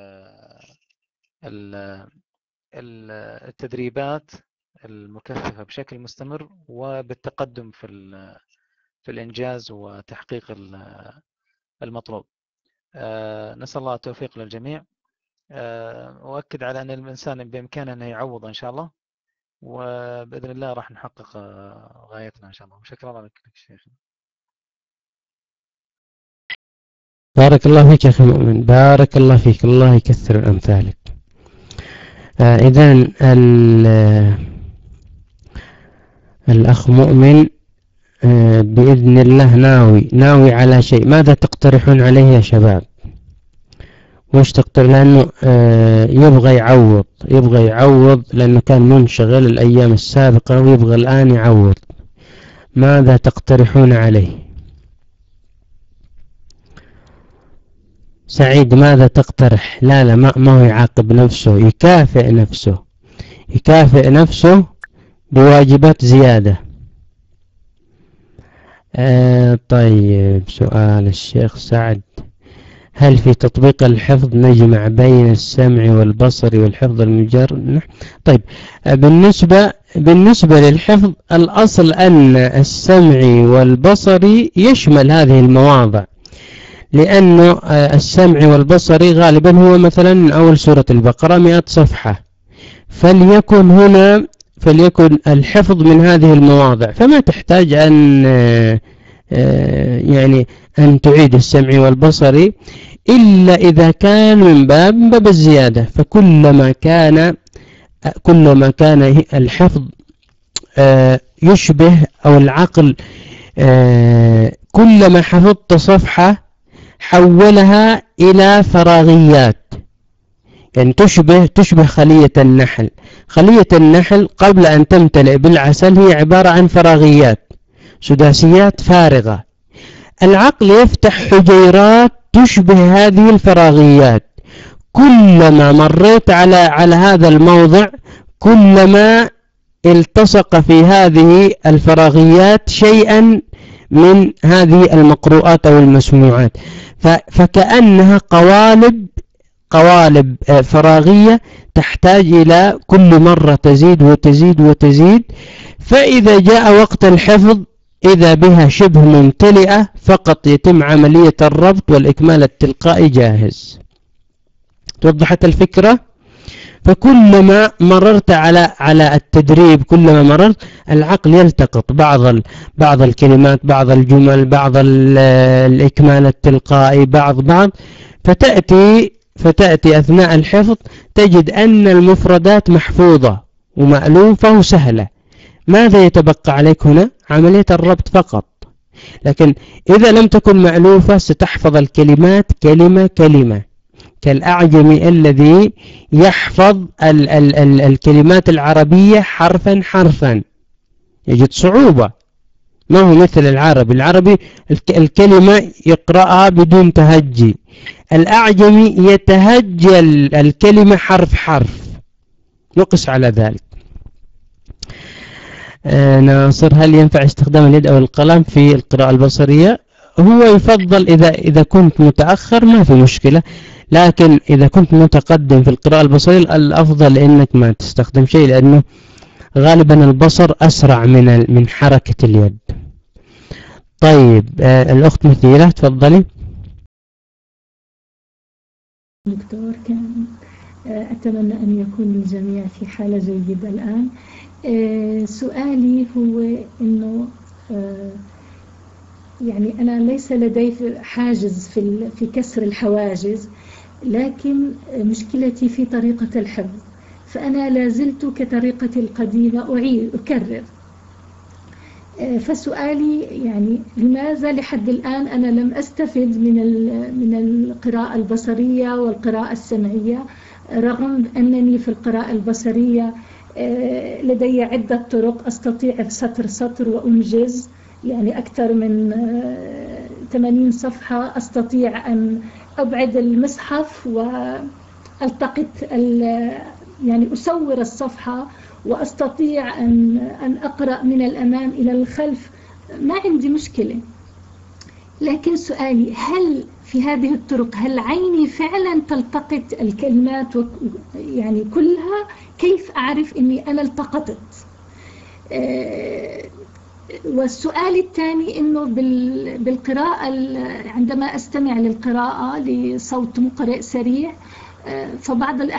التدريبات المكثفة بشكل مستمر وبالتقدم في في الإنجاز وتحقيق المطلوب. نسأل الله التوفيق للجميع، وأؤكد على أن الإنسان بإمكانه أن يعوض إن شاء الله، وبإذن الله راح نحقق غايتنا إن شاء الله. وشكرا الله لك شيخ. بارك الله فيك يا أخي مؤمن، بارك الله فيك، الله يكثر الأمثالك. آه إذن الأخ مؤمن آه بإذن الله ناوي ناوي على شيء. ماذا تقترحون عليه يا شباب؟ وش تقترح؟ لأنه آه يبغى يعوض يبغى يعوض لأنه كان منشغل الأيام السابقة ويبغى الآن يعوض. ماذا تقترحون عليه؟ سعيد ماذا تقترح؟ لا لا ما, ما هو يعاقب نفسه، يكافئ نفسه يكافئ نفسه بواجبات زيادة. آه طيب سؤال الشيخ سعد: هل في تطبيق الحفظ نجمع بين السمع والبصر والحفظ المجرد؟ طيب بالنسبة بالنسبة للحفظ الأصل أن السمع والبصر يشمل هذه المواضع، لأنه السمع والبصري غالبا هو مثلا أول سورة البقرة مئة صفحة، فليكن هنا فليكن الحفظ من هذه المواضع، فما تحتاج أن يعني أن تعيد السمع والبصري إلا إذا كان من باب من باب الزيادة. فكلما كان كلما كان الحفظ يشبه أو العقل كلما حفظت صفحة حولها إلى فراغيات، يعني تشبه تشبه خلية النحل. خلية النحل قبل أن تمتلئ بالعسل هي عبارة عن فراغيات، سداسيات فارغة. العقل يفتح حجيرات تشبه هذه الفراغيات. كلما مريت على على هذا الموضع كلما التصق في هذه الفراغيات شيئا من هذه المقروءات أو المسموعات، فكأنها قوالب قوالب فراغية تحتاج إلى كل مرة تزيد وتزيد وتزيد، فإذا جاء وقت الحفظ إذا بها شبه ممتلئة، فقط يتم عملية الربط والإكمال التلقائي جاهز. توضحت الفكرة؟ فكلما مررت على على التدريب كلما مررت العقل يلتقط بعض بعض الكلمات، بعض الجمل، بعض الإكمال التلقائي، بعض بعض فتأتي فتأتي أثناء الحفظ تجد أن المفردات محفوظة ومألوفة وسهلة. ماذا يتبقى عليك هنا؟ عملية الربط فقط. لكن إذا لم تكن مألوفة ستحفظ الكلمات كلمة كلمة، كالأعجمي الذي يحفظ ال ال ال الكلمات العربية حرفا حرفا، يجد صعوبة. ما هو مثل العربي، العربي الكلمة يقرأها بدون تهجي، الأعجمي يتهجى الكلمة حرف حرف. نقص على ذلك. آه ناصر: هل ينفع استخدام اليد أو القلم في القراءة البصرية؟ هو يفضل إذا إذا كنت متأخر ما في مشكلة، لكن إذا كنت متقدم في القراءة البصرية الأفضل إنك ما تستخدم شيء، لأنه غالبا البصر أسرع من من حركة اليد. طيب آه الأخت مثيلة تفضلي. دكتور، كان أتمنى أن يكون الجميع في حالة جيدة الآن. سؤالي هو إنه يعني أنا ليس لدي حاجز في في كسر الحواجز، لكن مشكلتي في طريقة الحفظ، فأنا لازلت كطريقتي القديمة أعيد أكرر. فسؤالي يعني لماذا لحد الآن أنا لم أستفد من من القراءة البصرية والقراءة السمعية، رغم أنني في القراءة البصرية لدي عدة طرق أستطيع سطر سطر وأنجز، يعني أكثر من ثمانين صفحة أستطيع أن أبعد المصحف وألتقط يعني أصور الصفحة وأستطيع أن أن أقرأ من الأمام إلى الخلف، ما عندي مشكلة. لكن سؤالي، هل في هذه الطرق هل عيني فعلا تلتقط الكلمات يعني كلها؟ كيف أعرف أني أنا التقطت؟ والسؤال الثاني إنه بالقراءة عندما أستمع للقراءة لصوت مقرئ سريع فبعض الأحيان.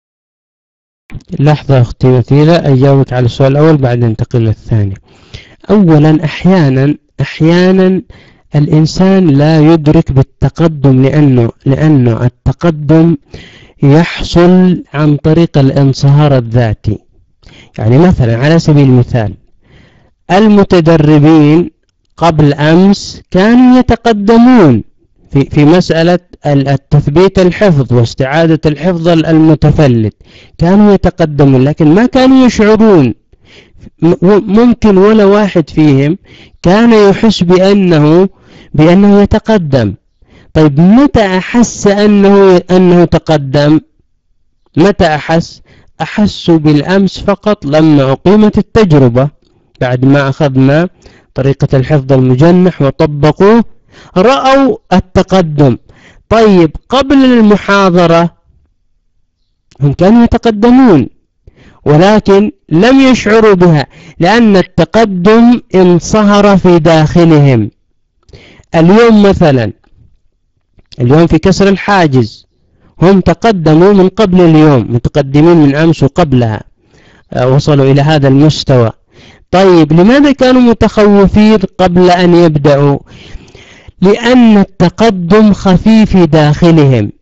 لحظة أختي مثيلة، أجاوبك على السؤال الأول بعد انتقل للثاني. أولا أحيانا أحيانا الإنسان لا يدرك بالتقدم، لأنه لأنه التقدم يحصل عن طريق الانصهار الذاتي. يعني مثلا على سبيل المثال المتدربين قبل أمس كانوا يتقدمون في في مسألة التثبيت الحفظ واستعادة الحفظ المتفلت، كانوا يتقدمون لكن ما كانوا يشعرون. ممكن ولا واحد فيهم كان يحس بأنه بأنه يتقدم. طيب متى أحس أنه أنه تقدم؟ متى أحس؟ أحسوا بالأمس فقط لما أقيمت التجربة، بعد ما أخذنا طريقة الحفظ المجنح وطبقوه رأوا التقدم. طيب قبل المحاضرة هم كانوا يتقدمون ولكن لم يشعروا بها، لأن التقدم انصهر في داخلهم. اليوم مثلا اليوم في كسر الحاجز هم تقدموا من قبل اليوم، متقدمين من أمس وقبلها وصلوا إلى هذا المستوى. طيب لماذا كانوا متخوفين قبل أن يبدأوا؟ لأن التقدم خفي في داخلهم،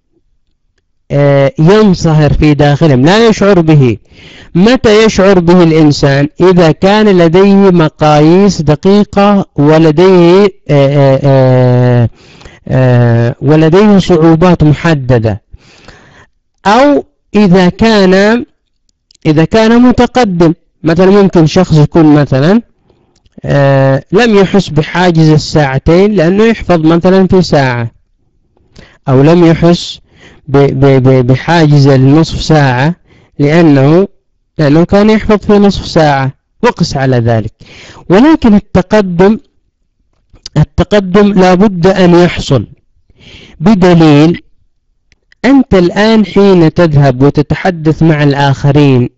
ينصهر في داخلهم لا يشعر به. متى يشعر به الإنسان؟ إذا كان لديه مقاييس دقيقة ولديه آآ آآ آآ ولديه صعوبات محددة، أو إذا كان إذا كان متقدم. مثلا ممكن شخص يكون مثلا آه لم يحس بحاجز الساعتين لأنه يحفظ مثلا في ساعة، أو لم يحس بحاجز النصف ساعة لأنه لأنه كان يحفظ في نصف ساعة، وقس على ذلك. ولكن التقدم التقدم لابد أن يحصل، بدليل أنت الآن حين تذهب وتتحدث مع الآخرين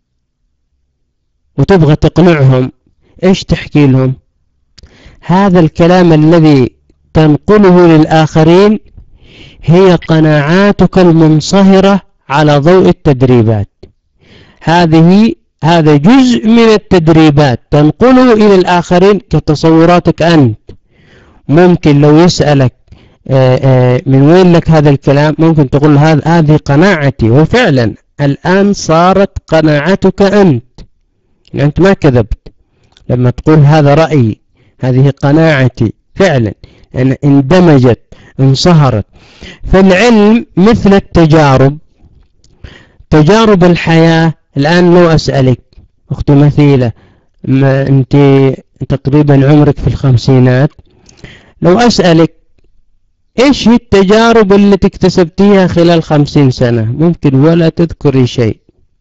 وتبغى تقنعهم، إيش تحكي لهم؟ هذا الكلام الذي تنقله للآخرين هي قناعاتك المنصهرة على ضوء التدريبات. هذه هذا جزء من التدريبات تنقله إلى الآخرين كتصوراتك أنت. ممكن لو يسألك آآ آآ من وين لك هذا الكلام، ممكن تقول هذا هذه قناعتي، وفعلا الآن صارت قناعتك أنت، أنت ما كذبت لما تقول هذا رأيي، هذه قناعتي فعلا، يعني اندمجت انصهرت. فالعلم مثل التجارب، تجارب الحياة. الآن لو أسألك أختي مثيلة، ما أنت تقريبا عمرك في الخمسينات، لو أسألك إيش هي التجارب التي اكتسبتيها خلال خمسين سنة، ممكن ولا تذكري شيء.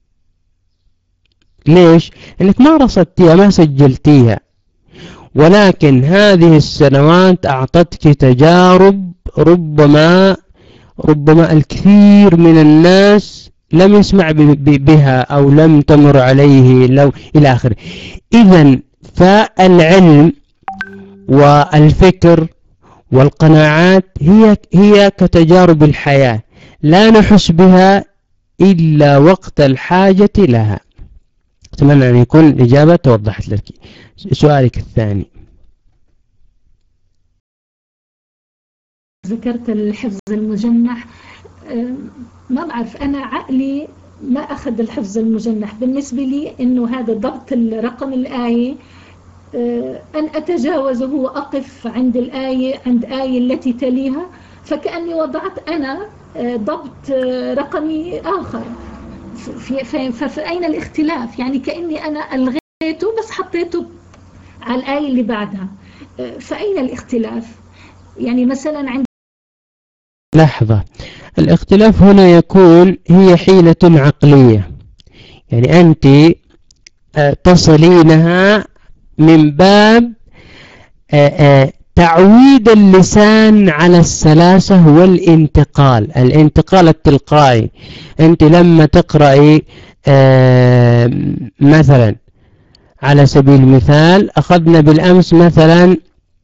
ليش؟ لأنك ما رصدتيها، ما سجلتيها. ولكن هذه السنوات أعطتك تجارب ربما ربما الكثير من الناس لم يسمع بها أو لم تمر عليه لو إلى آخره. إذن فالعلم والفكر والقناعات هي هي كتجارب الحياة، لا نحس بها إلا وقت الحاجة لها. أتمنى أن يكون الإجابة توضحت لك. سؤالك الثاني. ذكرت الحفظ المجنح، ما بعرف أنا عقلي ما أخذ الحفظ المجنح. بالنسبة لي إنه هذا ضبط رقم الآية، أن أتجاوزه وأقف عند الآية عند آية التي تليها، فكأني وضعت أنا ضبط رقمي آخر. فأين الاختلاف؟ يعني كأني أنا ألغيته بس حطيته على الآية اللي بعدها، فأين الاختلاف؟ يعني مثلا عند لحظة، الاختلاف هنا يكون هي حيلة عقلية، يعني أنت تصلينها من باب تعويد اللسان على السلاسة والانتقال، الانتقال التلقائي. أنت لما تقرأي مثلا على سبيل المثال، أخذنا بالأمس مثلا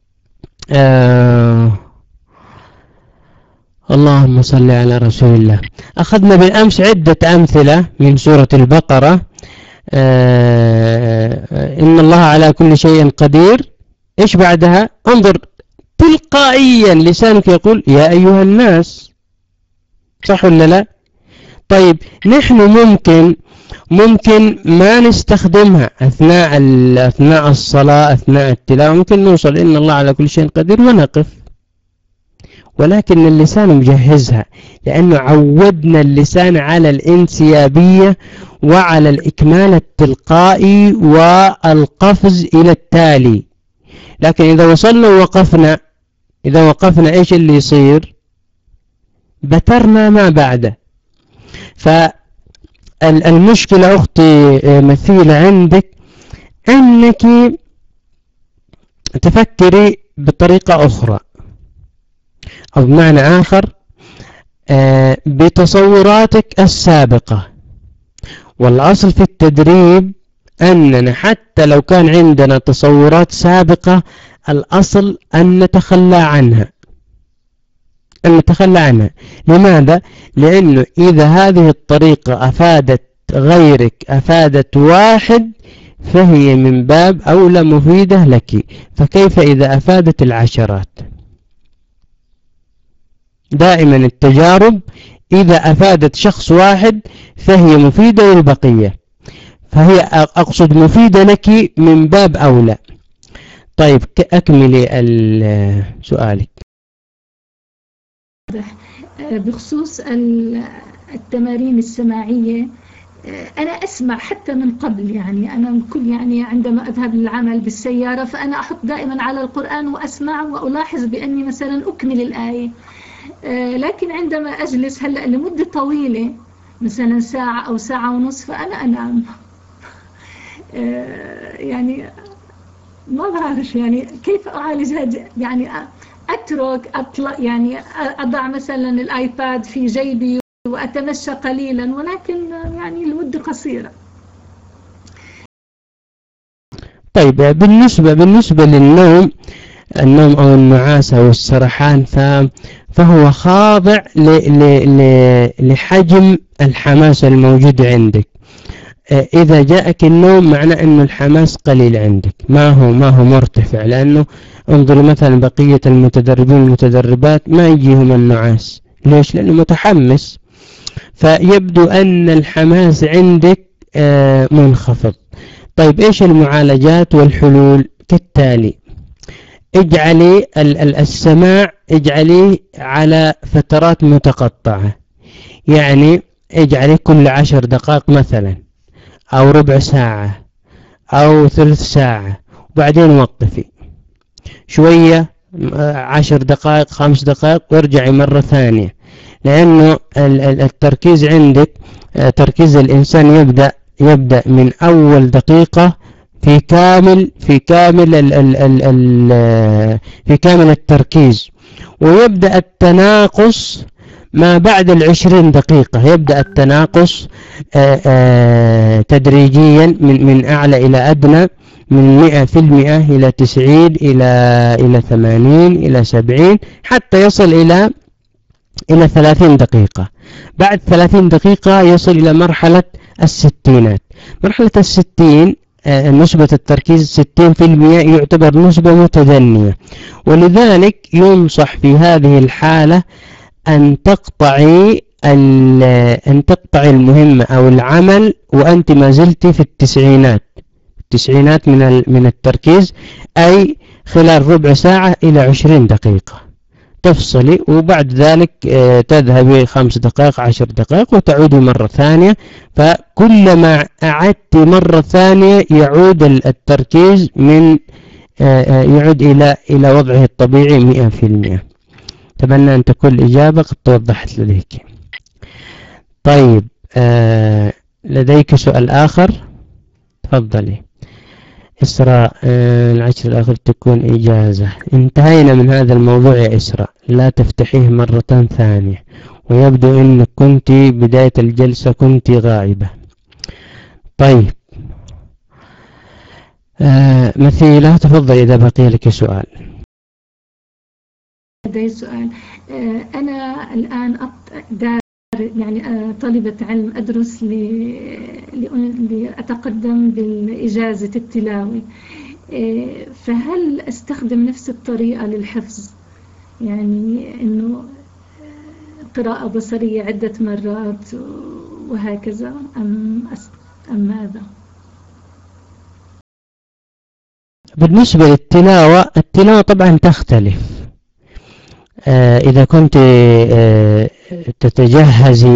اللهم صل على رسول الله، أخذنا بالأمس عدة أمثلة من سورة البقرة. إن الله على كل شيء قدير، إيش بعدها؟ انظر تلقائيا لسانك يقول يا أيها الناس، صح ولا لا؟ طيب نحن ممكن ممكن ما نستخدمها أثناء أثناء الصلاة، أثناء التلاوة، ممكن نوصل إن الله على كل شيء قدير ونقف، ولكن اللسان مجهزها، لأنه عودنا اللسان على الانسيابية وعلى الإكمال التلقائي والقفز إلى التالي. لكن إذا وصلنا ووقفنا، إذا وقفنا إيش اللي يصير؟ بترنا ما بعده. فالمشكلة أختي مثيلة عندك أنك تفكري بطريقة أخرى، أو بمعنى آخر بتصوراتك السابقة. والأصل في التدريب أننا حتى لو كان عندنا تصورات سابقة، الأصل أن نتخلى عنها، أن نتخلى عنها. لماذا؟ لأنه إذا هذه الطريقة أفادت غيرك، أفادت واحد، فهي من باب أولى مفيدة لك، فكيف إذا أفادت العشرات؟ دائما التجارب إذا أفادت شخص واحد فهي مفيدة للبقية، فهي أقصد مفيدة لك من باب أولى. طيب أكملي سؤالك. بخصوص التمارين السماعية، أنا أسمع حتى من قبل، يعني أنا كل يعني عندما أذهب للعمل بالسيارة فأنا أحط دائما على القرآن وأسمع وألاحظ بأني مثلا أكمل الآية. لكن عندما أجلس هلأ لمدة طويلة مثلا ساعة أو ساعة ونصف فأنا أنام. يعني ما بعرف يعني كيف أعالج هذا، يعني أترك أطلع، يعني أضع مثلا الآيباد في جيبي وأتمشى قليلا، ولكن يعني لمدة قصيرة. طيب بالنسبة بالنسبة للنوم، النوم أو النعاس أو السرحان، فهو خاضع لحجم الحماس الموجود عندك. إذا جاءك النوم معنى أن الحماس قليل عندك، ما هو ما هو مرتفع، لأنه انظر مثلا بقية المتدربين والمتدربات ما يجيهم النعاس. ليش؟ لأنه متحمس، فيبدو أن الحماس عندك منخفض. طيب إيش المعالجات والحلول؟ كالتالي: اجعلي السماع اجعليه على فترات متقطعة، يعني اجعلي كل عشر دقائق مثلا، أو ربع ساعة، أو ثلث ساعة، وبعدين وقفي شوية، عشر دقائق، خمس دقائق، وارجعي مرة ثانية. لأنه التركيز عندك، تركيز الإنسان يبدأ يبدأ من أول دقيقة في كامل في كامل ال ال ال ال في كامل التركيز، ويبدأ التناقص ما بعد العشرين دقيقة. يبدأ التناقص آآ آآ تدريجيا من من أعلى إلى أدنى، من مئة في المئة إلى تسعين إلى إلى ثمانين إلى سبعين، حتى يصل إلى إلى ثلاثين دقيقة. بعد ثلاثين دقيقة يصل إلى مرحلة الستينات. مرحلة الستين نسبة التركيز ستين في المئة يعتبر نسبة متدنية، ولذلك ينصح في هذه الحالة أن تقطعي أن تقطعي المهمة أو العمل وأنت ما زلت في التسعينات التسعينات من من التركيز، أي خلال ربع ساعة إلى عشرين دقيقة تفصلي، وبعد ذلك تذهبي خمس دقائق عشر دقائق وتعودي مرة ثانية. فكلما أعدت مرة ثانية يعود التركيز من يعود إلى إلى وضعه الطبيعي مئة في المئة. أتمنى أن تكون الإجابة قد توضحت لديك. طيب لديك سؤال آخر؟ تفضلي. إسراء، العشر الآخر تكون إجازة. انتهينا من هذا الموضوع يا إسراء، لا تفتحيه مرة ثانية، ويبدو أنك كنت بداية الجلسة كنت غائبة. طيب آه مثيلة تفضل إذا بقي لك سؤال. لدي سؤال. آه أنا الآن دار يعني طالبة علم أدرس لأتقدم بالإجازة التلاوة، فهل أستخدم نفس الطريقة للحفظ، يعني أنه قراءة بصرية عدة مرات وهكذا، أم أم ماذا؟ بالنسبة للتلاوة، التلاوة طبعا تختلف. آه إذا كنت آه تتجهزي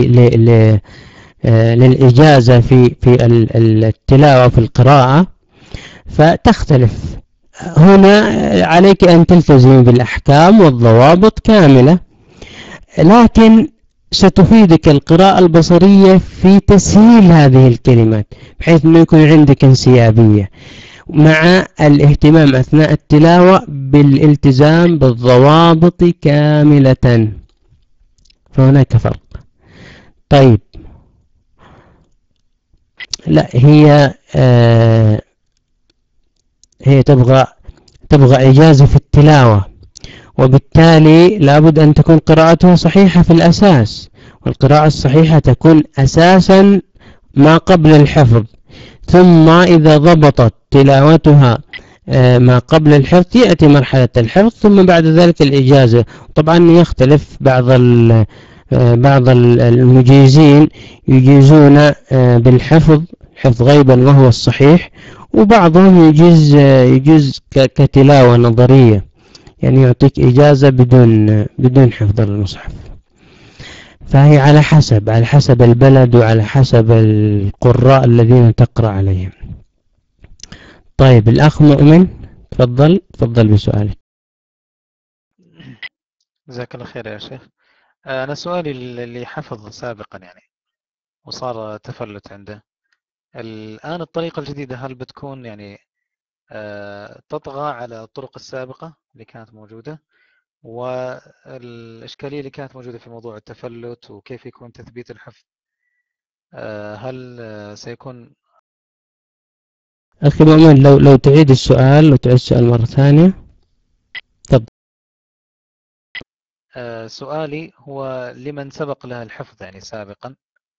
للإجازة في في التلاوة في القراءة فتختلف. هنا عليك أن تلتزمي بالأحكام والضوابط كاملة، لكن ستفيدك القراءة البصرية في تسهيل هذه الكلمات بحيث أنه يكون عندك انسيابية، مع الاهتمام أثناء التلاوة بالالتزام بالضوابط كاملة، فهناك فرق. طيب لا هي آه هي تبغى تبغى إجازة في التلاوة، وبالتالي لابد أن تكون قراءتها صحيحة في الأساس، والقراءة الصحيحة تكون أساسا ما قبل الحفظ، ثم إذا ضبطت تلاوتها ما قبل الحفظ يأتي مرحلة الحفظ، ثم بعد ذلك الإجازة. طبعا يختلف، بعض بعض المجيزين يجيزون بالحفظ حفظ غيبا وهو الصحيح، وبعضهم يجيز يجيز كتلاوة نظرية، يعني يعطيك إجازة بدون بدون حفظ المصحف. فهي على حسب على حسب البلد وعلى حسب القراء الذين تقرأ عليهم. طيب الأخ مؤمن تفضل تفضل بسؤالك. جزاك الله خير يا شيخ. أنا سؤالي اللي حفظ سابقا يعني وصار تفلت عنده، الآن الطريقة الجديدة هل بتكون يعني تطغى على الطرق السابقة اللي كانت موجودة، والإشكالية اللي كانت موجودة في موضوع التفلت وكيف يكون تثبيت الحفظ، هل سيكون؟ أخي مؤمن لو لو تعيد السؤال لو تعيد السؤال مرة ثانية. تفضل. سؤالي هو لمن سبق له الحفظ يعني سابقا،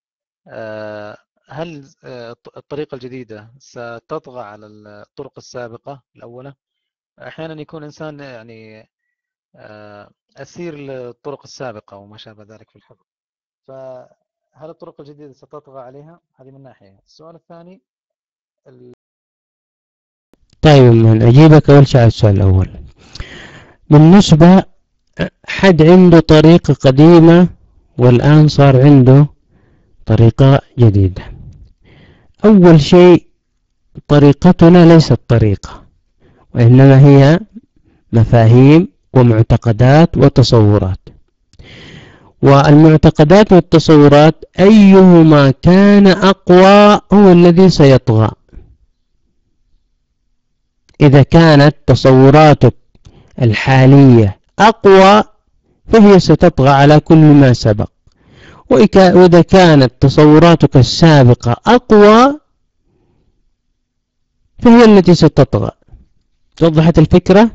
هل الطريقة الجديدة ستطغى على الطرق السابقة الأولى؟ أحيانا يكون إنسان يعني أسير للطرق السابقة وما شابه ذلك في الحفظ، فهل الطرق الجديدة ستطغى عليها؟ هذه من ناحية. السؤال الثاني ال... طيب من أجيبك أول شيء على السؤال الأول. بالنسبة حد عنده طريقة قديمة والآن صار عنده طريقة جديدة. أول شيء طريقتنا ليست طريقة، وإنما هي مفاهيم ومعتقدات وتصورات، والمعتقدات والتصورات أيهما كان أقوى هو الذي سيطغى. إذا كانت تصوراتك الحالية أقوى فهي ستطغى على كل ما سبق، وإذا كانت تصوراتك السابقة أقوى فهي التي ستطغى. وضحت الفكرة؟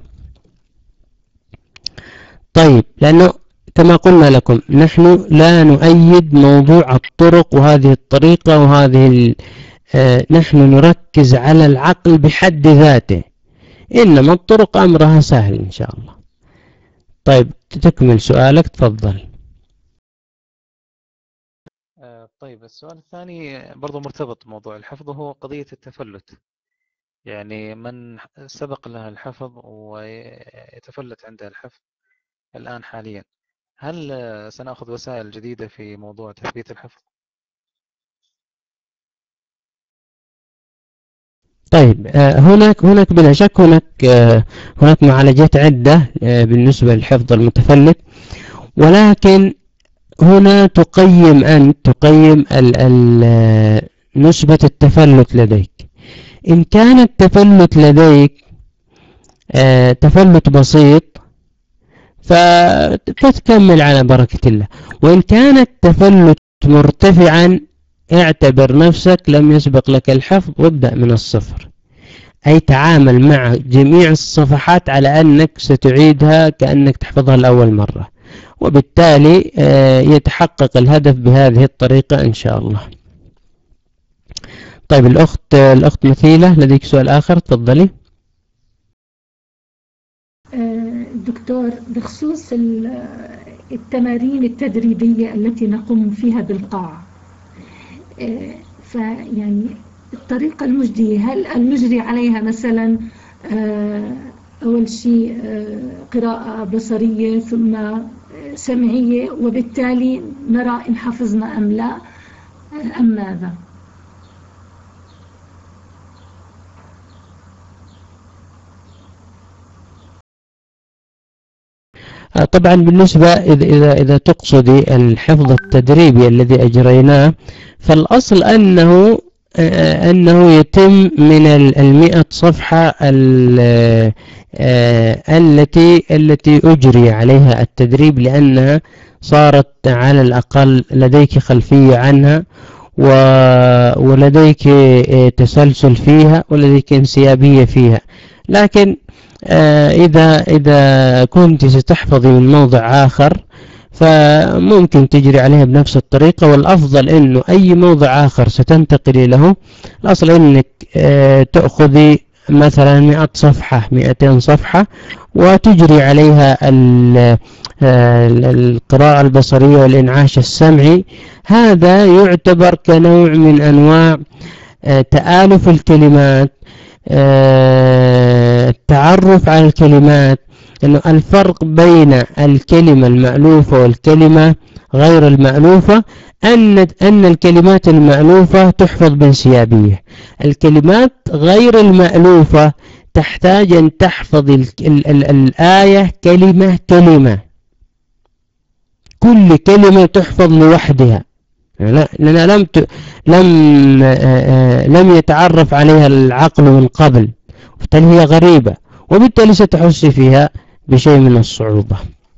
طيب لأنه كما قلنا لكم نحن لا نؤيد موضوع الطرق وهذه الطريقة وهذه آه نحن نركز على العقل بحد ذاته، إنما الطرق أمرها سهل إن شاء الله. طيب تكمل سؤالك، تفضل. طيب السؤال الثاني برضو مرتبط بموضوع الحفظ، وهو قضية التفلت. يعني من سبق لها الحفظ ويتفلت عندها الحفظ الآن حاليا، هل سنأخذ وسائل جديدة في موضوع تثبيت الحفظ؟ طيب هناك هناك بلا شك هناك هناك معالجات عدة بالنسبة للحفظ المتفلت، ولكن هنا تقيم أنت تقيم ال ال نسبة التفلت لديك. إن كان التفلت لديك آه تفلت بسيط فتكمل على بركة الله، وإن كان التفلت مرتفعا اعتبر نفسك لم يسبق لك الحفظ وابدأ من الصفر، أي تعامل مع جميع الصفحات على أنك ستعيدها كأنك تحفظها لأول مرة، وبالتالي يتحقق الهدف بهذه الطريقة إن شاء الله. طيب الأخت الأخت مثيلة لديك سؤال آخر، تفضلي. دكتور، بخصوص التمارين التدريبية التي نقوم فيها بالقاع، فيعني الطريقة المجدية، هل المجري عليها مثلا أول شيء قراءة بصرية ثم سمعية، وبالتالي نرى إن حفظنا أم لا أم ماذا؟ طبعا بالنسبة إذا إذا إذا تقصدي الحفظ التدريبي الذي أجريناه، فالأصل أنه أنه يتم من المئة صفحة التي التي أجري عليها التدريب، لأنها صارت على الأقل لديك خلفية عنها ولديك تسلسل فيها ولديك انسيابية فيها. لكن إذا إذا كنت ستحفظي من موضع آخر فممكن تجري عليها بنفس الطريقة، والأفضل إنه أي موضع آخر ستنتقلي له الأصل إنك تأخذي مثلا مئة صفحة مئتين صفحة وتجري عليها القراءة البصرية والإنعاش السمعي. هذا يعتبر كنوع من أنواع تآلف الكلمات، التعرف على الكلمات، إنه الفرق بين الكلمة المألوفة والكلمة غير المألوفة أن أن الكلمات المألوفة تحفظ بانسيابية، الكلمات غير المألوفة تحتاج أن تحفظ ال ال ال الآية كلمة كلمة، كل كلمة تحفظ لوحدها، لأنها لم ت... لم لم يتعرف عليها العقل من قبل، وبالتالي هي غريبة، وبالتالي ستحسي فيها بشيء من الصعوبة.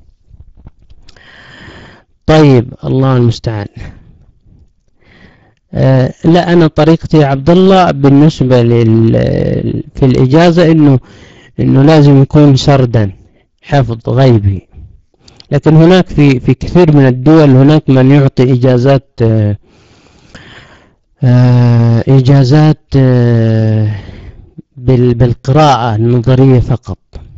طيب الله المستعان. آه لا أنا طريقتي يا عبد الله بالنسبة لل في الإجازة إنه إنه لازم يكون سردا حفظ غيبي، لكن هناك في في كثير من الدول هناك من يعطي إجازات آه آه إجازات آه بالقراءة النظرية فقط،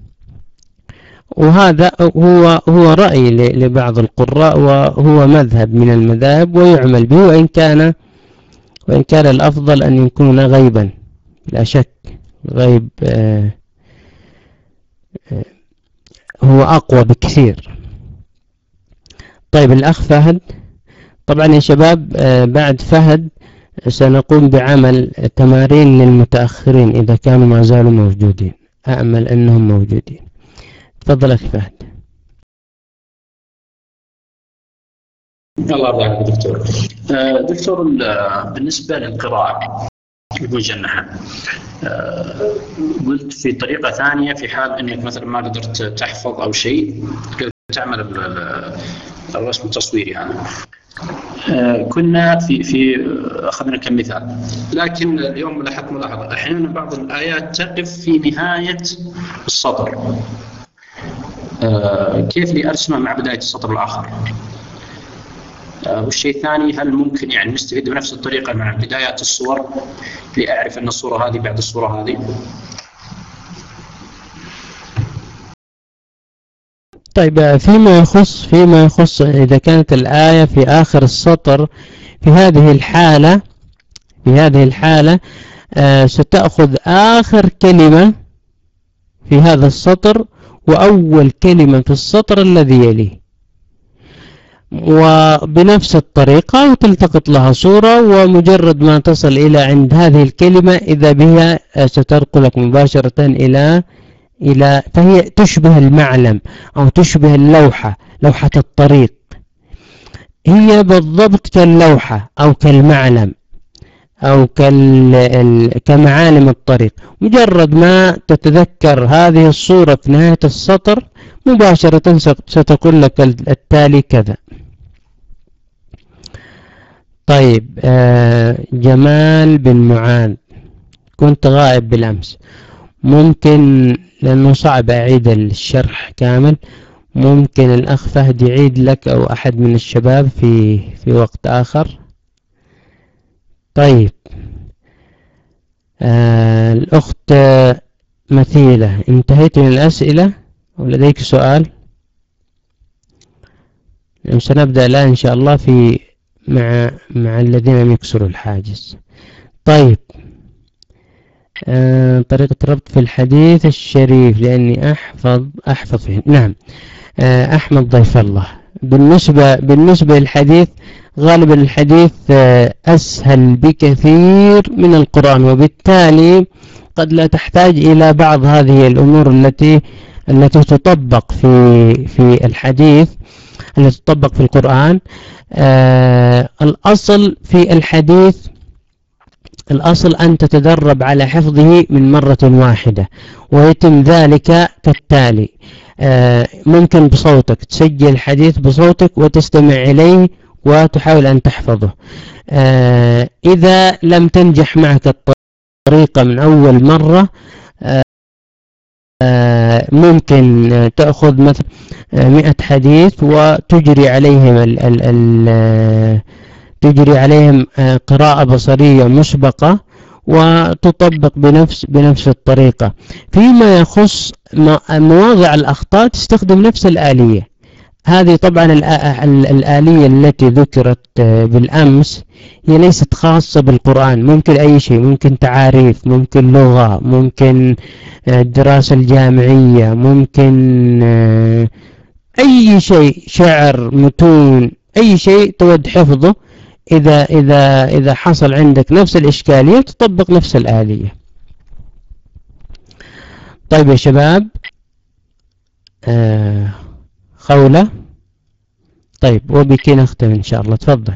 وهذا هو هو رأي لبعض القراء وهو مذهب من المذاهب ويعمل به، وإن كان وإن كان الأفضل أن يكون غيبا، لا شك غيب آه آه هو أقوى بكثير. طيب الأخ فهد. طبعا يا شباب آه بعد فهد سنقوم بعمل تمارين للمتأخرين إذا كانوا ما زالوا موجودين، أأمل أنهم موجودين. تفضل أخي فهد. الله يرضى عليك دكتور. دكتور بالنسبة للقراءة المجنحة، قلت في طريقة ثانية في حال أنك مثلا ما قدرت تحفظ أو شيء تعمل الرسم التصويري هذا. كنا في في أخذنا كمثال، لكن اليوم لاحظت ملاحظة أحيانا بعض الآيات تقف في نهاية السطر، كيف لي أرسمها مع بداية السطر الآخر؟ والشيء الثاني، هل ممكن يعني نستفيد بنفس الطريقة مع بدايات الصور لأعرف أن الصورة هذه بعد الصورة هذه؟ طيب، فيما يخص فيما يخص إذا كانت الآية في آخر السطر، في هذه الحالة في هذه الحالة آه ستأخذ آخر كلمة في هذا السطر وأول كلمة في السطر الذي يليه، وبنفس الطريقة وتلتقط لها صورة، ومجرد ما تصل إلى عند هذه الكلمة إذا بها ستنقلك مباشرة إلى إلى فهي تشبه المعلم أو تشبه اللوحة، لوحة الطريق، هي بالضبط كاللوحة أو كالمعلم أو كمعالم الطريق. مجرد ما تتذكر هذه الصورة في نهاية السطر مباشرة ستقول لك التالي كذا. طيب، آه جمال بن معاذ، كنت غائب بالأمس، ممكن لأنه صعب أعيد الشرح كامل، ممكن الأخ فهد يعيد لك أو أحد من الشباب في في وقت آخر. طيب، آه الأخت مثيلة، انتهيت من الأسئلة أو لديك سؤال؟ سنبدأ الآن إن شاء الله في مع مع الذين لم يكسروا الحاجز. طيب، آه طريقة ربط في الحديث الشريف لأني أحفظ أحفظ فيه. نعم، آه أحمد ضيف الله، بالنسبة بالنسبة للحديث غالبا الحديث آه أسهل بكثير من القرآن، وبالتالي قد لا تحتاج إلى بعض هذه الأمور التي التي تطبق في في الحديث التي تطبق في القرآن. آه الأصل في الحديث الأصل أن تتدرب على حفظه من مرة واحدة، ويتم ذلك كالتالي: آه ممكن بصوتك تسجل الحديث بصوتك وتستمع إليه وتحاول أن تحفظه. آه إذا لم تنجح معك الطريقة من أول مرة، آه ممكن تأخذ مثلا مئة حديث وتجري عليهم ال ال ال تجري عليهم قراءة بصرية مسبقة وتطبق بنفس بنفس الطريقة. فيما يخص مواضع الأخطاء تستخدم نفس الآلية هذه. طبعا الآلية التي ذكرت بالأمس هي ليست خاصة بالقرآن، ممكن أي شيء، ممكن تعاريف، ممكن لغة، ممكن الدراسة الجامعية، ممكن أي شيء، شعر، متون، أي شيء تود حفظه. إذا إذا إذا حصل عندك نفس الإشكالية تطبق نفس الآلية. طيب يا شباب، آه خولة، طيب وبك نختم إن شاء الله، تفضل.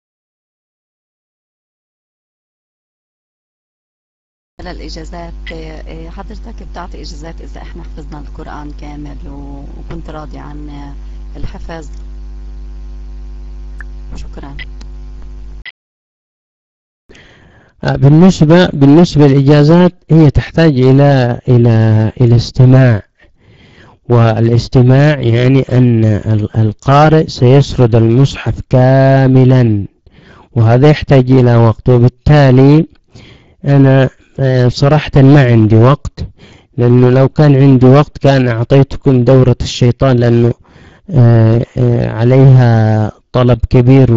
على الإجازات، حضرتك بتعطي إجازات إذا إحنا حفظنا القرآن كامل وكنت راضي عن الحفظ؟ شكرا. بالنسبة بالنسبة للإجازات هي تحتاج إلى إلى إلى استماع، والاستماع يعني أن القارئ سيسرد المصحف كاملا، وهذا يحتاج إلى وقت. وبالتالي أنا صراحة ما عندي وقت، لأنه لو كان عندي وقت كان أعطيتكم دورة الشيطان، لأنه عليها طلب كبير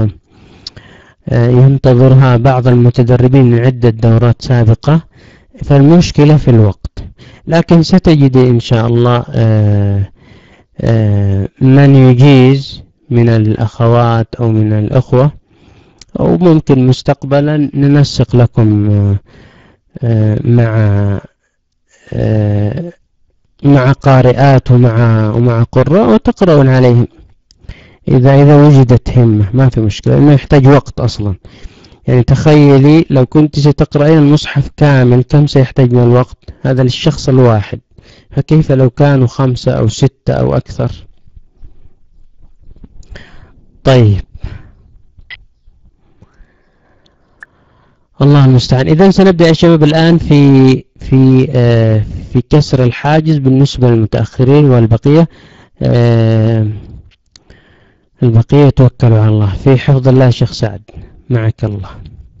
وينتظرها بعض المتدربين من عدة دورات سابقة، فالمشكلة في الوقت. لكن ستجد إن شاء الله من يجيز من الأخوات أو من الأخوة، أو ممكن مستقبلا ننسق لكم مع مع قارئات ومع ومع قراء وتقرؤون عليهم إذا إذا وجدت همة، ما في مشكلة، إنه يحتاج وقت أصلا. يعني تخيلي لو كنت ستقرأين المصحف كامل كم سيحتاج من الوقت؟ هذا للشخص الواحد، فكيف لو كانوا خمسة أو ستة أو أكثر؟ طيب، الله المستعان. إذن سنبدأ يا شباب الآن في في آه في كسر الحاجز بالنسبة للمتأخرين والبقية. آه البقية توكلوا على الله. في حفظ الله شيخ سعد، معك الله،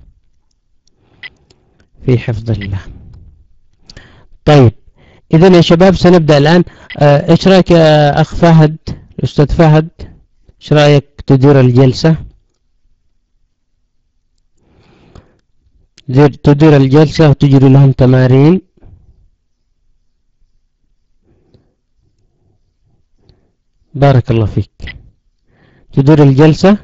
في حفظ الله. طيب إذن يا شباب سنبدأ الآن. آه، إيش رأيك يا أخ فهد، الأستاذ فهد، إيش رأيك تدير الجلسة؟ تدير, تدير الجلسة وتجري لهم تمارين. بارك الله فيك. تدير الجلسة،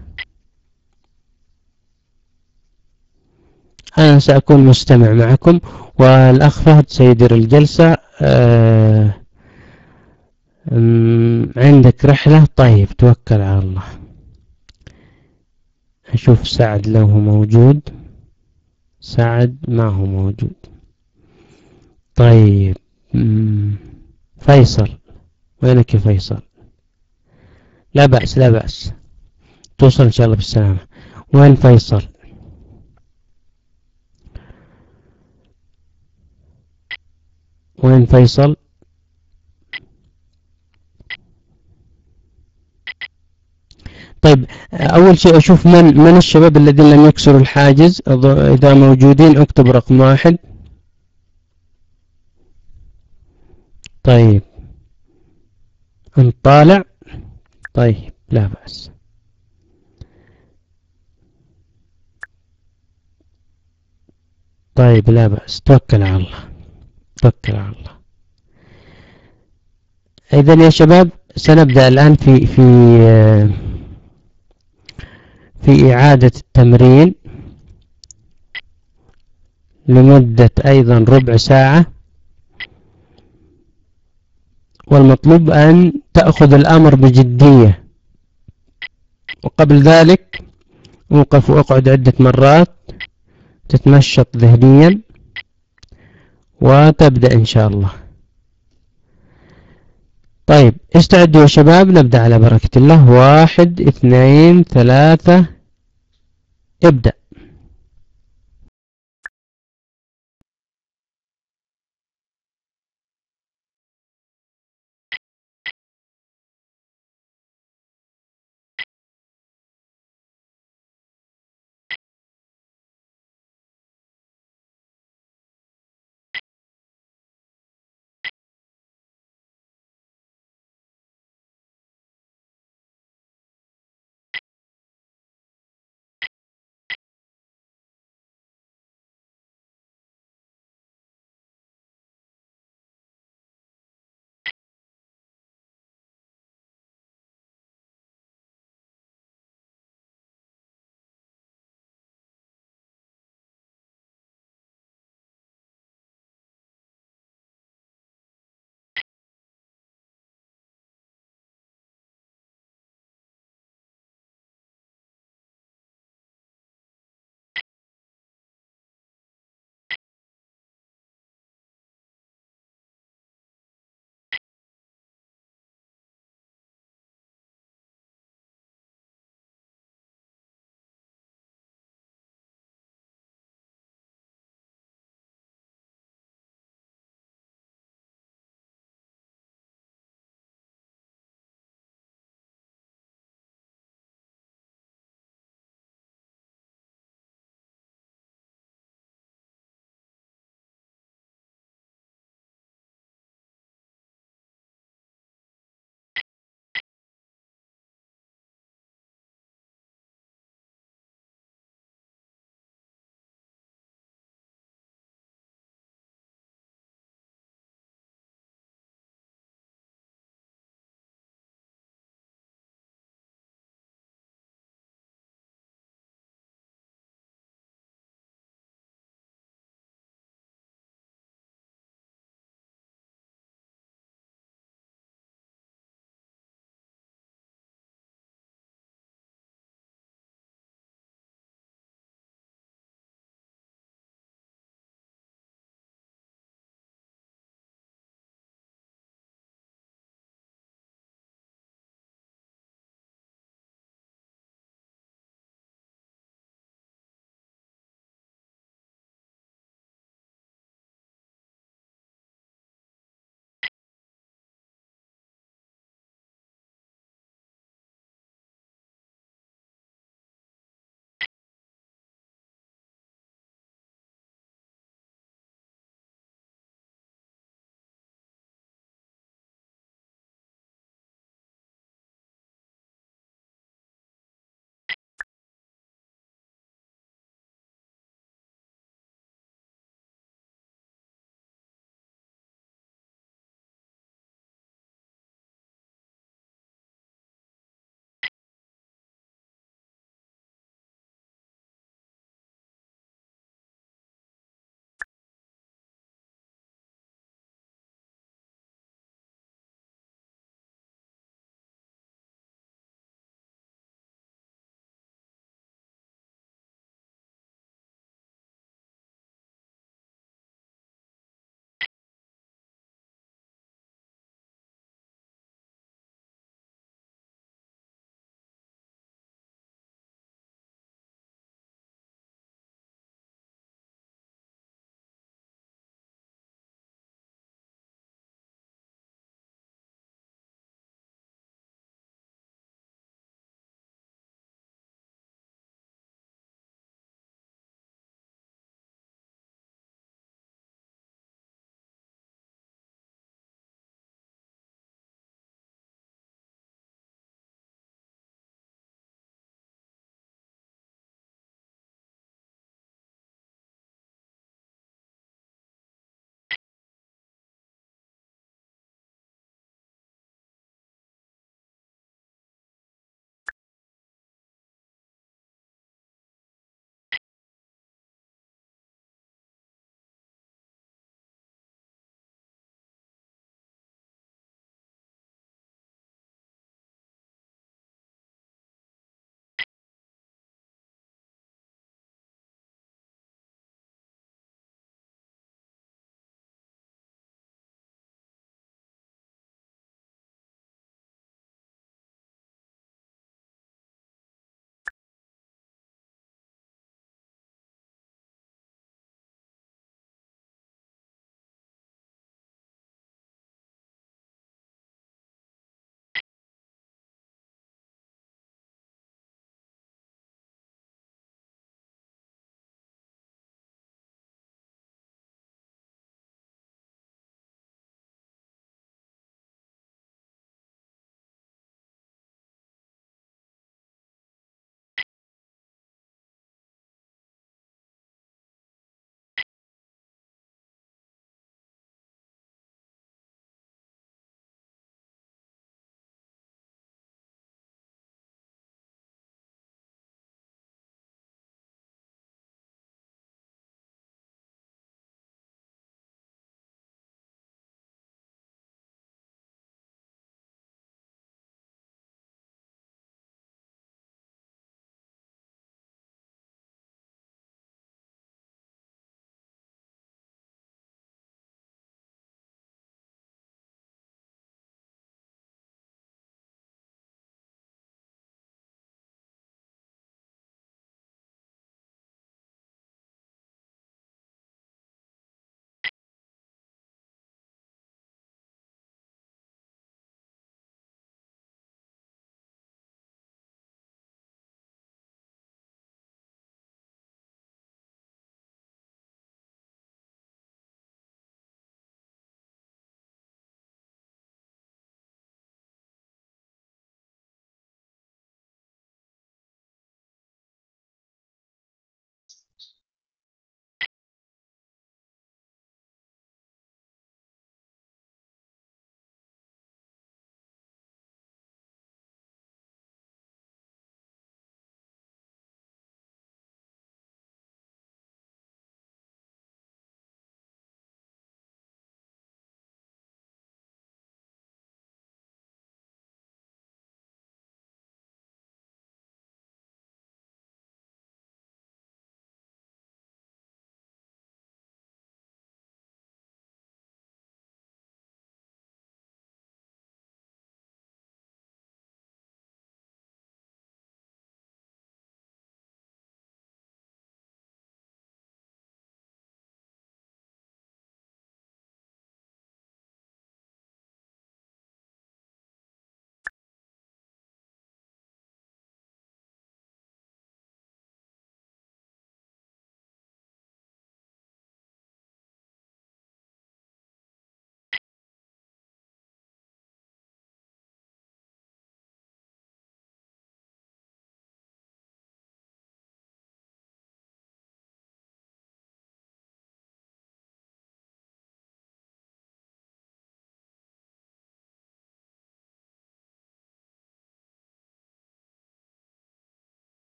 أنا سأكون مستمع معكم، والأخ فهد سيدير الجلسة. آه عندك رحلة؟ طيب توكل على الله. أشوف سعد لو هو موجود. سعد ما هو موجود. طيب فيصل، وينك يا فيصل؟ لا بأس لا بأس، توصل إن شاء الله بالسلامة. وين فيصل؟ وين فيصل؟ طيب أول شيء أشوف من من الشباب الذين لم يكسروا الحاجز. إذا موجودين اكتب رقم واحد. طيب نطالع. طيب لا بأس. طيب لا بأس، توكل على الله، توكل على الله. إذن يا شباب سنبدأ الآن في في في إعادة التمرين لمدة أيضا ربع ساعة، والمطلوب أن تأخذ الأمر بجدية. وقبل ذلك وقف واقعد عدة مرات تتنشط ذهنيا، وتبدأ إن شاء الله. طيب استعدوا يا شباب، نبدأ على بركة الله. واحد اثنين ثلاثة، ابدأ.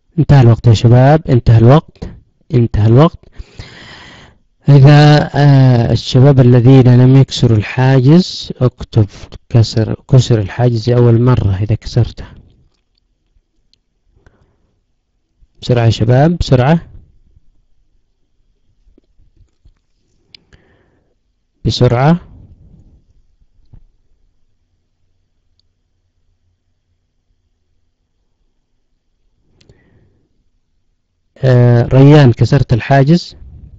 انتهى الوقت يا شباب، انتهى الوقت، انتهى الوقت. إذا آه الشباب الذين لم يكسروا الحاجز اكتب كسر كسر الحاجز أول مرة إذا كسرته. بسرعة يا شباب، بسرعة بسرعة. آه ريان كسرت الحاجز.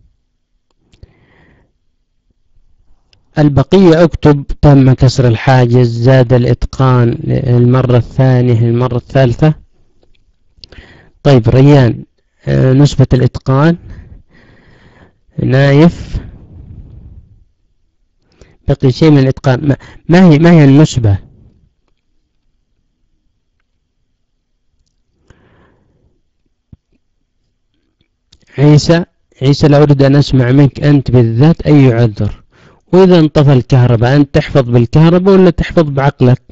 البقية اكتب تم كسر الحاجز، زاد الإتقان المرة الثانية المرة الثالثة. طيب ريان آه نسبة الإتقان. نايف بقي شيء من الإتقان، ما, ما هي ما هي النسبة؟ عيسى عيسى لا أريد أن أسمع منك أنت بالذات أي عذر. وإذا انطفى الكهرباء أنت تحفظ بالكهرباء ولا تحفظ بعقلك؟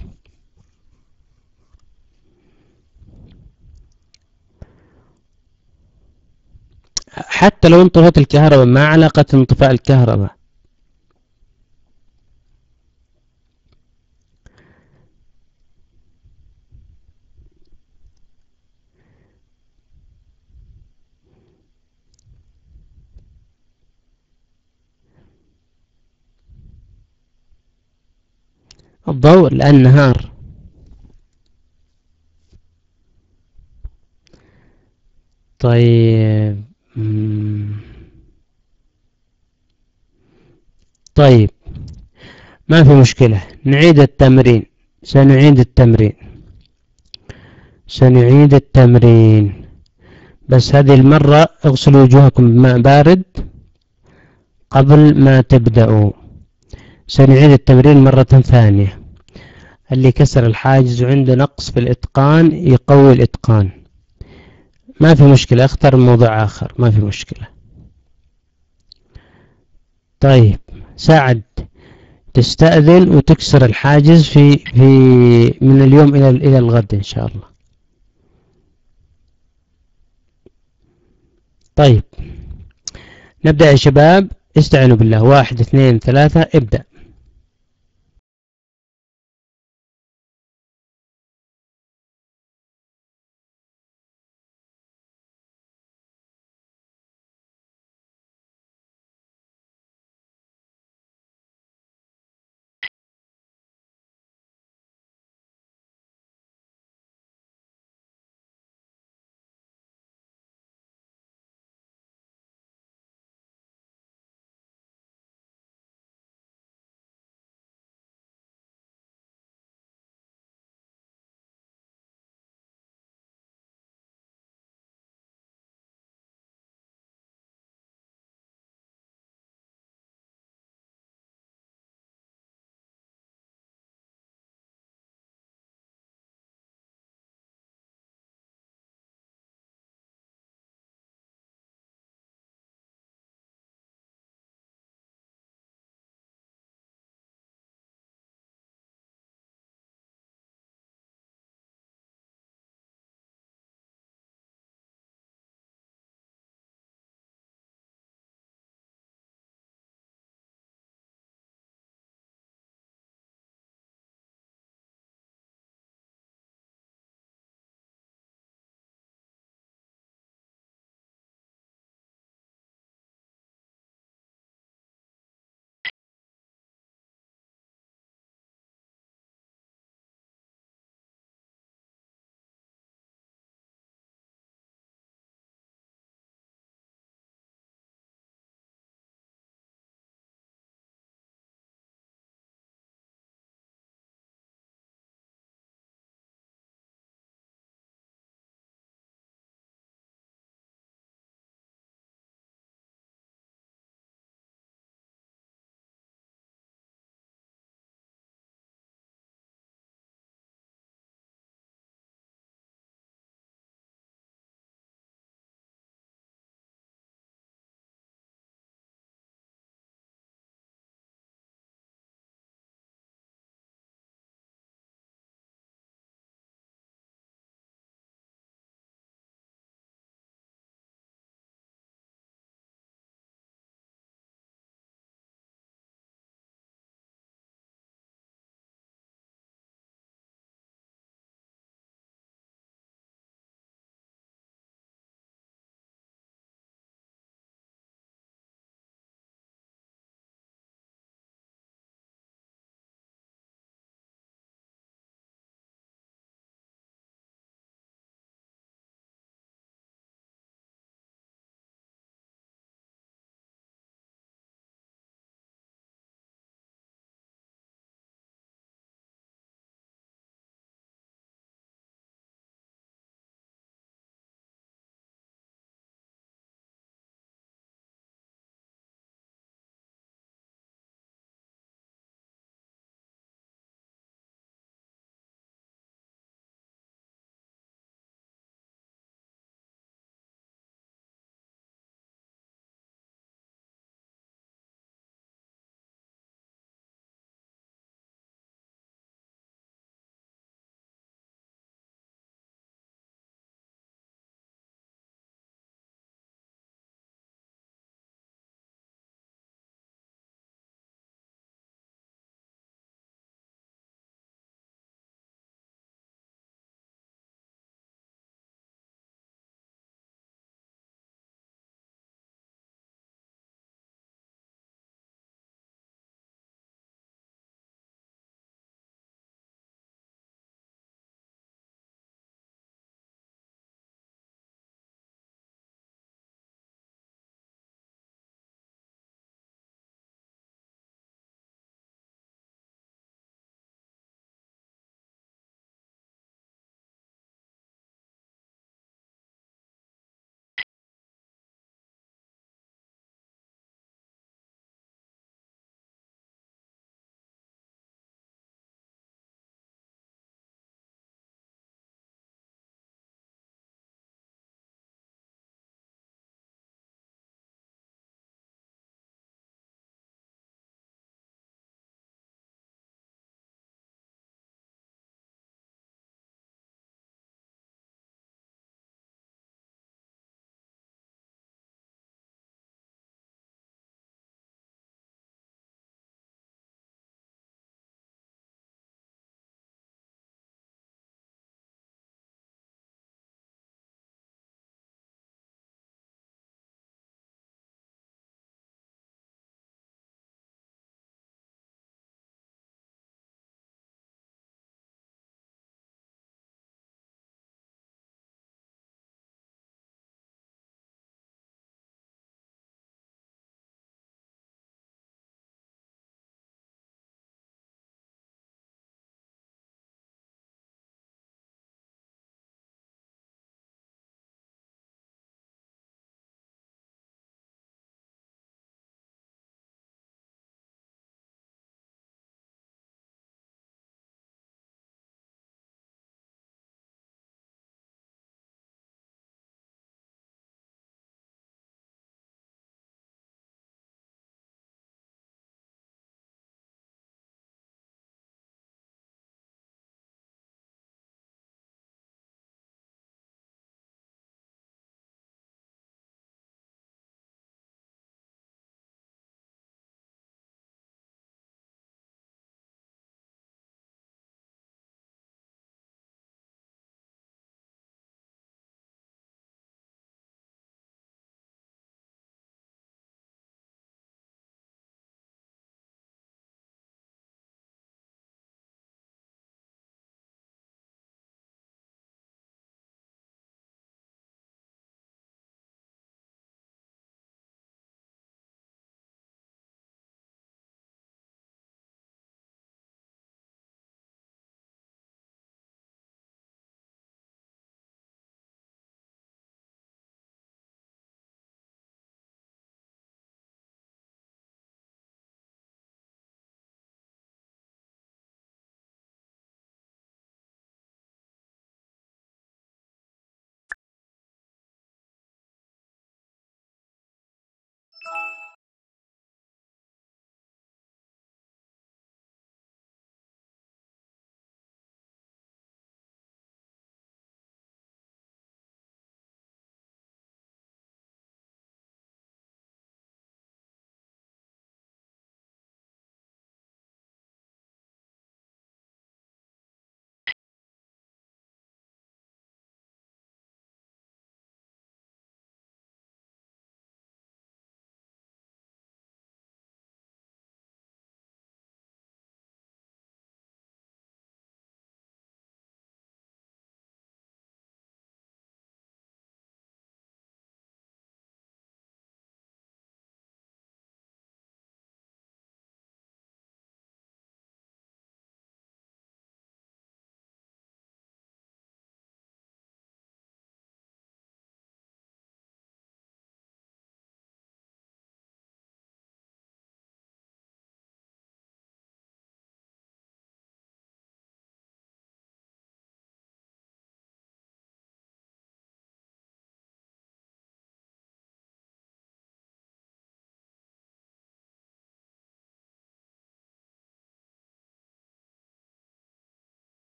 حتى لو انطفت الكهرباء ما علاقة انطفاء الكهرباء؟ الضوء لأن نهار. طيب طيب ما في مشكلة، نعيد التمرين. سنعيد التمرين سنعيد التمرين بس هذه المرة اغسلوا وجوهكم بماء بارد قبل ما تبدأوا. سنعيد التمرين مرة ثانية. اللي كسر الحاجز وعنده نقص في الإتقان يقوي الإتقان، ما في مشكلة، اختار موضوع آخر ما في مشكلة. طيب ساعد تستأذن وتكسر الحاجز في في من اليوم إلى إلى الغد إن شاء الله. طيب نبدأ يا شباب، استعينوا بالله. واحد اثنين ثلاثة ابدأ.